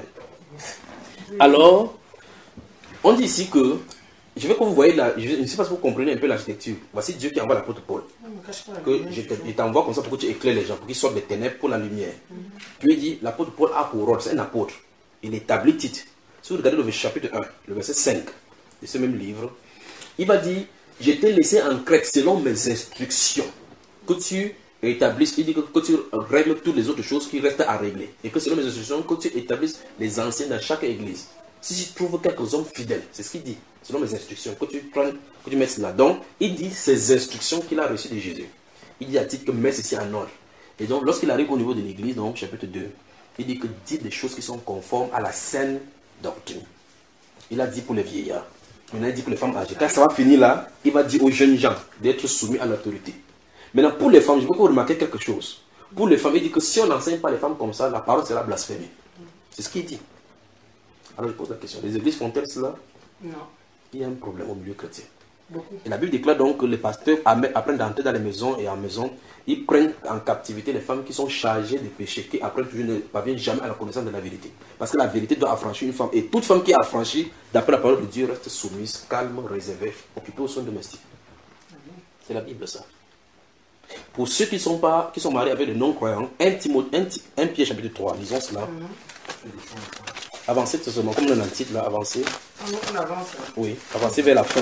Alors, on dit ici que, je veux que vous voyez, la, je ne sais pas si vous comprenez un peu l'architecture. Voici Dieu qui envoie l'apôtre Paul. Que je t'envoie comme ça pour que tu éclaires les gens, pour qu'ils sortent des ténèbres pour la lumière. Mm-hmm. Puis il dit, l'apôtre Paul a pour rôle, c'est un apôtre. Il établit titre. Si vous regardez le chapitre un, le verset cinq de ce même livre, il va dire, je t'ai laissé en Crète selon mes instructions. Que tu établisses, il dit que, que tu règles toutes les autres choses qui restent à régler. Et que selon mes instructions, que tu établisses les anciens dans chaque église. Si tu trouves quelques hommes fidèles, c'est ce qu'il dit, selon mes instructions, que tu prennes, que tu mettes là-dedans, il dit ces instructions qu'il a reçues de Jésus. Il dit à titre que mets ceci en ordre. Et donc, lorsqu'il arrive au niveau de l'église, donc chapitre deux, il dit que dit des choses qui sont conformes à la saine doctrine. Il a dit pour les vieillards. Maintenant, il dit pour les femmes âgées. Quand ça va finir là, il va dire aux jeunes gens d'être soumis à l'autorité. Maintenant, pour les femmes, je veux que vous remarquez quelque chose. Pour les femmes, il dit que si on n'enseigne pas les femmes comme ça, la parole sera blasphémée. C'est ce qu'il dit. Alors je pose la question, les églises font-elles cela? Non. Il y a un problème au milieu chrétien. Beaucoup. Et la Bible déclare donc que les pasteurs apprennent d'entrer dans les maisons et en maison, ils prennent en captivité les femmes qui sont chargées de péché, qui après toujours ne parviennent jamais à la connaissance de la vérité. Parce que la vérité doit affranchir une femme. Et toute femme qui est affranchie, d'après la parole de Dieu, reste soumise, calme, réservée, occupée au soin domestique. C'est la Bible ça. Pour ceux qui sont, pas, qui sont mariés avec des non-croyants, un Pierre chapitre trois, lisons cela. Mm-hmm. Avancez tout seulement, comme on a le titre là, avancez. On avance. Hein. Oui, avancez vers la fin.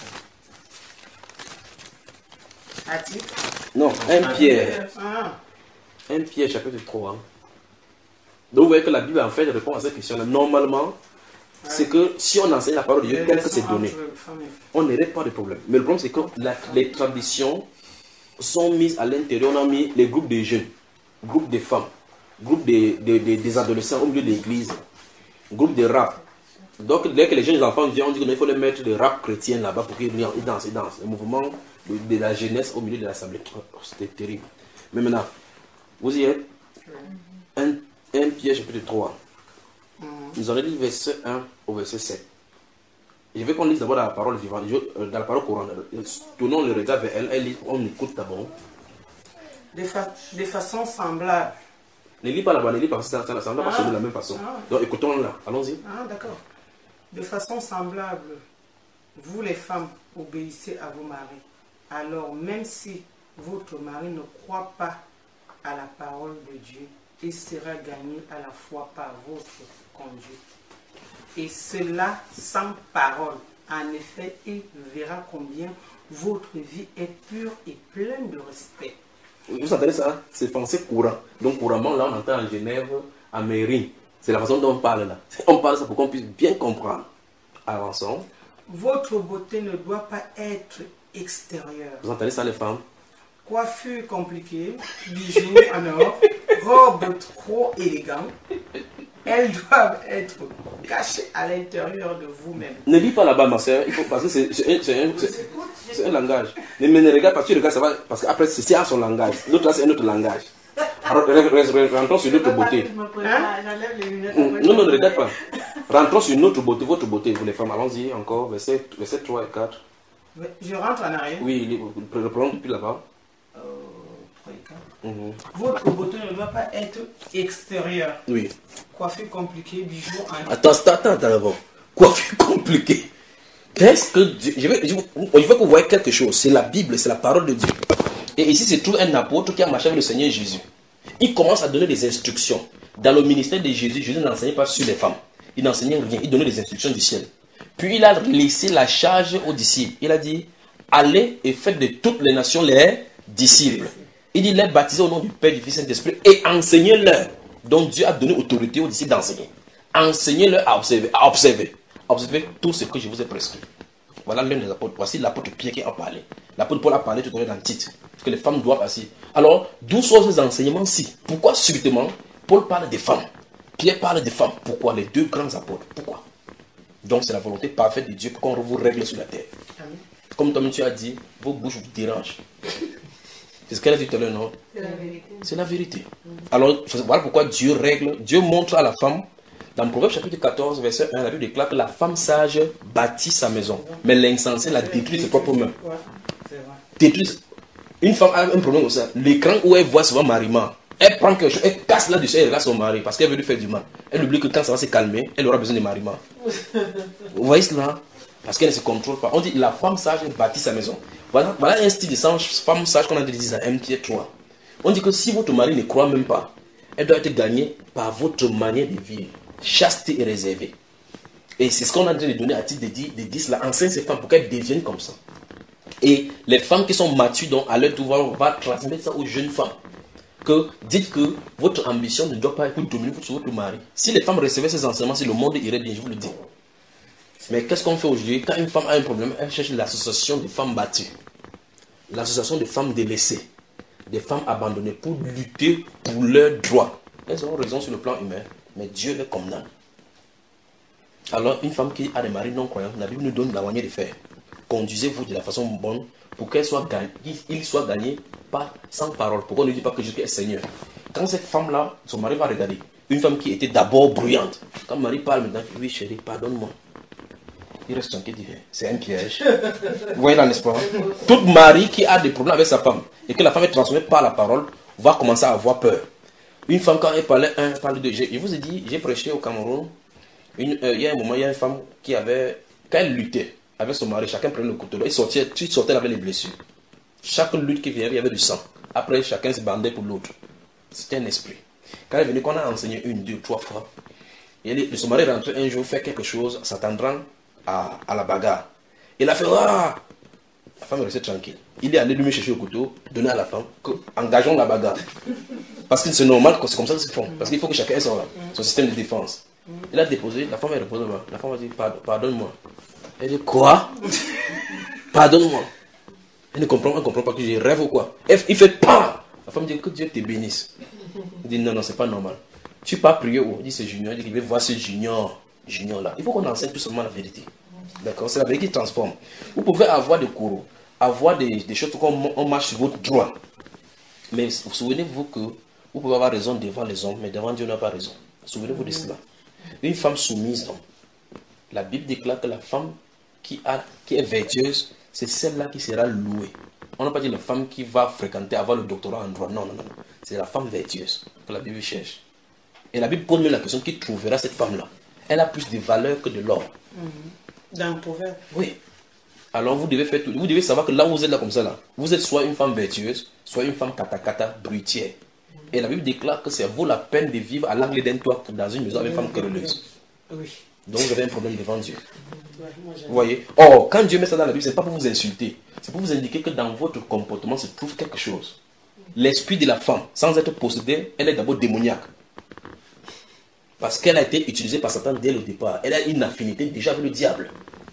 À titre? Non, un Pierre. Ah. un Pierre chapitre trois. Donc vous voyez que la Bible en fait répond à cette question-là. Normalement, ouais. C'est que si on enseigne la parole de Dieu tel que c'est donné, on n'aurait pas de problème. Mais le problème c'est que la, les traditions sont mises à l'intérieur. On a mis les groupes de jeunes, groupes de femmes, groupes de, de, de, des adolescents au milieu de l'église, groupe de rap. Donc dès que les jeunes enfants viennent, on dit qu'il faut les mettre de rap chrétien là-bas pour qu'ils dansent, ils dansent. Le mouvement de, de la jeunesse au milieu de l'assemblée. Oh, c'était terrible. Mais maintenant, vous y êtes. un Pierre chapitre trois. Nous allons lire verset un au verset sept. Je veux qu'on lise d'abord dans la parole vivante, dans la parole courante. Tournons le regard vers elle, elle on écoute d'abord. De, fa de façon semblable. Ne lis pas là-bas, ne lis pas, ça ne va pas sonner de la même façon. Ah. Donc écoutons-la, allons-y. Ah, d'accord. De façon semblable, vous les femmes, obéissez à vos maris. Alors, même si votre mari ne croit pas à la parole de Dieu, il sera gagné à la fois par votre conduite. Et cela sans parole. En effet, il verra combien votre vie est pure et pleine de respect. Vous entendez ça? C'est français courant. Donc couramment, là, on entend en Genève, en Mairie. C'est la façon dont on parle là. On parle ça pour qu'on puisse bien comprendre. Avançons. Votre beauté ne doit pas être extérieure. Vous entendez ça, les femmes? Coiffure compliquée, bijoux en or, robe trop élégante. Elles doivent être cachées à l'intérieur de vous-même. Ne lis pas là-bas, ma soeur. Il faut, parce que c'est un, un, un langage. Ne me regarde pas, tu regardes, ça va. Parce qu'après, c'est à son langage. L'autre là, c'est un autre langage. Alors, rentrons sur notre beauté. Hein? Non, non, ne regarde pas. Rentrons sur notre beauté, votre beauté, vous les femmes. Allons-y encore, verset, verset trois et quatre. Je rentre en arrière. Oui, reprenons depuis là-bas. Euh, trois et quatre. Mm-hmm. Votre beauté ne doit pas être extérieure. Oui. Coiffure compliquée, bijoux en... Attends, attends, attends d'abord. Coiffure compliquée. Qu'est-ce que Dieu... Je veux, je, veux, je veux que vous voyez quelque chose. C'est la Bible, c'est la parole de Dieu. Et ici, c'est tout un apôtre qui a marché avec le Seigneur Jésus. Il commence à donner des instructions. Dans le ministère de Jésus, Jésus n'enseignait pas sur les femmes. Il n'enseignait rien. Il donnait des instructions du ciel. Puis il a laissé la charge aux disciples. Il a dit, allez et faites de toutes les nations les disciples. Il dit, les baptiser au nom du Père, du Fils et du Saint-Esprit et enseignez-leur. Donc Dieu a donné autorité aux disciples d'enseigner. Enseignez-leur à observer, à observer. Observez tout ce que je vous ai prescrit. Voilà l'un des apôtres. Voici l'apôtre Pierre qui en parlait. L'apôtre Paul a parlé tout à l'heure dans le titre. Que les femmes doivent assis. Alors, d'où sont ces enseignements-ci? Pourquoi subitement Paul parle des femmes? Pierre parle des femmes. Pourquoi? Les deux grands apôtres. Pourquoi? Donc c'est la volonté parfaite de Dieu pour qu'on vous règle sur la terre. Amen. Comme toi tu as dit, vos bouches vous dérangent. C'est ce qu'elle a dit tout à l'heure, non? C'est la vérité. C'est la vérité. Alors, voilà pourquoi Dieu règle. Dieu montre à la femme, dans Proverbe chapitre quatorze, verset un, la Bible déclare que la femme sage bâtit sa maison, mais l'insensé la détruit de ses propres mains. Détruit. Une femme a un problème comme ça. L'écran où elle voit souvent mariement, elle prend quelque chose, elle casse là-dessus, elle regarde son mari parce qu'elle veut lui faire du mal. Elle oublie que quand ça va se calmer, elle aura besoin de mariement. Vous voyez cela? Parce qu'elle ne se contrôle pas. On dit la femme sage bâtit sa maison. Voilà, voilà un style de femme sage qu'on a dit dans un Pierre trois. On dit que si votre mari ne croit même pas, elle doit être gagnée par votre manière de vivre, chaste et réservée. Et c'est ce qu'on a en train de donner à titre de dire, de dire cela. Enseigne ces femmes pour qu'elles deviennent comme ça. Et les femmes qui sont matures, donc, à leur devoir, on va transmettre ça aux jeunes femmes. Que dites que votre ambition ne doit pas être de dominer sur votre mari. Si les femmes recevaient ces enseignements, si le monde irait bien, je vous le dis. Mais qu'est-ce qu'on fait aujourd'hui? Quand une femme a un problème, elle cherche l'association des femmes battues, l'association des femmes délaissées, des femmes abandonnées pour lutter pour leurs droits. Elles ont raison sur le plan humain, mais Dieu les condamne. Alors, une femme qui a des maris non croyants, la Bible nous donne la manière de faire. Conduisez-vous de la façon bonne pour qu'elle soit gagnée, il soit gagné par sans parole. Pourquoi on ne dit pas que Jésus est Seigneur? Quand cette femme-là, son mari va regarder, une femme qui était d'abord bruyante, quand le mari parle maintenant, oui chérie, pardonne-moi. Il reste tranquille, il dit, c'est un piège. Vous voyez là, n'est-ce pas? Tout mari qui a des problèmes avec sa femme et que la femme est transformée par la parole va commencer à avoir peur. Une femme, quand elle parlait un, elle parle deux. Je vous ai dit, j'ai prêché au Cameroun. Une, euh, il y a un moment, il y a une femme qui avait, quand elle luttait avec son mari, chacun prenait le couteau. Il sortait, il sortait avec les blessures. Chaque lutte qui venait, il y avait du sang. Après, chacun se bandait pour l'autre. C'était un esprit. Quand elle est venue, qu'on a enseigné une, deux, trois fois, et son mari rentrait un jour, fait quelque chose, s'attendant à, à la bagarre. Il a fait, ah! La femme est restée tranquille. Il est allé lui chercher le couteau, donner à la femme, que, engageons la bagarre. Parce que c'est normal que c'est comme ça qu'ils se font. Parce qu'il faut que chacun ait son, son système de défense. Il a déposé, la femme est reposée. La femme a dit, pardonne-moi. Elle dit, quoi? Pardonne-moi. Elle ne comprend, elle ne comprend pas que je rêve ou quoi. Il fait pas. La femme dit, que Dieu te bénisse. Il dit, non, non, c'est pas normal. Tu pas prier où? Il dit, c'est Junior. Il dit, il veut voir ce Junior. Junior là. Il faut qu'on enseigne tout simplement la vérité. D'accord? C'est la vérité qui transforme. Vous pouvez avoir des courroux, avoir des, des choses comme on marche sur votre droit. Mais vous souvenez-vous que vous pouvez avoir raison devant les hommes, mais devant Dieu n'a pas raison. Souvenez-vous de cela. Une femme soumise, donc. La Bible déclare que la femme qui, a, qui est vertueuse, c'est celle-là qui sera louée. On n'a pas dit la femme qui va fréquenter, avoir le doctorat en droit. Non, non, non. C'est la femme vertueuse que la Bible cherche. Et la Bible pose même la question, qui trouvera cette femme-là? Elle a plus de valeur que de l'or. Mmh. Dans le proverbe. Oui. Alors vous devez faire tout. Vous devez savoir que là où vous êtes là comme ça, là, vous êtes soit une femme vertueuse, soit une femme katakata, bruitière. Et la Bible déclare que ça vaut la peine de vivre à l'angle d'un toit dans une maison avec une femme querelleuse. Oui. Donc vous avez un problème devant Dieu. Vous voyez? Or, quand Dieu met ça dans la Bible, ce n'est pas pour vous insulter. C'est pour vous indiquer que dans votre comportement se trouve quelque chose. L'esprit de la femme, sans être possédée, elle est d'abord démoniaque. Parce qu'elle a été utilisée par Satan dès le départ. Elle a une affinité déjà avec le diable.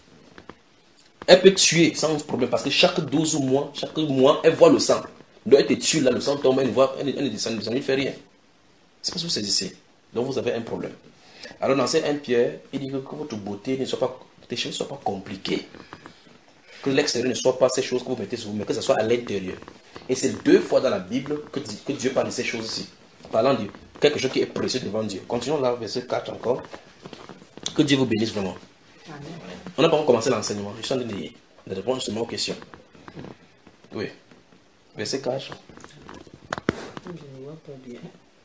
Elle peut tuer sans problème parce que chaque douze mois, chaque mois, elle voit le sang. Donc elle te tue là, le sang tombe, elle ne voit, elle, elle, elle, elle ne fait rien. C'est parce que vous saisissez. Donc vous avez un problème. Alors dans ces un Pierre, il dit que, que votre beauté ne soit pas, tes cheveux ne soient pas compliqués. Que l'extérieur ne soit pas ces choses que vous mettez sur vous, mais que ce soit à l'intérieur. Et c'est deux fois dans la Bible que, que Dieu parle de ces choses-ci. Parlant de quelque chose qui est précieux devant Dieu. Continuons là, verset quatre encore. Que Dieu vous bénisse vraiment. Amen. On n'a pas encore commencé l'enseignement. Je suis en train de répondre seulement aux questions. Oui. Verset quatre. Je ne vois pas bien.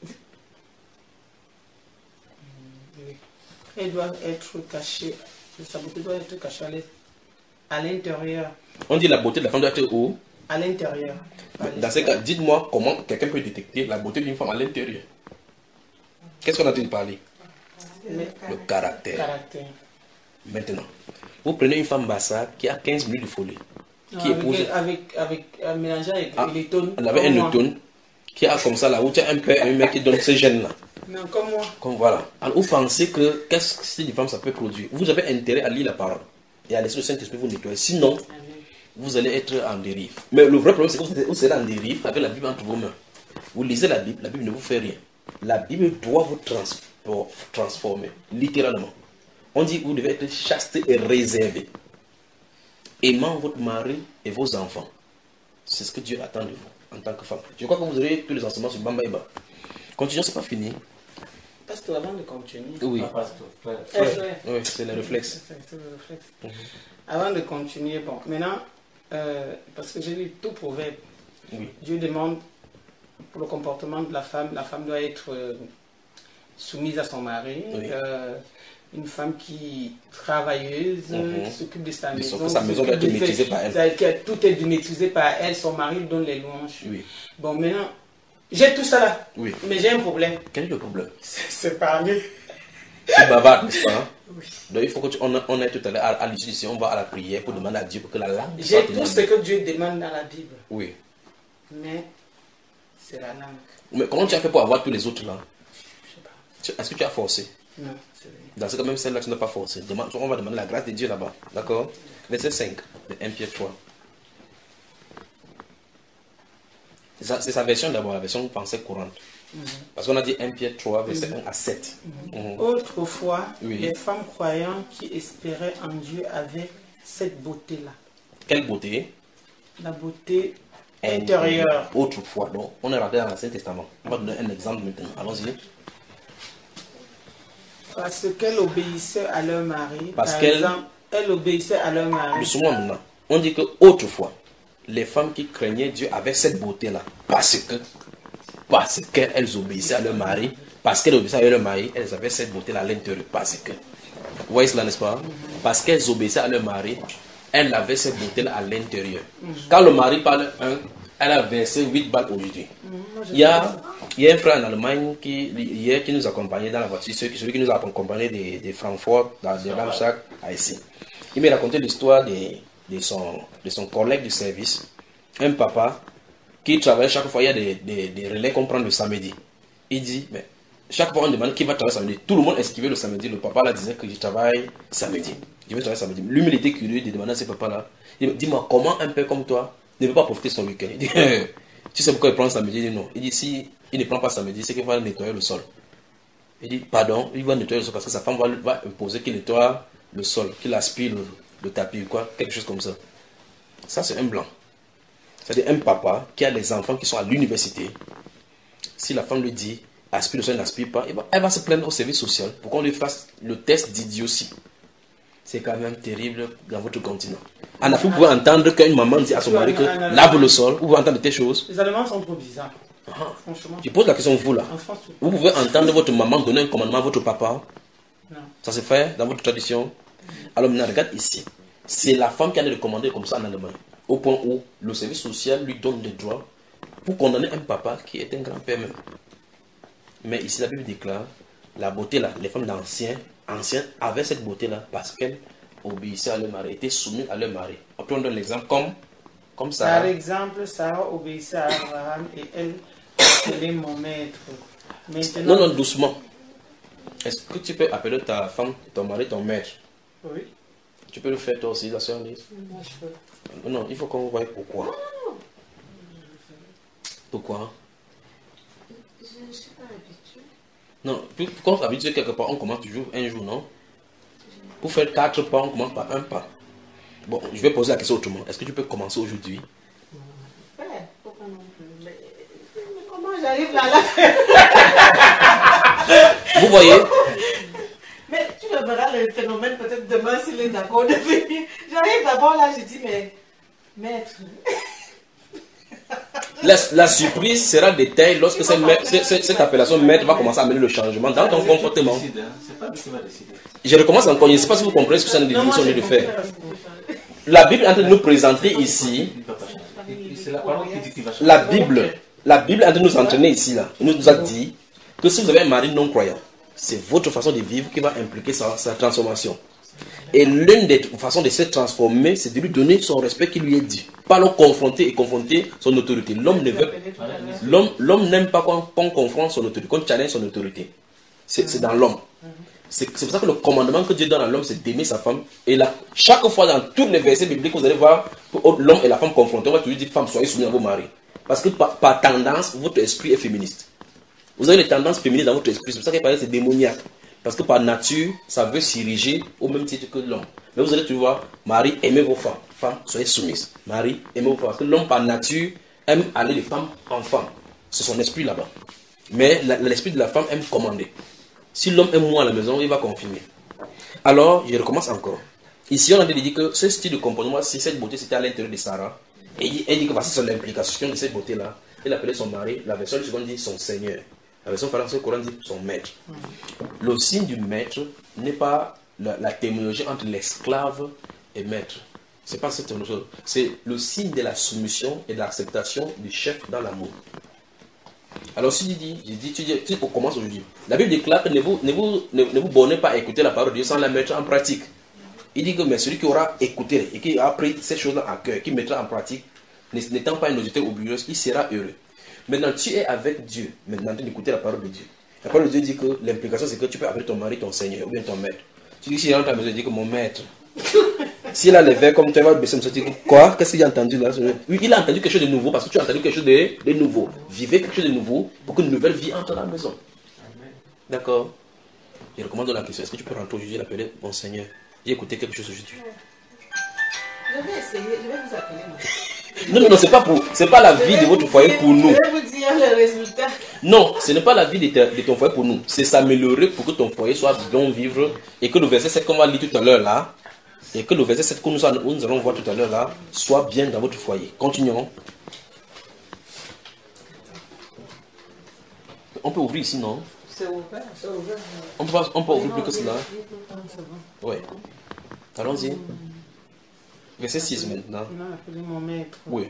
Elle doit être cachée. Sa beauté doit être cachée à l'intérieur. On dit la beauté de la femme doit être où? À l'intérieur. Dans ce cas, dites-moi comment quelqu'un peut détecter la beauté d'une femme à l'intérieur. Qu'est-ce qu'on a entendu parler? Le, le caractère. caractère. Maintenant, vous prenez une femme bassa qui a quinze minutes de folie. Qui avec, épouse, avec, avec, avec, mélangé avec ah, les tonnes. Elle avait un tone. qui a comme ça là, où tu as un père et un mec qui donne ces gènes là. Non, comme moi. Comme voilà. Alors vous pensez que qu'est-ce que cette femme ça peut produire? Vous avez intérêt à lire la parole et à laisser le Saint-Esprit vous nettoyer. Sinon, vous allez être en dérive. Mais le vrai problème, c'est que vous serez en dérive avec la Bible entre vos mains. Vous lisez la Bible, la Bible ne vous fait rien. La Bible doit vous transpor- transformer, littéralement. On dit que vous devez être chaste et réservé. Aimant votre mari et vos enfants. C'est ce que Dieu attend de vous en tant que femme. Je crois que vous aurez tous les enseignements sur Bamba Eba. Continuons, c'est pas fini. Pasteur, avant de continuer. Oui, Pas pasteur, frère. Eh, frère. oui, c'est le réflexe. C'est c'est le réflexe. Avant de continuer, bon, maintenant, euh, parce que j'ai lu tout proverbe, Oui. Dieu demande pour le comportement de la femme, la femme doit être euh, soumise à son mari, Oui. euh, une femme qui travailleuse, Mhm. qui s'occupe de sa De son- maison, que sa maison doit être s'occupe de maîtrisée ses- par elle. ça- que tout est maîtrisé par elle, son mari lui donne les louanges. Oui. Bon, maintenant, j'ai tout ça là, Oui. mais j'ai un problème, Quel est le problème? c'est c'est parler. Tu bavardes, n'est-ce pas? Hein? Oui. Donc il faut que tu, on, on est tout à l'heure à, à l'issue ici, on va à la prière pour demander à Dieu pour que la langue J'ai soit tout ce libre. que Dieu demande dans la Bible, Oui. mais c'est la langue. Mais comment tu as fait pour avoir tous les autres là? Je sais pas. Tu- Est-ce que tu as forcé? Non, c'est vrai. Dans ce cas, même celle-là, tu n'as pas forcé. Demande, on va demander la grâce de Dieu là-bas. D'accord? Verset cinq de un Pierre trois. C'est sa, c'est sa version d'abord, la version pensée courante. Parce qu'on a dit un Pierre trois, verset un à sept. Mhm. Autrefois, Oui. les femmes croyantes qui espéraient en Dieu avaient cette beauté-là. Quelle beauté? La beauté intérieure. Autrefois. Donc, on est rentré dans l'Ancien Testament. On va donner un exemple maintenant. Allons-y. Parce qu'elles obéissaient à leur mari. Parce par qu'elles- exemple, elles obéissaient à leur mari. Doucement maintenant. On dit que autrefois, les femmes qui craignaient Dieu avaient cette beauté-là. Parce que, parce qu'elles obéissaient à leur mari, parce qu'elles obéissaient à leur mari, elles avaient cette beauté-là à l'intérieur. Parce que, vous voyez cela, n'est-ce pas? Parce qu'elles obéissaient à leur mari, elles avaient cette beauté-là à l'intérieur. Quand le mari parle un, elle a versé huit balles aujourd'hui. Il y a, il y a un frère en Allemagne qui, hier, qui nous accompagnait dans la voiture, celui celui qui nous a accompagnés de, de Francfort, dans, de Ramschak à ici. Il m'a raconté l'histoire de, de, son, de son collègue de service, un papa qui travaille chaque fois, il y a des, des, des relais qu'on prend le samedi. Il dit, mais chaque fois on demande qui va travailler samedi. Tout le monde esquivait le samedi. Le papa là disait que je travaille samedi. Je vais travailler samedi. Lui, il était curieux de demander à ce papa-là. Il me dit, dis-moi, comment un père comme toi ne peut pas profiter de son week-end? Il dit, tu sais pourquoi il prend samedi? Il dit non. Il dit, si il ne prend pas samedi, c'est qu'il va nettoyer le sol. Il dit, pardon, il va nettoyer le sol parce que sa femme va, va imposer qu'il nettoie le sol, qu'il aspire le, le tapis ou quoi, quelque chose comme ça. Ça, c'est un blanc. C'est-à-dire un papa qui a des enfants qui sont à l'université. Si la femme lui dit, aspire le sol, n'aspire pas, elle va, elle va se plaindre au service social pour qu'on lui fasse le test d'idiotie. C'est quand même terrible dans votre continent. En Afrique, vous pouvez entendre qu'une maman dit à son mari que lave le sol. Vous pouvez entendre des choses. Les Allemands sont trop bizarres. Franchement. Je pose la question vous là. En France, Vous pouvez entendre votre maman donner un commandement à votre papa. non. Ça se fait dans votre tradition. Alors maintenant, regarde ici. C'est la femme qui a le commander comme ça en Allemagne. Au point où le service social lui donne des droits pour condamner un papa qui est un grand-père même. Mais ici, la Bible déclare la beauté là. Les femmes d'anciens anciens avaient cette beauté là parce qu'elles obéissaient à leur mari, étaient soumises à leur mari. Après, on donne l'exemple comme, comme ça. Par exemple, Sarah obéissait à Abraham et elle appelait mon maître. Maintenant, Non, non, doucement. Est-ce que tu peux appeler ta femme, ton mari, ton maître? oui. Tu peux le faire toi aussi, la soeur Lise? Moi, je peux. Non, il faut qu'on voie pourquoi. Pourquoi? Je ne suis pas habituée. Non, puis, quand on s'habitue quelque part, on commence toujours un jour, non? Pour faire quatre pas, on commence par un pas. Bon, je vais poser la question autrement. Est-ce que tu peux commencer aujourd'hui? Ouais, pourquoi non plus? Mais, mais comment j'arrive là, là? Vous voyez? Mais tu me verras le phénomène peut-être demain s'il est d'accord de venir. J'arrive d'abord là, je dis, mais maître. La, la surprise sera détaillée lorsque cette, maître- cette- cette- cette appellation maître va commencer à amener le changement dans ton comportement. Décide, hein. C'est pas lui qui va décider. Je recommence encore. Je ne sais pas si vous comprenez ce que c'est une Non, moi, définition j'ai de faire. compris. La Bible est en train de nous présenter ici. Il ne peut pas changer. Et- et C'est la parole qui dit qu'il va changer. La Bible, la Bible est en train de nous entraîner ici là. Il nous a dit que si vous avez un mari non croyant, c'est votre façon de vivre qui va impliquer sa, sa transformation. Et l'une des façons de se transformer, c'est de lui donner son respect qui lui est dû. Pas le confronter et confronter son autorité. L'homme ne veut, l'homme, l'homme n'aime pas qu'on, qu'on confronte son autorité, qu'on challenge son autorité. C'est, c'est dans l'homme. C'est, c'est pour ça que le commandement que Dieu donne à l'homme, c'est d'aimer sa femme. Et là, chaque fois dans tous les versets bibliques, vous allez voir l'homme et la femme confrontés. On va toujours dire, femme, soyez soumis à vos maris. Parce que par, par tendance, votre esprit est féministe. Vous avez les tendances féministes dans votre esprit. C'est pour ça qu'il paraît que c'est démoniaque. Parce que par nature, ça veut s'iriger au même titre que l'homme. Mais vous allez toujours voir, mari, aimez vos femmes. Femmes, soyez soumises. Mari, aimez vos femmes. Parce que l'homme, par nature, aime aller de femme en femme. C'est son esprit là-bas. Mais la, l'esprit de la femme aime commander. Si l'homme aime moins à la maison, il va confirmer. Alors, je recommence encore. Ici, on a dit que ce style de comportement, si cette beauté, c'était à l'intérieur de Sarah. Et elle dit que voici l'implication de cette beauté-là. Elle appelait son mari, la version du second dit son Seigneur. La version française Coran dit son maître. Le signe du maître n'est pas la, la terminologie entre l'esclave et maître. C'est pas cette chose. C'est le signe de la soumission et de l'acceptation du chef dans l'amour. Alors si je dis, je dis, tu dis, tu dis, on commence aujourd'hui. La Bible déclare que ne vous, ne vous, ne, ne vous bornez pas à écouter la parole de Dieu sans la mettre en pratique. Il dit que mais celui qui aura écouté et qui aura pris ces choses-là à cœur, qui mettra en pratique, n'étant pas une autorité oublieuse, il sera heureux. Maintenant, tu es avec Dieu. Maintenant, tu écoutes la parole de Dieu. La parole de Dieu dit que l'implication, c'est que tu peux appeler ton mari, ton Seigneur, ou bien ton maître. Tu dis, si il rentre à la maison, il dit que mon maître. S'il a les verres comme tu vas baisser, tu dis, quoi? Qu'est-ce qu'il a entendu là? Oui, il a entendu quelque chose de nouveau parce que tu as entendu quelque chose de, de nouveau. Vivez quelque chose de nouveau pour qu'une nouvelle vie entre dans la maison. D'accord? Je recommande la question. Est-ce que tu peux rentrer aujourd'hui et l'appeler mon Seigneur? J'ai écouté quelque chose aujourd'hui. Je vais essayer, je vais vous appeler moi. Non, non, non, c'est pas pour, c'est pas la vie de votre foyer pour nous. Je vais vous dire le résultat. Non, ce n'est pas la vie de, ta, de ton foyer pour nous. C'est s'améliorer pour que ton foyer soit bon vivre et que le verset sept qu'on va lire tout à l'heure là, et que le verset sept que nous, nous allons voir tout à l'heure là, soit bien dans votre foyer. Continuons. On peut ouvrir ici, non? C'est ouvert, c'est ouvert. On peut, pas, on peut ouvrir plus que cela. Oui. Allons-y. Verset six maintenant. Maintenant, appelez mon maître. Oui.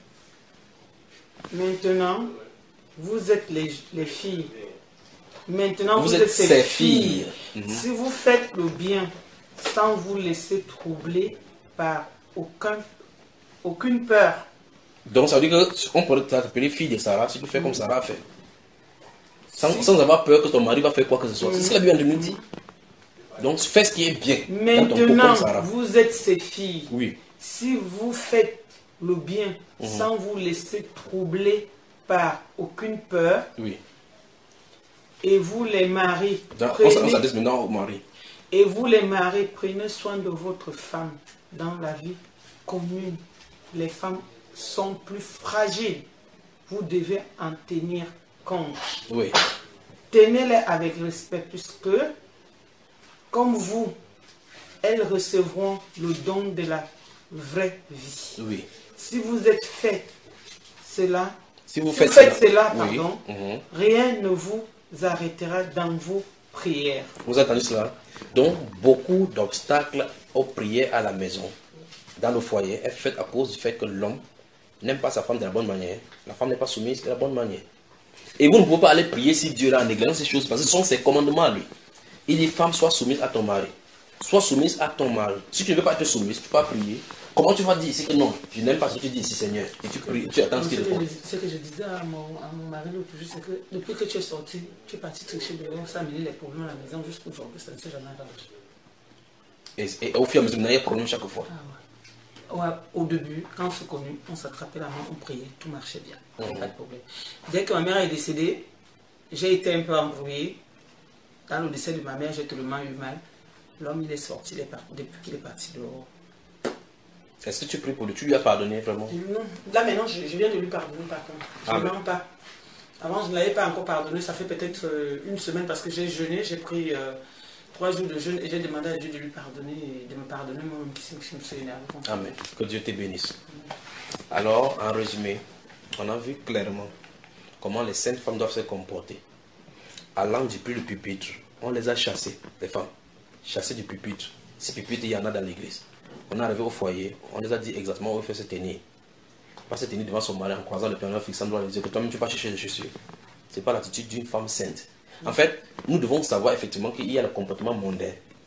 Maintenant, vous êtes les, les filles. Maintenant, Vous vous, êtes êtes ses ces filles. filles. Mhm. Si vous faites le bien sans vous laisser troubler par aucun, aucune peur. Donc ça veut dire qu'on pourrait t'appeler fille de Sarah si tu fais comme Sarah a fait. Sans, sans avoir peur que ton mari va faire quoi que ce soit. C'est ce que la Bible nous dit. Donc fais ce qui est bien. Dans ton Maintenant, comme Sarah. vous êtes ces filles. Oui. Si vous faites le bien Mhm. sans vous laisser troubler par aucune peur, Oui. et vous les maris, Donc, prenez, on s'adresse maintenant au mari. et vous les maris, prenez soin de votre femme dans la vie commune. Les femmes sont plus fragiles. Vous devez en tenir compte. Oui. Tenez-les avec respect, puisque, comme vous, elles recevront le don de la vraie vie. Oui. Si vous êtes fait cela, Si vous si faites, vous faites cela, cela, oui. pardon, Mhm. rien ne vous arrêtera dans vos prières. Vous avez entendu cela? Donc, beaucoup d'obstacles aux prières à la maison, dans le foyer, est fait à cause du fait que l'homme n'aime pas sa femme de la bonne manière. La femme n'est pas soumise de la bonne manière. Et vous ne pouvez pas aller prier si Dieu là en négligeant ces choses, parce que ce sont ses commandements à lui. Il dit, femme, sois soumise à ton mari. Sois soumise à ton mari. Si tu ne veux pas être soumise, tu ne peux pas prier. Comment tu vas dire ici que non, je n'aime pas ce que tu dis ici, Seigneur, et tu pries, tu attends ce qu'il répond. Ce que je disais à mon, à mon mari l'autre jour, c'est que depuis que tu es sorti, tu es parti tricher dehors, ça a amené les problèmes à la maison jusqu'aujourd'hui, ça ne s'est jamais arrangé. Et, et au fur et à mesure, il y a des problèmes chaque fois. Ah ouais. Ouais, au début, quand on s'est connus, on s'attrapait la main, on priait, tout marchait bien, Mhm. pas de problème. Dès que ma mère est décédée, j'ai été un peu embrouillée. Dans le décès de ma mère, j'ai tellement eu mal. L'homme, il est sorti, il est parti, depuis qu'il est parti dehors. Est-ce que tu pries pour lui? Tu lui as pardonné vraiment? Non, là maintenant, je, je viens de lui pardonner par contre. Je ne Ah, mens pas. Avant, je ne l'avais pas encore pardonné. Ça fait peut-être euh, une semaine parce que j'ai jeûné. J'ai pris euh, trois jours de jeûne et j'ai demandé à Dieu de lui pardonner et de me pardonner moi-même qui je me suis énervé contre lui. Amen. Que Dieu te bénisse. Alors, en résumé, on a vu clairement comment les saintes femmes doivent se comporter. Allant depuis le pupitre, on les a chassées, les femmes, chassées du pupitre. Si pupitre, il y en a dans l'église. On est arrivé au foyer, on les a dit exactement où il faut se tenir. Pas se tenir devant son mari en croisant le piano fixant droit les yeux, que toi-même tu vas chercher des chaussures. Ce n'est pas l'attitude d'une femme sainte. En fait, nous devons savoir effectivement qu'il y a le comportement mondain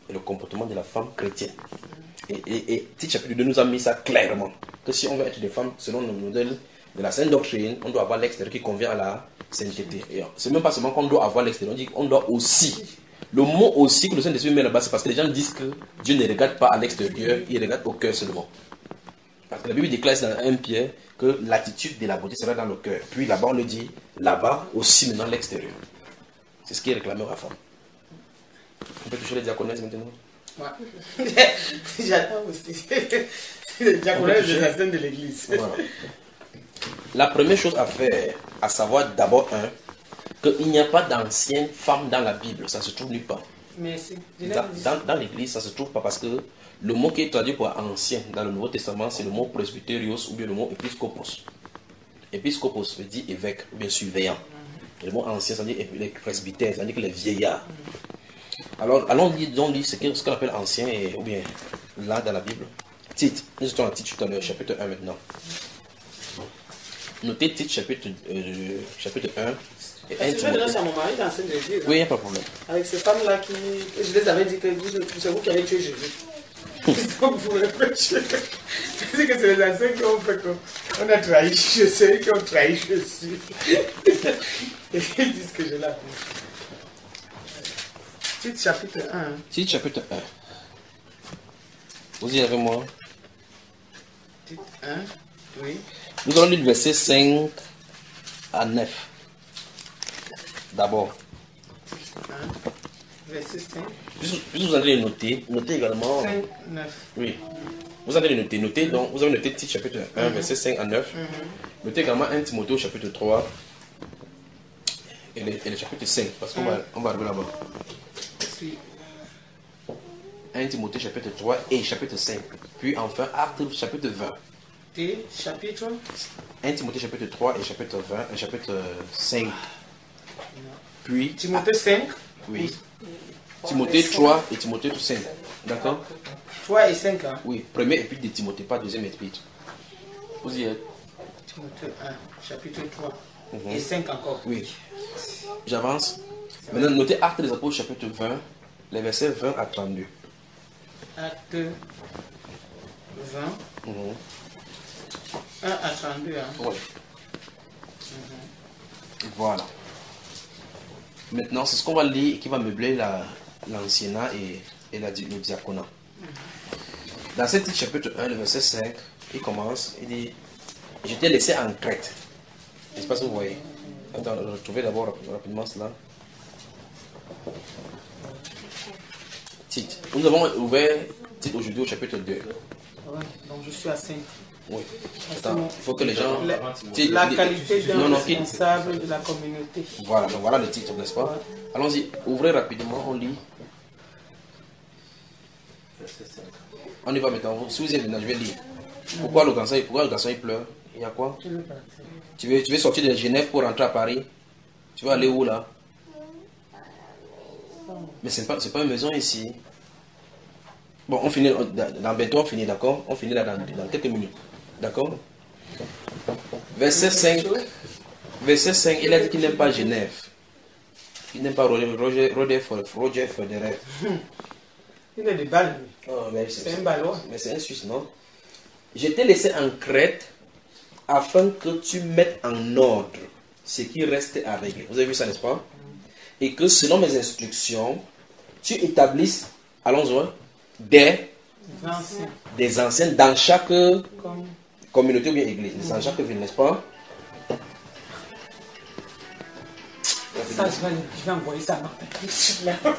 et le comportement de la femme chrétienne. Et, et, et Tite chapitre deux nous a mis ça clairement. Que si on veut être des femmes selon le modèle de la sainte doctrine, on doit avoir l'extérieur qui convient à la sainteté. Et c'est même pas seulement qu'on doit avoir l'extérieur, on dit qu'on doit aussi. Le mot aussi que le Saint-Esprit met là-bas, c'est parce que les gens disent que Dieu ne regarde pas à l'extérieur, il regarde au cœur seulement. Parce que la Bible déclare dans un Pierre que l'attitude de la beauté sera dans le cœur. Puis là-bas, on le dit, là-bas aussi maintenant l'extérieur. C'est ce qui est réclamé à la femme. On peut toucher les diaconesses maintenant? Ouais. J'attends aussi. Les diaconesses de la scène de l'église. Voilà. La première chose à faire, à savoir d'abord, un, qu'il n'y a pas d'ancienne femme dans la Bible. Ça ne se trouve nulle part. Merci. Dans, dans, dans l'église, ça ne se trouve pas parce que le mot qui est traduit pour ancien dans le Nouveau Testament, c'est le mot presbyterios ou bien le mot épiscopos. Épiscopos veut dire évêque ou bien surveillant. Et le mot ancien, ça veut dire les presbytères, ça veut dire que les vieillards. Alors, allons lire, on lit ce qu'on appelle ancien, et, ou bien là dans la Bible. Tite, nous étions à Tite tout à l'heure, chapitre un maintenant. Notez Tite chapitre, euh, chapitre un. Et un tu veux donner ça à mon mari dans cette église? Oui, il n'y a pas de problème. Avec ces femmes-là qui. Je les avais dit que c'est vous qui avez tué Jésus. Donc vous me reprochez. Je dis que c'est les anciens qui ont fait qu'on a trahi Jésus, qui ont trahi Jésus. Et ils disent que je l'ai appris. Tite chapitre un. Tite chapitre un. Vous y avez moi? Tite un, oui. Nous allons lire le verset cinq à neuf. D'abord. un, verset cinq. Puisque vous allez les noter, notez également. cinq, neuf. Oui. Vous allez les noter. Notez donc, vous avez noté Tite chapitre un, mm-hmm. verset cinq à neuf. Mm-hmm. Notez également un Timothée au chapitre trois. Et le, et le chapitre cinq, parce qu'on mm. va, on va arriver là-bas. Oui. un Timothée chapitre trois et chapitre cinq. Puis enfin, Actes chapitre vingt. T chapitre un Timothée chapitre trois et chapitre vingt et chapitre cinq. Puis Timothée cinq. Oui. Timothée trois et Timothée cinq. D'accord? trois et cinq. Hein? Oui. Premier épître de Timothée, pas deuxième épître. Vous y êtes? Timothée un, chapitre trois. Mm-hmm. Et cinq encore. Oui. J'avance. Maintenant, notez Actes des Apôtres chapitre vingt, les versets vingt à trente-deux. Acte vingt. Mm-hmm. un à trente-deux. Hein? Oui. Mm-hmm. Voilà. Maintenant, c'est ce qu'on va lire et qui va meubler l'anciennat et, et la, le diaconat. Mm-hmm. Dans ce petit chapitre un, le verset cinq, il commence, il dit, je t'ai laissé en Crète. Je ne sais pas si vous voyez. Attends, retrouvez d'abord rapidement cela. Tite. Nous avons ouvert Tite aujourd'hui au chapitre deux. Oui, donc je suis à cinq. Oui. Attends, il faut que les gens... La, Tite, la qualité d'un non, non, responsable de la communauté. Voilà, donc voilà le titre, n'est-ce pas? Ouais. Allons-y, ouvrez rapidement, on lit. On y va maintenant. Si vous êtes maintenant, je vais lire. Pourquoi le garçon, pourquoi le garçon il pleure? Il y a quoi? Tu veux, tu veux sortir de Genève pour rentrer à Paris? Tu veux aller où là? Mais ce n'est pas, c'est pas une maison ici. Bon, on finit, dans bientôt on finit, d'accord? On finit là dans, dans quelques minutes. D'accord? Verset cinq. Verset cinq, il a dit qu'il n'aime pas Genève. Il n'aime pas Roger, Roger, Roger, Roger Federer. Il est de balles. Oh, c'est un ballon. Mais c'est un Suisse, non? Je t'ai laissé en Crète afin que tu mettes en ordre ce qui reste à régler. Vous avez vu ça, n'est-ce pas? Et que selon mes instructions, tu établisses, allons-y, des anciens. des anciens dans chaque Comme... communauté ou bien église, mmh. dans chaque ville, n'est-ce pas? Ça, je vais, je vais envoyer ça à Martin.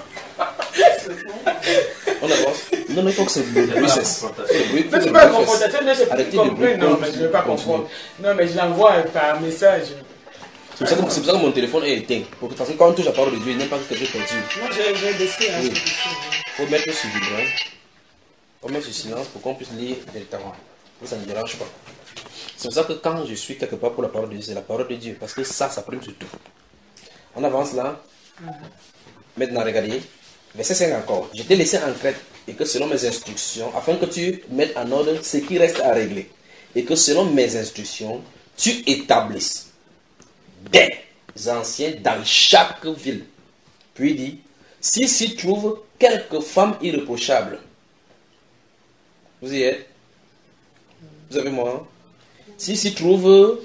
On avance. Non, non, il faut que c'est le bruit cesse. Mais c'est pas une confrontation, mais c'est plus compris. Non, mais je ne vais pas comprendre. Non, mais je l'envoie par message. C'est pour, pour ça que mon téléphone est éteint. Parce que quand on touche la parole de Dieu, il n'aime pas que quelque chose continue. Moi, j'ai décidé. Il faut mettre sur vibrant. Il faut mettre sur silence pour qu'on puisse lire directement. Ça ne me dérange pas. C'est pour ça que quand je suis quelque part pour la parole de Dieu, c'est la parole de Dieu. Parce que ça, ça prime sur tout. On avance là. Mm-hmm. Maintenant, regardez. Verset cinq encore. Je t'ai laissé en Crète et que selon mes instructions, afin que tu mettes en ordre ce qui reste à régler, et que selon mes instructions, tu établisses des anciens dans chaque ville. Puis il dit, si s'y trouve quelques femmes irréprochables. Vous y êtes? Vous avez moi? Si s'y trouve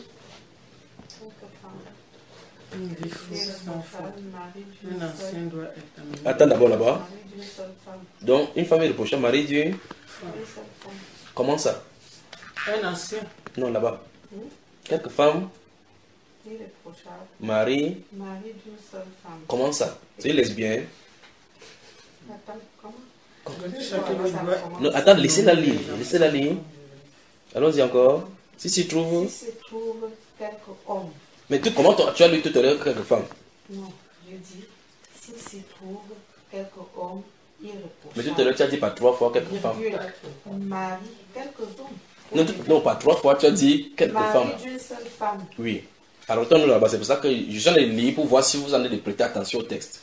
Une vie fausse sans faute. Un ancien doit être amené. attends d'abord là-bas. Mari d'une seule femme. Donc, une femme irréprochable, mari d'une. Une seule femme. Comment ça? Un ancien. Non, là-bas. Quelques femmes, Irréprochable. mari. Mari d'une seule femme. Comment ça? C'est une lesbienne. Attends, comment? Chacun Voilà, ça doit. commence. Non, attends, laissez-la lire. Laissez-la lire. Allons-y encore. Si s'y trouve. Si se trouve quelques hommes. Mais tu, comment tu as lu tout à l'heure quelques femmes? Non, je dis, si se trouve quelques hommes irréprochables. Mais tout à l'heure tu as dit pas trois fois quelques femmes. Virgule, Mari, quelques hommes. Non, tu- non, pas trois fois, tu as dit quelques Mari femmes. d'une seule femme. Oui. Alors retourne là-bas, c'est pour ça que je suis en train de lire pour voir si vous en avez de prêter attention au texte.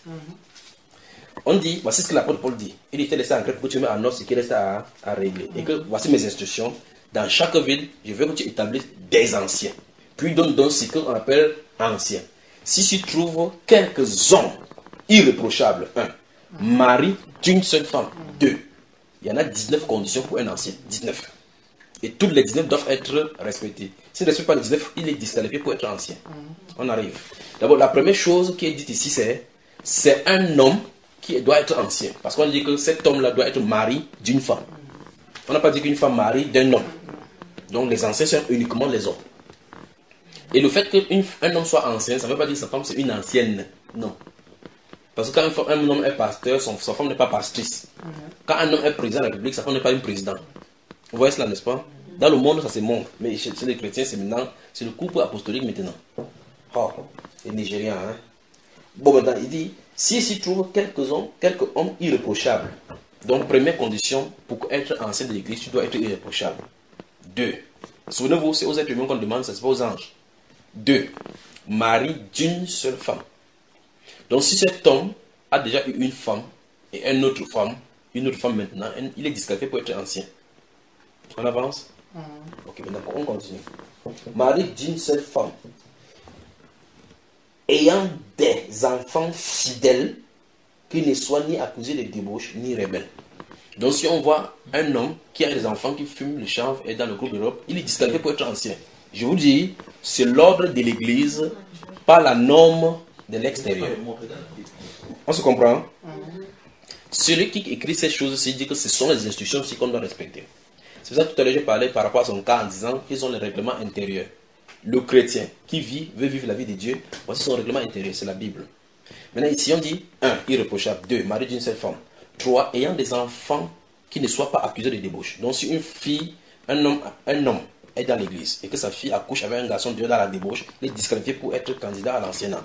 On dit, voici ce que l'apôtre Paul dit. Il était laissé en grec pour que tu mets en note ce qui reste à, à régler. Et que voici mes instructions. Dans chaque ville, je veux que tu établisses des anciens. Puis donne donc ce qu'on appelle anciens. Si tu trouves quelques hommes irréprochables, un, mari d'une seule femme, deux. Il y en a dix-neuf conditions pour un ancien. dix-neuf. Et toutes les dix-neuf doivent être respectées. S'il ne respecte pas les dix-neuf, il est disqualifié pour être ancien. On arrive. D'abord, la première chose qui est dite ici, c'est c'est un homme qui doit être ancien. Parce qu'on dit que cet homme-là doit être mari d'une femme. On n'a pas dit qu'une femme marie d'un homme. Donc les anciens sont uniquement les hommes. Et le fait qu'un homme soit ancien, ça ne veut pas dire que sa femme c'est une ancienne. Non. Parce que quand un, femme- un homme est pasteur, son, sa femme n'est pas pastrice. Quand un homme est président de la République, sa femme n'est pas une présidente. Vous voyez cela, n'est-ce pas? Dans le monde, ça se montre. Mais chez, chez les chrétiens, c'est maintenant, c'est le couple apostolique maintenant. Oh, les Nigériens, hein. Bon, maintenant, il dit, si s'y trouve quelques hommes, quelques hommes irréprochables. Donc, première condition, pour être ancien de l'église, tu dois être irréprochable. Deux. Souvenez-vous, c'est aux êtres humains qu'on demande, ce n'est pas aux anges. Deux. Mari d'une seule femme. Donc, si cet homme a déjà eu une femme et une autre femme, une autre femme maintenant, il est disqualifié pour être ancien. On avance? Ok, maintenant, on continue. Mari d'une seule femme, ayant des enfants fidèles, qui ne soient ni accusés de débauche, ni rebelles. Donc, si on voit un homme qui a des enfants qui fument le chanvre et dans le groupe d'Europe, il est disqualifié pour être ancien. Je vous dis, c'est l'ordre de l'Église, pas la norme de l'extérieur. On se comprend? Celui qui écrit ces choses-ci dit que ce sont les instructions aussi qu'on doit respecter. C'est pour ça que tout à l'heure j'ai parlé par rapport à son cas en disant qu'ils ont les règlements intérieurs. Le chrétien qui vit, veut vivre la vie de Dieu, voici son règlement intérieur, c'est la Bible. Maintenant ici on dit un, irréprochable. deux, mari d'une seule femme. trois, ayant des enfants qui ne soient pas accusés de débauche. Donc si une fille, un homme, un homme est dans l'église et que sa fille accouche avec un garçon Dieu dans la débauche, il est disqualifié pour être candidat à l'anciennat.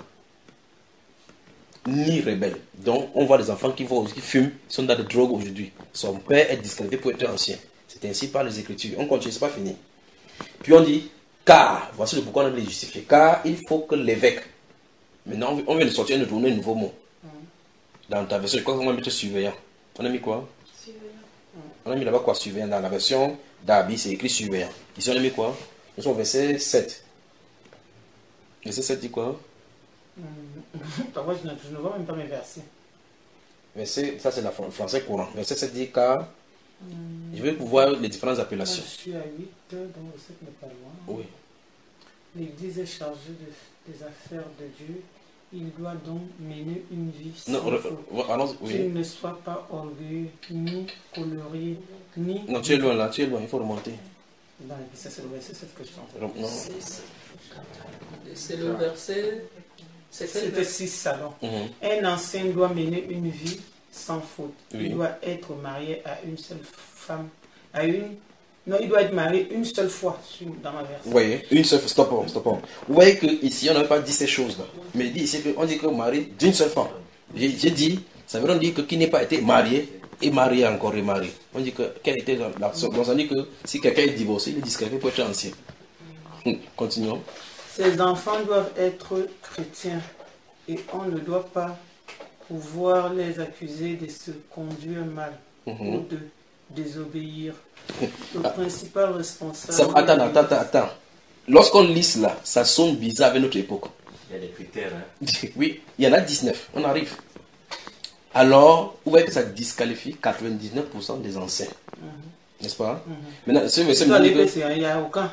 Ni rebelle. Donc on voit des enfants qui, vont, qui fument, qui sont dans des drogues aujourd'hui. Son père est disqualifié pour être ancien. C'est ainsi par les Écritures. On continue, c'est pas fini. Puis on dit, car, voici le pourquoi on a les justifier. Car il faut que l'évêque. Maintenant, on vient de sortir un nouveau, un nouveau mot. Dans ta version, je crois qu'on va mettre surveillant. On a mis quoi? On a mis là-bas quoi? Surveillant. Dans la version d'Abi, c'est écrit surveillant. Ici, on a mis quoi? Nous sommes au verset sept. Verset sept dit quoi? Parfois, je ne je ne vois même pas mes versets. Verset, ça c'est le français courant. Verset sept dit car. Je vais pouvoir les différentes Moi, appellations. je suis à huit, donc le sept n'est pas loin. Oui. L'Église est chargée de- des affaires de Dieu. Il doit donc mener une vie Non, sans re- faute. re- allons, oui. Qu'il ne soit pas orgueilleux, ni colorié, ni... Non, tu es loin là, tu es loin, il faut remonter. Non, et puis ça, c'est le verset sept que je suis en train de Re- non. C'est le verset. C'est quel C'était verset? six salons. Mhm. Un ancien doit mener une vie sans faute. Oui. Il doit être marié à une seule femme. À une... Non, il doit être marié une seule fois sur- dans ma version. Vous voyez, une seule fois, stop, stop. Vous voyez qu'ici, on n'a pas dit ces choses-là. Mais il dit ici qu'on dit que mari d'une seule femme. J'ai j'ai dit, ça veut dire que qui n'est pas été marié est marié encore et marié. On dit que quelle était la la- donc ça dit que si quelqu'un est divorcé, il est disqualifié pour être ancien. Hum, Continuons. Ces enfants doivent être chrétiens et on ne doit pas pouvoir les accuser de se conduire mal Mhm. ou de désobéir. Le principal responsable... Ça- attends, attends, attends, attends. Lorsqu'on lit cela, ça sonne bizarre avec notre époque. Il y a des critères. Hein. Oui, il y en a dix-neuf. On arrive. alors vous voyez que ça disqualifie quatre-vingt-dix-neuf pour cent des anciens. Mm-hmm. N'est-ce pas? Mm-hmm. Maintenant, ce verset me dit que... Il n'y a aucun.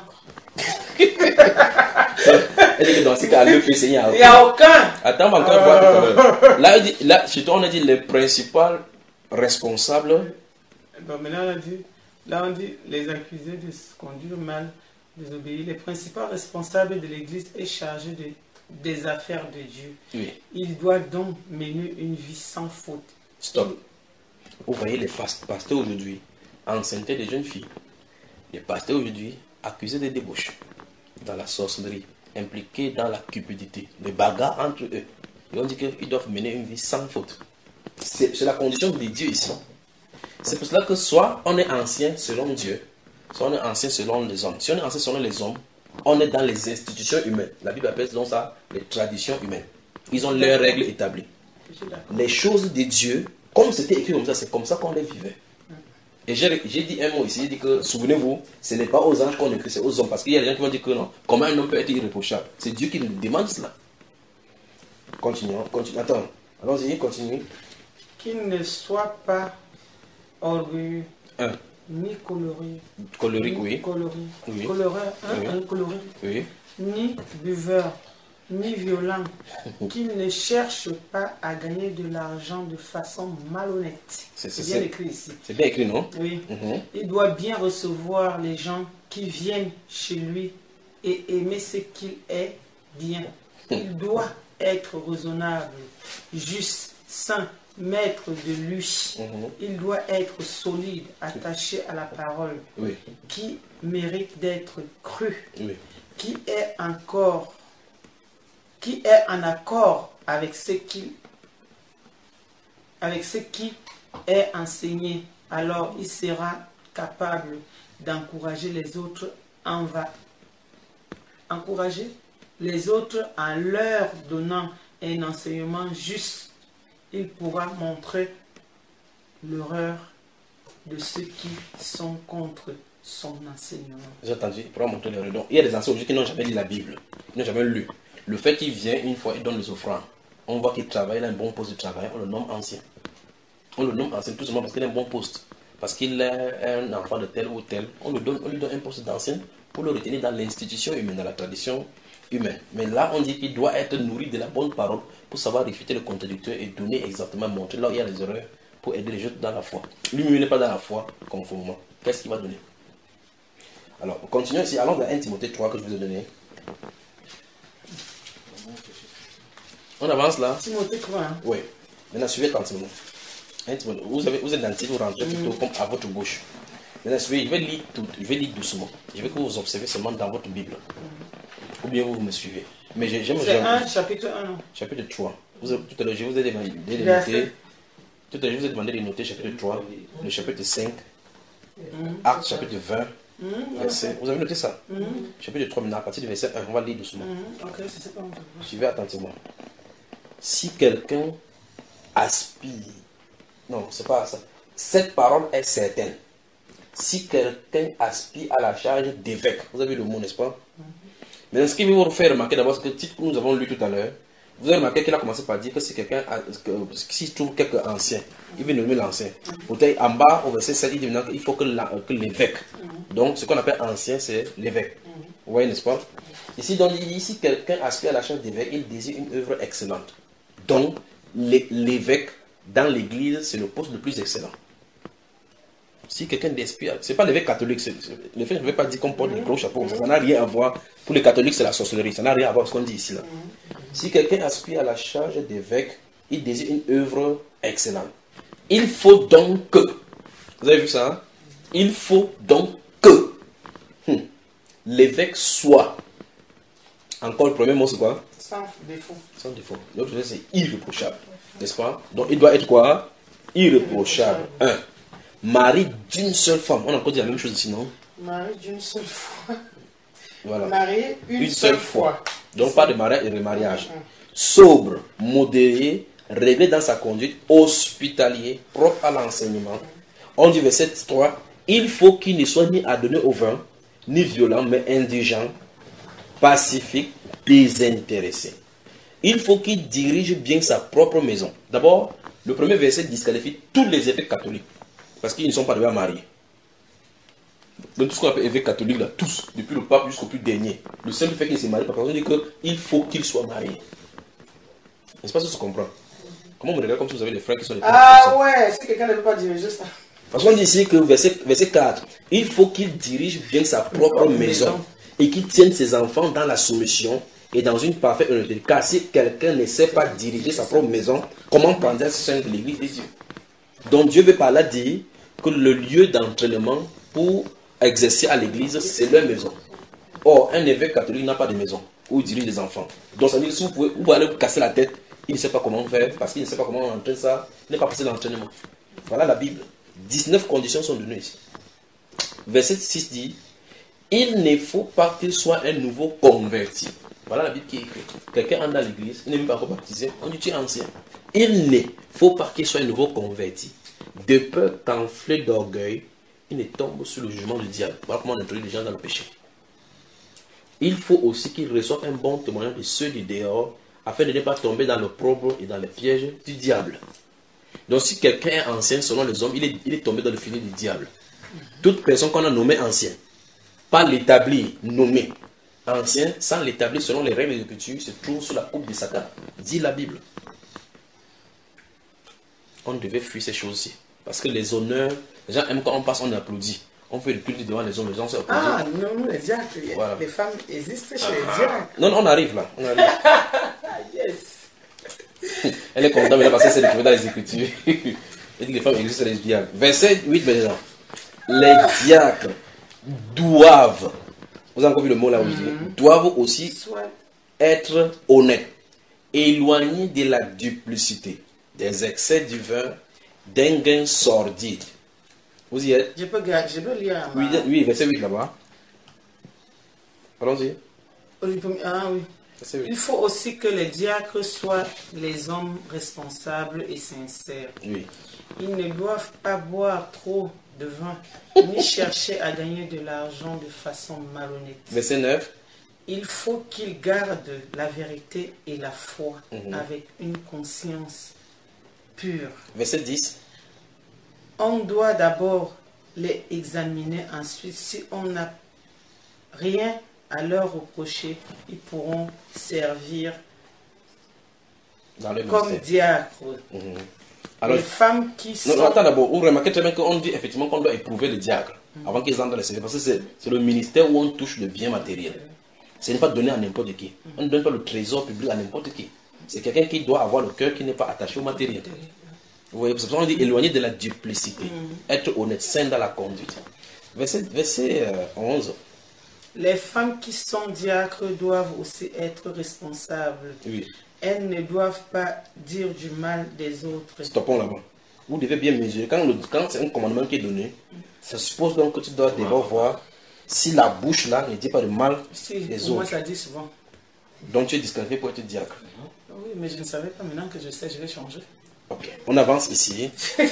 Elle dit que dans ce cas, l'E P C, il n'y a aucun. Il n'y a aucun. Attends, on va encore voir tout à l'heure. Là, dit, là, chez toi, on a dit les principaux responsables. Bon, maintenant, on a dit, là, on dit les accusés de conduire mal, désobéir. Les principaux responsables de l'Église est chargé de, des affaires de Dieu. Oui. Il doit donc mener une vie sans faute. Stop. Vous voyez les pasteurs aujourd'hui, enceintés des jeunes filles. Les pasteurs aujourd'hui, accusés de débauche, dans la sorcellerie, impliqués dans la cupidité, les bagarres entre eux. Et on dit qu'ils doivent mener une vie sans faute. C'est la condition de Dieu ici. C'est pour cela que soit on est ancien selon Dieu, soit on est ancien selon les hommes. Si on est ancien selon les hommes, on est dans les institutions humaines. La Bible appelle donc ça les traditions humaines. Ils ont leurs règles établies. Les choses de Dieu, comme c'était écrit comme ça, c'est comme ça qu'on les vivait. Et j'ai dit un mot ici, j'ai dit que, souvenez-vous, ce n'est pas aux anges qu'on écrit, c'est aux hommes. Parce qu'il y a des gens qui vont dire que non, comment un homme peut être irréprochable? C'est Dieu qui nous demande cela. Continuons, continuons. Attends, allons-y, continue. Qu'il ne soit pas orgueilleux, un. ni coloré, colorique, oui. Coloré, oui. Coloré, hein, oui. un coloré, oui. Ni buveur, ni violent, qu'il ne cherche pas à gagner de l'argent de façon malhonnête. C'est bien écrit ici. C'est bien écrit, non? Oui. Mm-hmm. Il doit bien recevoir les gens qui viennent chez lui et aimer ce qu'il est bien. Il doit être raisonnable, juste, saint, maître de lui. Mm-hmm. Il doit être solide, attaché à la parole, oui. Qui mérite d'être cru, oui. Qui est encore qui est en accord avec ce qui avec ce qui est enseigné, alors il sera capable d'encourager les autres en va encourager les autres en leur donnant un enseignement juste. Il pourra montrer l'erreur de ceux qui sont contre son enseignement. J'ai entendu, il pourra montrer l'erreur. Donc, il y a des anciens aujourd'hui qui n'ont jamais lu la Bible, qui n'ont jamais lu. Le fait qu'il vient une fois, il donne les offrandes. On voit qu'il travaille, il a un bon poste de travail, on le nomme ancien. On le nomme ancien tout simplement parce qu'il a un bon poste. Parce qu'il est un enfant de tel ou tel. On lui donne, on lui donne un poste d'ancien pour le retenir dans l'institution humaine, dans la tradition humaine. Mais là, on dit qu'il doit être nourri de la bonne parole pour savoir réfuter le contradicteur et donner exactement, montrer là où il y a les erreurs pour aider les gens dans la foi. Lui-même n'est pas dans la foi conformément. Qu'est-ce qu'il va donner? Alors, continuons ici. Allons dans un Timothée trois que je vous ai donné. On avance là. Timothée trois. Hein? Oui. Maintenant, suivez tranquillement. Vous, avez, vous êtes dans le titre, vous rentrez plutôt comme à votre gauche. Maintenant, suivez, je vais lire tout, je vais lire doucement. Je veux que vous observez seulement dans votre Bible. Ou bien vous, vous me suivez. Mais j'aime. C'est un chapitre un, non? Chapitre trois. Vous, tout à l'heure, je vous ai demandé de noter. Tout à l'heure, je vous ai demandé de noter chapitre trois, le chapitre cinq, mm. Acte chapitre vingt. Mmh, verset. Vous avez noté ça? Mmh. Chapitre trois, maintenant, à partir du verset un, on va lire doucement. Mmh, okay, c'est pas Suivez attentivement. Si quelqu'un aspire, non, c'est pas ça. Cette parole est certaine. Si quelqu'un aspire à la charge d'évêque, vous avez vu le mot, n'est-ce pas? Mmh. Mais ce qui va vous faire remarquer d'abord, c'est que le titre que nous avons lu tout à l'heure, vous avez remarqué qu'il a commencé par dire que si quelqu'un, s'il trouve quelqu'un ancien, il veut nommer l'ancien. Peut-être en bas, au verset sept, il dit qu'il faut que l'évêque. Donc, ce qu'on appelle ancien, c'est l'évêque. Vous voyez, n'est-ce pas? Ici, donc, il dit, si quelqu'un aspire à la charge d'évêque, il désire une œuvre excellente. Donc, l'évêque, dans l'église, c'est le poste le plus excellent. Si quelqu'un aspire, ce n'est pas l'évêque catholique. L'évêque ne veut pas dire qu'on porte des gros chapeaux. Ça n'a rien à voir. Pour les catholiques, c'est la sorcellerie. Ça n'a rien à voir avec ce qu'on dit ici. Là. Si quelqu'un aspire à la charge d'évêque, il désire une œuvre excellente. Il faut donc que, vous avez vu ça, hein? Il faut donc que hum, l'évêque soit, encore le premier mot c'est quoi? Sans défaut. Sans défaut. L'autre c'est irréprochable, n'est-ce pas? Donc il doit être quoi? Irréprochable. Un. Mari d'une seule femme. On a encore dit la même chose ici, non? Mari d'une seule fois. Voilà. Marié une, une seule, seule fois. fois. Donc pas de mariage et de mariage. Sobre, modéré, réglé dans sa conduite, hospitalier, propre à l'enseignement. On dit verset trois, il faut qu'il ne soit ni adonné au vin, ni violent, mais indulgent, pacifique, désintéressé. Il faut qu'il dirige bien sa propre maison. D'abord, Le premier verset disqualifie tous les évêques catholiques. Parce qu'ils ne sont pas déjà mariés. Donc tout ce qu'on appelle évêques catholiques, là, tous, depuis le pape jusqu'au plus dernier. Le simple fait qu'il se marie, par contre, on dit qu'il faut qu'il soit marié. N'est-ce pas, ça se comprend? Comment vous regardez comme si vous avez des frères qui sont des frères? Ah ouais, est-ce que quelqu'un ne peut pas diriger ça? Parce qu'on dit ici que verset, verset quatre, il faut qu'il dirige bien sa propre maison et qu'il tienne ses enfants dans la soumission et dans une parfaite honnêteté. Car si quelqu'un ne sait pas diriger sa propre maison, comment prendre soin de l'église de Dieu? Donc Dieu veut par là dire que le lieu d'entraînement pour exercer à l'église, c'est leur maison. Or, un évêque catholique n'a pas de maison où il dirige les enfants. Donc ça veut dire que si vous pouvez, vous pouvez aller vous casser la tête, il ne sait pas comment faire, parce qu'il ne sait pas comment entraîner ça, il n'est pas passé l'entraînement. Voilà la Bible. dix-neuf conditions sont données ici. Verset six dit, il ne faut pas qu'il soit un nouveau converti. Voilà la Bible qui est écrite. Quelqu'un entre dans l'église, il n'est même pas encore baptisé, on dit tu es ancien. Il ne faut pas qu'il soit un nouveau converti. De peur qu'enflé d'orgueil, il ne tombe sous le jugement du diable. Voilà comment on introduit les gens dans le péché. Il faut aussi qu'il reçoive un bon témoignage de ceux du dehors, afin de ne pas tomber dans le l'opprobre et dans les pièges du diable. Donc si quelqu'un est ancien selon les hommes, il est, il est tombé dans le filet du diable. Toute personne qu'on a nommée ancien, pas l'établir, nommé ancien, sans l'établir selon les règles de l'écriture, se trouve sous la coupe de Satan, dit la Bible. On devait fuir ces choses-ci. Parce que les honneurs, les gens aiment quand on passe, on applaudit. On fait le culte devant les hommes, les gens s'applaudissent. Ah non, nous les diacres, voilà. Les femmes existent chez les diacres. Non, non, on arrive là. On arrive. Yes. Elle est contente, mais parce que c'est écrit dans les Écritures. Elle dit que les femmes existent chez les diacres. Verset huit maintenant. Les diacres doivent, vous avez encore vu le mot là où je dis, mm-hmm. doivent aussi Soit. être honnêtes, éloignés de la duplicité, des excès du vin, d'un gain sordide. Vous y êtes? Je peux, je peux lire. Oui, oui, verset huit là-bas. Allons-y. Ah oui. Il faut aussi que les diacres soient les hommes responsables et sincères. Oui. Ils ne doivent pas boire trop de vin, ni chercher à gagner de l'argent de façon malhonnête. Verset neuf. Il faut qu'ils gardent la vérité et la foi mm-hmm. avec une conscience pure. Verset dix. On doit d'abord les examiner, ensuite, si on n'a rien à leur reprocher, ils pourront servir dans le comme diacres. Mmh. Alors, les femmes qui sont... Non, non attends d'abord, vous remarquez très bien qu'on dit effectivement qu'on doit éprouver les diacres mmh. avant qu'ils entrent dans le service, parce que c'est le ministère où on touche le bien matériel. Ce n'est pas donné à n'importe qui. On ne donne pas le trésor public à n'importe qui. C'est quelqu'un qui doit avoir le cœur qui n'est pas attaché au matériel. Vous voyez, c'est pour ça qu'on dit éloigner de la duplicité, mmh. être honnête, sain dans la conduite. Verset, verset euh, onze. Les femmes qui sont diacres doivent aussi être responsables. Oui. Elles ne doivent pas dire du mal des autres. Stoppons là-bas. Vous devez bien mesurer. Quand, quand c'est un commandement qui est donné, ça suppose donc que tu dois d'abord voir si la bouche là ne dit pas de mal si, des autres. Moi, ça dit souvent. Donc tu es disqualifié pour être diacre. Oui, mais je ne savais pas. Maintenant que je sais, je vais changer. Ok, on avance ici.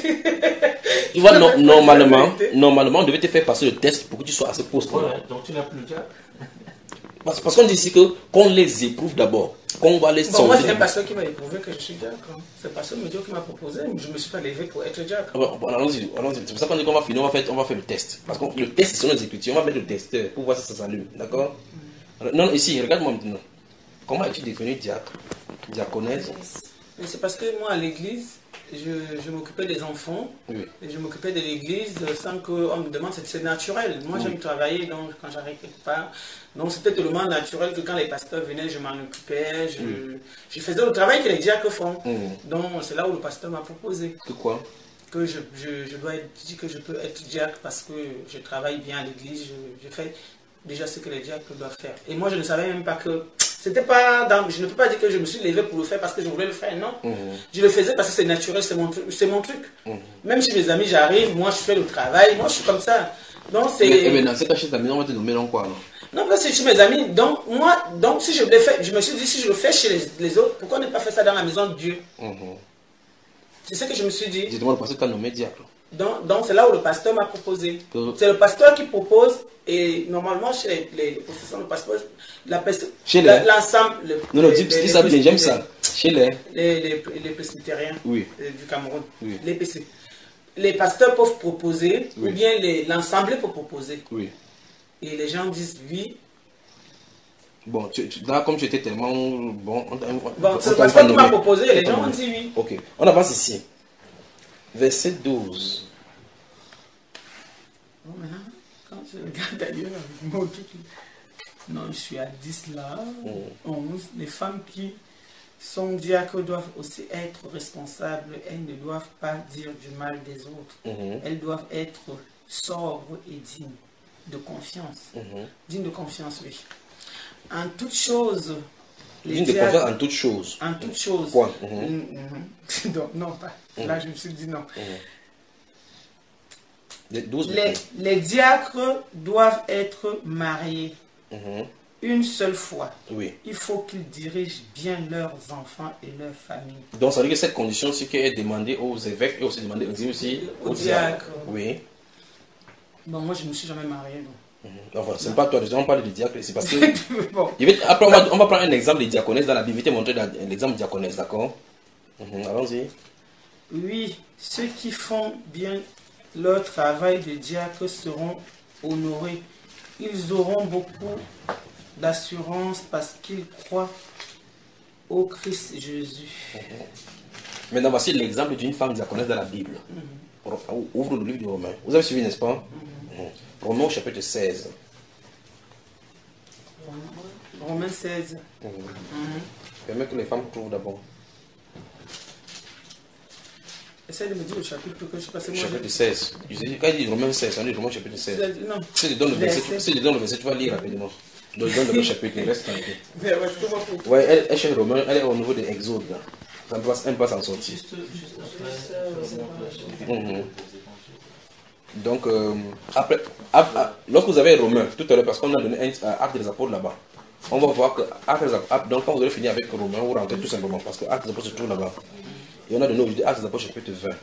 Tu vois, no, normalement, normalement, on devait te faire passer le test pour que tu sois à ce poste-là. Ouais, donc tu n'as plus le diacre. Parce, parce qu'on dit ici que qu'on les éprouve d'abord, qu'on va les bon, moi, c'est un pasteur qui m'a éprouvé que je suis diacre. C'est le pasteur Médio qui m'a proposé, mais je ne me suis pas levé pour être diacre. Bon, bon, allons-y, allons-y. C'est pour ça qu'on dit qu'on va finir, on va faire, on va faire le test. Parce que le test, c'est sur les écritures. On va mettre le testeur pour voir si ça s'allume. D'accord? mm. Non, ici, regarde-moi maintenant. Comment es-tu devenu diacre? Diaconesse? Mais c'est parce que moi, à l'église, je, je m'occupais des enfants, oui. et je m'occupais de l'église sans qu'on me demande, c'est naturel. Moi, oui. j'aime travailler, donc quand j'arrive quelque part, donc c'était tellement naturel que quand les pasteurs venaient, je m'en occupais, je, oui. je faisais le travail que les diacres font. Oui. Donc c'est là où le pasteur m'a proposé. Que quoi? Que je, je, je dois être, dit que je peux être diacre parce que je travaille bien à l'église, je, je fais déjà ce que les diacres doivent faire. Et moi, je ne savais même pas que... C'était pas dans, je ne peux pas dire que je me suis levé pour le faire parce que je voulais le faire, non. Mmh. Je le faisais parce que c'est naturel, c'est mon, c'est mon truc. Mmh. Même si mes amis, j'arrive, moi je fais le travail, moi je suis comme ça. Donc c'est... Mais, mais dans ce cas, chez ta maison, on va te nommer dans quoi alors? Non, parce que c'est chez mes amis. Donc moi, donc si je le fais, je me suis dit, si je le fais chez les, les autres, pourquoi ne pas faire ça dans la maison de Dieu? Mmh. C'est ce que je me suis dit. Justement, le pasteur t'a nommé diacre. Donc, donc c'est là où le pasteur m'a proposé. Que- C'est le pasteur qui propose et normalement chez les, les, les possesseurs de passeport, la pers- Chez la- les- l'ensemble. le- Non, non, les- dis, les- dis ça les bien, j'aime presbytériens- ça. Chez les... Les, les, les presbytériens Oui. euh, du Cameroun, Oui. les P C. Les pasteurs peuvent proposer Oui. ou bien les- l'Assemblée peut proposer. Oui. Et les gens disent oui. Bon, tu, tu- là, comme tu étais tellement bon... On, on, Bon, on c'est le t'a pasteur pas qui m'a nommé. proposé et les On t'a gens ont nommé. dit oui. Ok, on avance ici. Verset douze. Bon, maintenant, quand je regarde d'ailleurs avec mon truc, non, je suis à dix là, onze. Les femmes qui sont diacres doivent aussi être responsables. Elles ne doivent pas dire du mal des autres. Mhm, Elles doivent être sobres et dignes de confiance. mhm. Dignes de confiance, oui. En toute chose, les Digne de diacres- confiance en toutes choses. en toute chose. Point. Mhm. Mm, mhm. Donc, non, pas. Là, je me suis dit non. Les douze. Les, les diacres doivent être mariés Mhm. une seule fois. Oui. Il faut qu'ils dirigent bien leurs enfants et leurs familles. Donc, ça veut dire que cette condition, c'est qu'elle est demandée aux évêques et aussi demandée aussi, aussi Aux aux diacres. diacres. Oui. Bon, moi, je ne me suis jamais mariée. donc. Mhm. Enfin, c'est pas toi, on parle de diacre, c'est parce que... Bon, Je vais- Après, on va, on va prendre un exemple de diaconesse dans la Bible. Je vais te montrer la- l'exemple de diaconesse, d'accord? Mhm, allons-y. oui, ceux qui font bien leur travail de diacre seront honorés. Ils auront beaucoup d'assurance parce qu'ils croient au Christ Jésus. Maintenant, voici l'exemple d'une femme diaconesse dans la Bible. Ro- Ouvre le livre de Romains. Vous avez suivi, n'est-ce pas? Mhm. Romains au chapitre seize. Romains seize. Mhm. Mhm. Permets que les femmes trouvent d'abord. Essaye de me dire le chapitre que je sais pas. c'est moi, Chapitre je- seize. Je dis, quand il dit Romains seize, on dit Romains chapitre seize. Non. Si je donne le verset, Verset. si je donne le verset, tu vas lire rapidement. Donc, je donne le chapitre, il reste tranquille. Mais ouais, c'est moi pour- Ouais, elle, elle cherche Romains, elle est au niveau de Exode. Là. Ça ne peut pas- Elle ne peut pas s'en sortir. Juste, juste après. Mhm. Donc, euh, après, ap- ap- lorsque vous avez Romains, tout à l'heure, parce qu'on a donné un euh, acte des apôtres là-bas, on va voir que acte des apôtres, donc quand vous allez finir avec Romains, vous rentrez tout simplement, parce que acte des apôtres se trouve là-bas. Et on a donné aujourd'hui acte des apôtres chapitre vingt.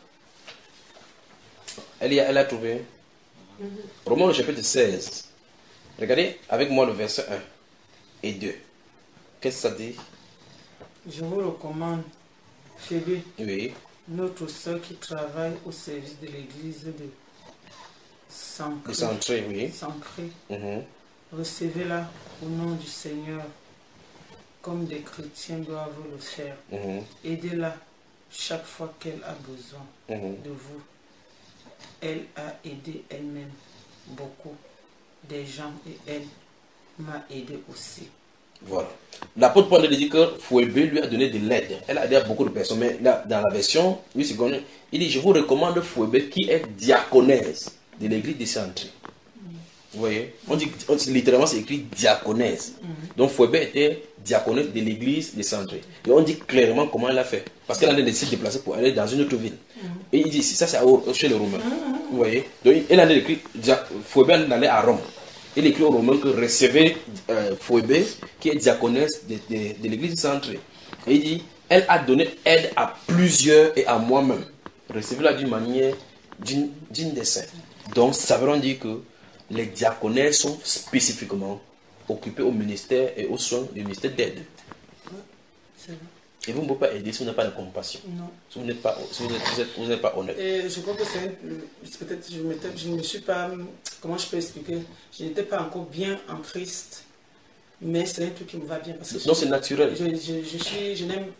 Elle, y a, elle a trouvé Romains le chapitre seize. Regardez avec moi le verset un et deux. Qu'est-ce que ça dit? Je vous recommande, Phébé, Oui. notre sœur qui travaille au service de l'église de Sancré. De centrer, oui. Sancré. Mhm. Recevez-la au nom du Seigneur, comme des chrétiens doivent le faire. Mhm. Aidez-la chaque fois qu'elle a besoin Mhm. de vous. Elle a aidé elle-même beaucoup des gens et elle m'a aidé aussi. Voilà. L'apôtre Paul lui dit que Phoébé lui a donné de l'aide. Elle a aidé à beaucoup de personnes. Mais là, dans la version huit secondes, il dit: je vous recommande Phoébé qui est diaconesse de l'église de Saint-André. Vous voyez? On dit, on dit littéralement, c'est écrit diaconesse. Donc Phoébé était diaconesse de l'église de Saint-André. Et on dit clairement comment elle a fait. Parce qu'elle a décidé de se déplacer pour aller dans une autre ville. Et il dit: ça, c'est à- chez les Romains. Vous voyez? Donc elle a écrit, dia- Phoébé allait à Rome. Il écrit aux Romains que recevez euh, Phoébé, qui est diaconesse de, de, de l'église centrée. Et il dit, elle a donné aide à plusieurs et à moi-même. Recevez-la d'une manière digne digne des saints. Donc ça veut dire que les diaconesses sont spécifiquement occupées au ministère et aux soins du ministère d'aide. C'est vrai. Et vous ne pouvez pas aider si vous n'avez pas de compassion. Non. Si vous n'êtes pas, si vous êtes, vous êtes- vous n'êtes pas honnête. Et je crois que c'est un- peut-être je, m'étais- je ne me suis pas, comment je peux expliquer, je n'étais pas encore bien en Christ, mais c'est un truc qui me va bien parce que Non, c'est naturel. je, je, je suis, je n'aime,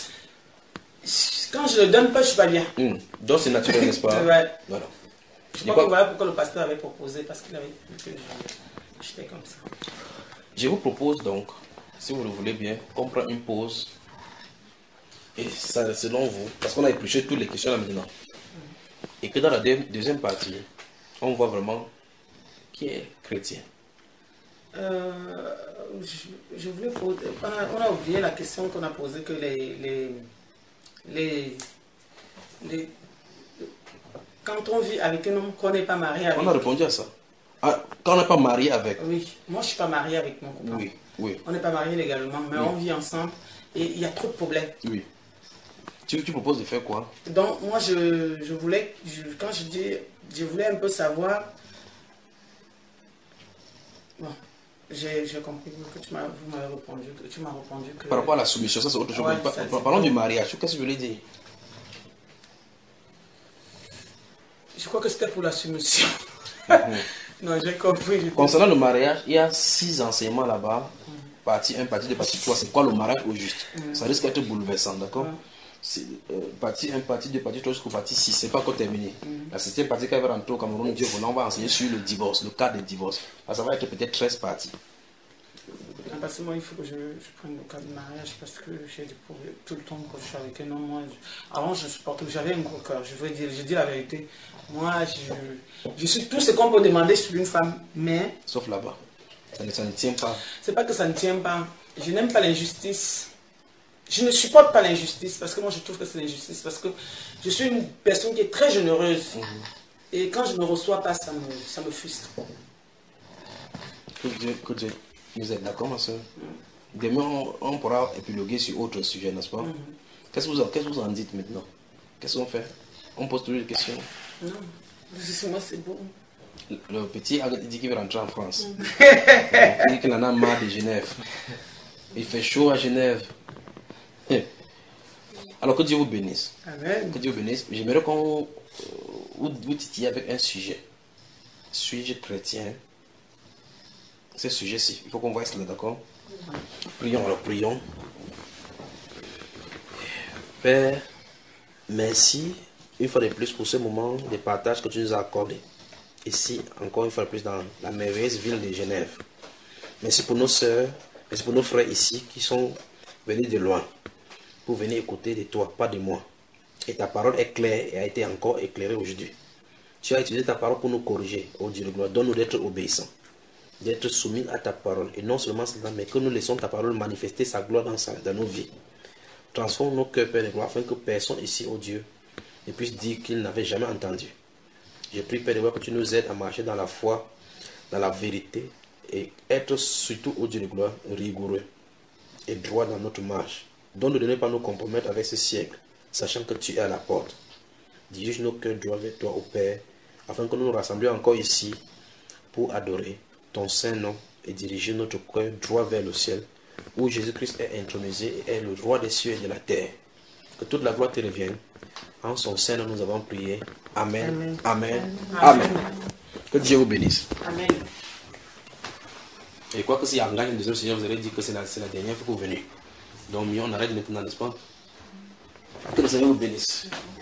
quand je ne le donne pas, je suis pas bien. Hum. Donc c'est naturel, n'est-ce pas? Ouais. Voilà. Je Et crois quoi- que voilà pourquoi le pasteur avait proposé, parce qu'il avait vu que je- j'étais comme ça. Je vous propose donc, si vous le voulez bien, qu'on prend une pause. Et ça, selon vous, parce qu'on a épluché toutes les questions là maintenant. Et que dans la deux- deuxième partie, on voit vraiment qui est chrétien. Euh, je, je voulais poser, on a, on a oublié la question qu'on a posée que les, les, les, les- quand on vit avec un homme qu'on n'est pas marié avec. On a répondu à ça. Ah, quand on n'est pas marié avec. Oui, moi je suis pas marié avec mon copain. Oui, oui, On n'est pas marié légalement, mais Oui. on vit ensemble et il y a trop de problèmes. oui. Tu, tu proposes de faire quoi? Donc, moi, je, je voulais, je, quand je dis, je voulais un peu savoir. Bon, j'ai compris que tu m'as répondu, que tu m'as répondu que. Par rapport à la soumission, ça c'est autre chose. Ouais, Par, ça, par, parlons du mariage, qu'est-ce que je voulais dire? Je crois que c'était pour la soumission. Mm-hmm. Non, j'ai compris. Concernant le mariage, il y a six enseignements là-bas. Mm-hmm. Partie un, partie deux, partie trois. C'est quoi le mariage au juste? Mm-hmm. Ça risque d'être bouleversant, d'accord? Mm-hmm. euh, Partie un, partie deux, partie trois jusqu'au partie six. C'est pas encore terminé. Mm-hmm. La septième partie, quand elle va rentrer au Cameroun, Dieu volant, on va enseigner sur le divorce, le cas des divorces. Ça va être peut-être treize parties. Non, parce que moi, il faut que je, je prenne le cas de mariage parce que j'ai des problèmes tout le temps quand je suis avec un homme. Moi, je, avant, je supportais, j'avais un gros cœur. Je veux dire, je dis la vérité. Moi, je, je suis tout ce qu'on peut demander sur une femme, mais. Sauf là-bas. Ça ne, ça ne tient pas. C'est pas que ça ne tient pas. Je n'aime pas l'injustice. Je ne supporte pas l'injustice parce que moi, je trouve que c'est l'injustice. Parce que je suis une personne qui est très généreuse. Mm-hmm. Et quand je ne reçois pas, ça me, ça me frustre. Que Dieu, que Dieu nous aide, d'accord, ma soeur? Mm-hmm. Demain, on, on pourra épiloguer sur autre sujet, n'est-ce pas? Mm-hmm. Qu'est-ce que vous, qu'est-ce que vous en dites maintenant? Qu'est-ce qu'on fait? On pose toujours des questions. Non, moi c'est bon. Le, le petit a dit qu'il veut rentrer en France. Mm. Il dit qu'il en a marre de Genève. Il fait chaud à Genève. Alors que Dieu vous bénisse. Amen. Que Dieu vous bénisse. J'aimerais qu'on euh, vous, vous titille avec un sujet. Suis-je chrétien? Ce sujet-ci, il faut qu'on voit cela, d'accord? Mm. Prions, alors prions. Père, merci une fois de plus pour ce moment de partage que tu nous as accordé. Ici, encore une fois de plus, dans la merveilleuse ville de Genève. Merci pour nos sœurs, merci pour nos frères ici qui sont venus de loin pour venir écouter de toi, pas de moi. Et ta parole est claire et a été encore éclairée aujourd'hui. Tu as utilisé ta parole pour nous corriger. Oh Dieu de gloire, donne-nous d'être obéissants, d'être soumis à ta parole. Et non seulement cela, mais que nous laissons ta parole manifester sa gloire dans, sa, dans nos vies. Transforme nos cœurs, Père de gloire, afin que personne ici, oh Dieu, ne puisse dire qu'il n'avait jamais entendu. Je prie, Père de gloire, que tu nous aides à marcher dans la foi, dans la vérité, et être surtout, au Dieu de gloire, rigoureux et droit dans notre marche. Donne-nous de ne pas nous compromettre avec ce siècle, sachant que tu es à la porte. Dirige nos cœurs droits vers toi, au Père, afin que nous nous rassemblions encore ici pour adorer ton saint nom et diriger notre cœur droit vers le ciel, où Jésus-Christ est intronisé et est le roi des cieux et de la terre. Que toute la gloire te revienne. En son sein, nous avons prié. Amen. Amen. Amen. Amen. Amen. Que Dieu vous bénisse. Amen. Et quoi que s'il y a un gagne de deuxième Seigneur, vous allez dire que c'est la, la dernière fois que vous venez. Donc, on arrête maintenant, n'est-ce pas? Que le Seigneur vous bénisse.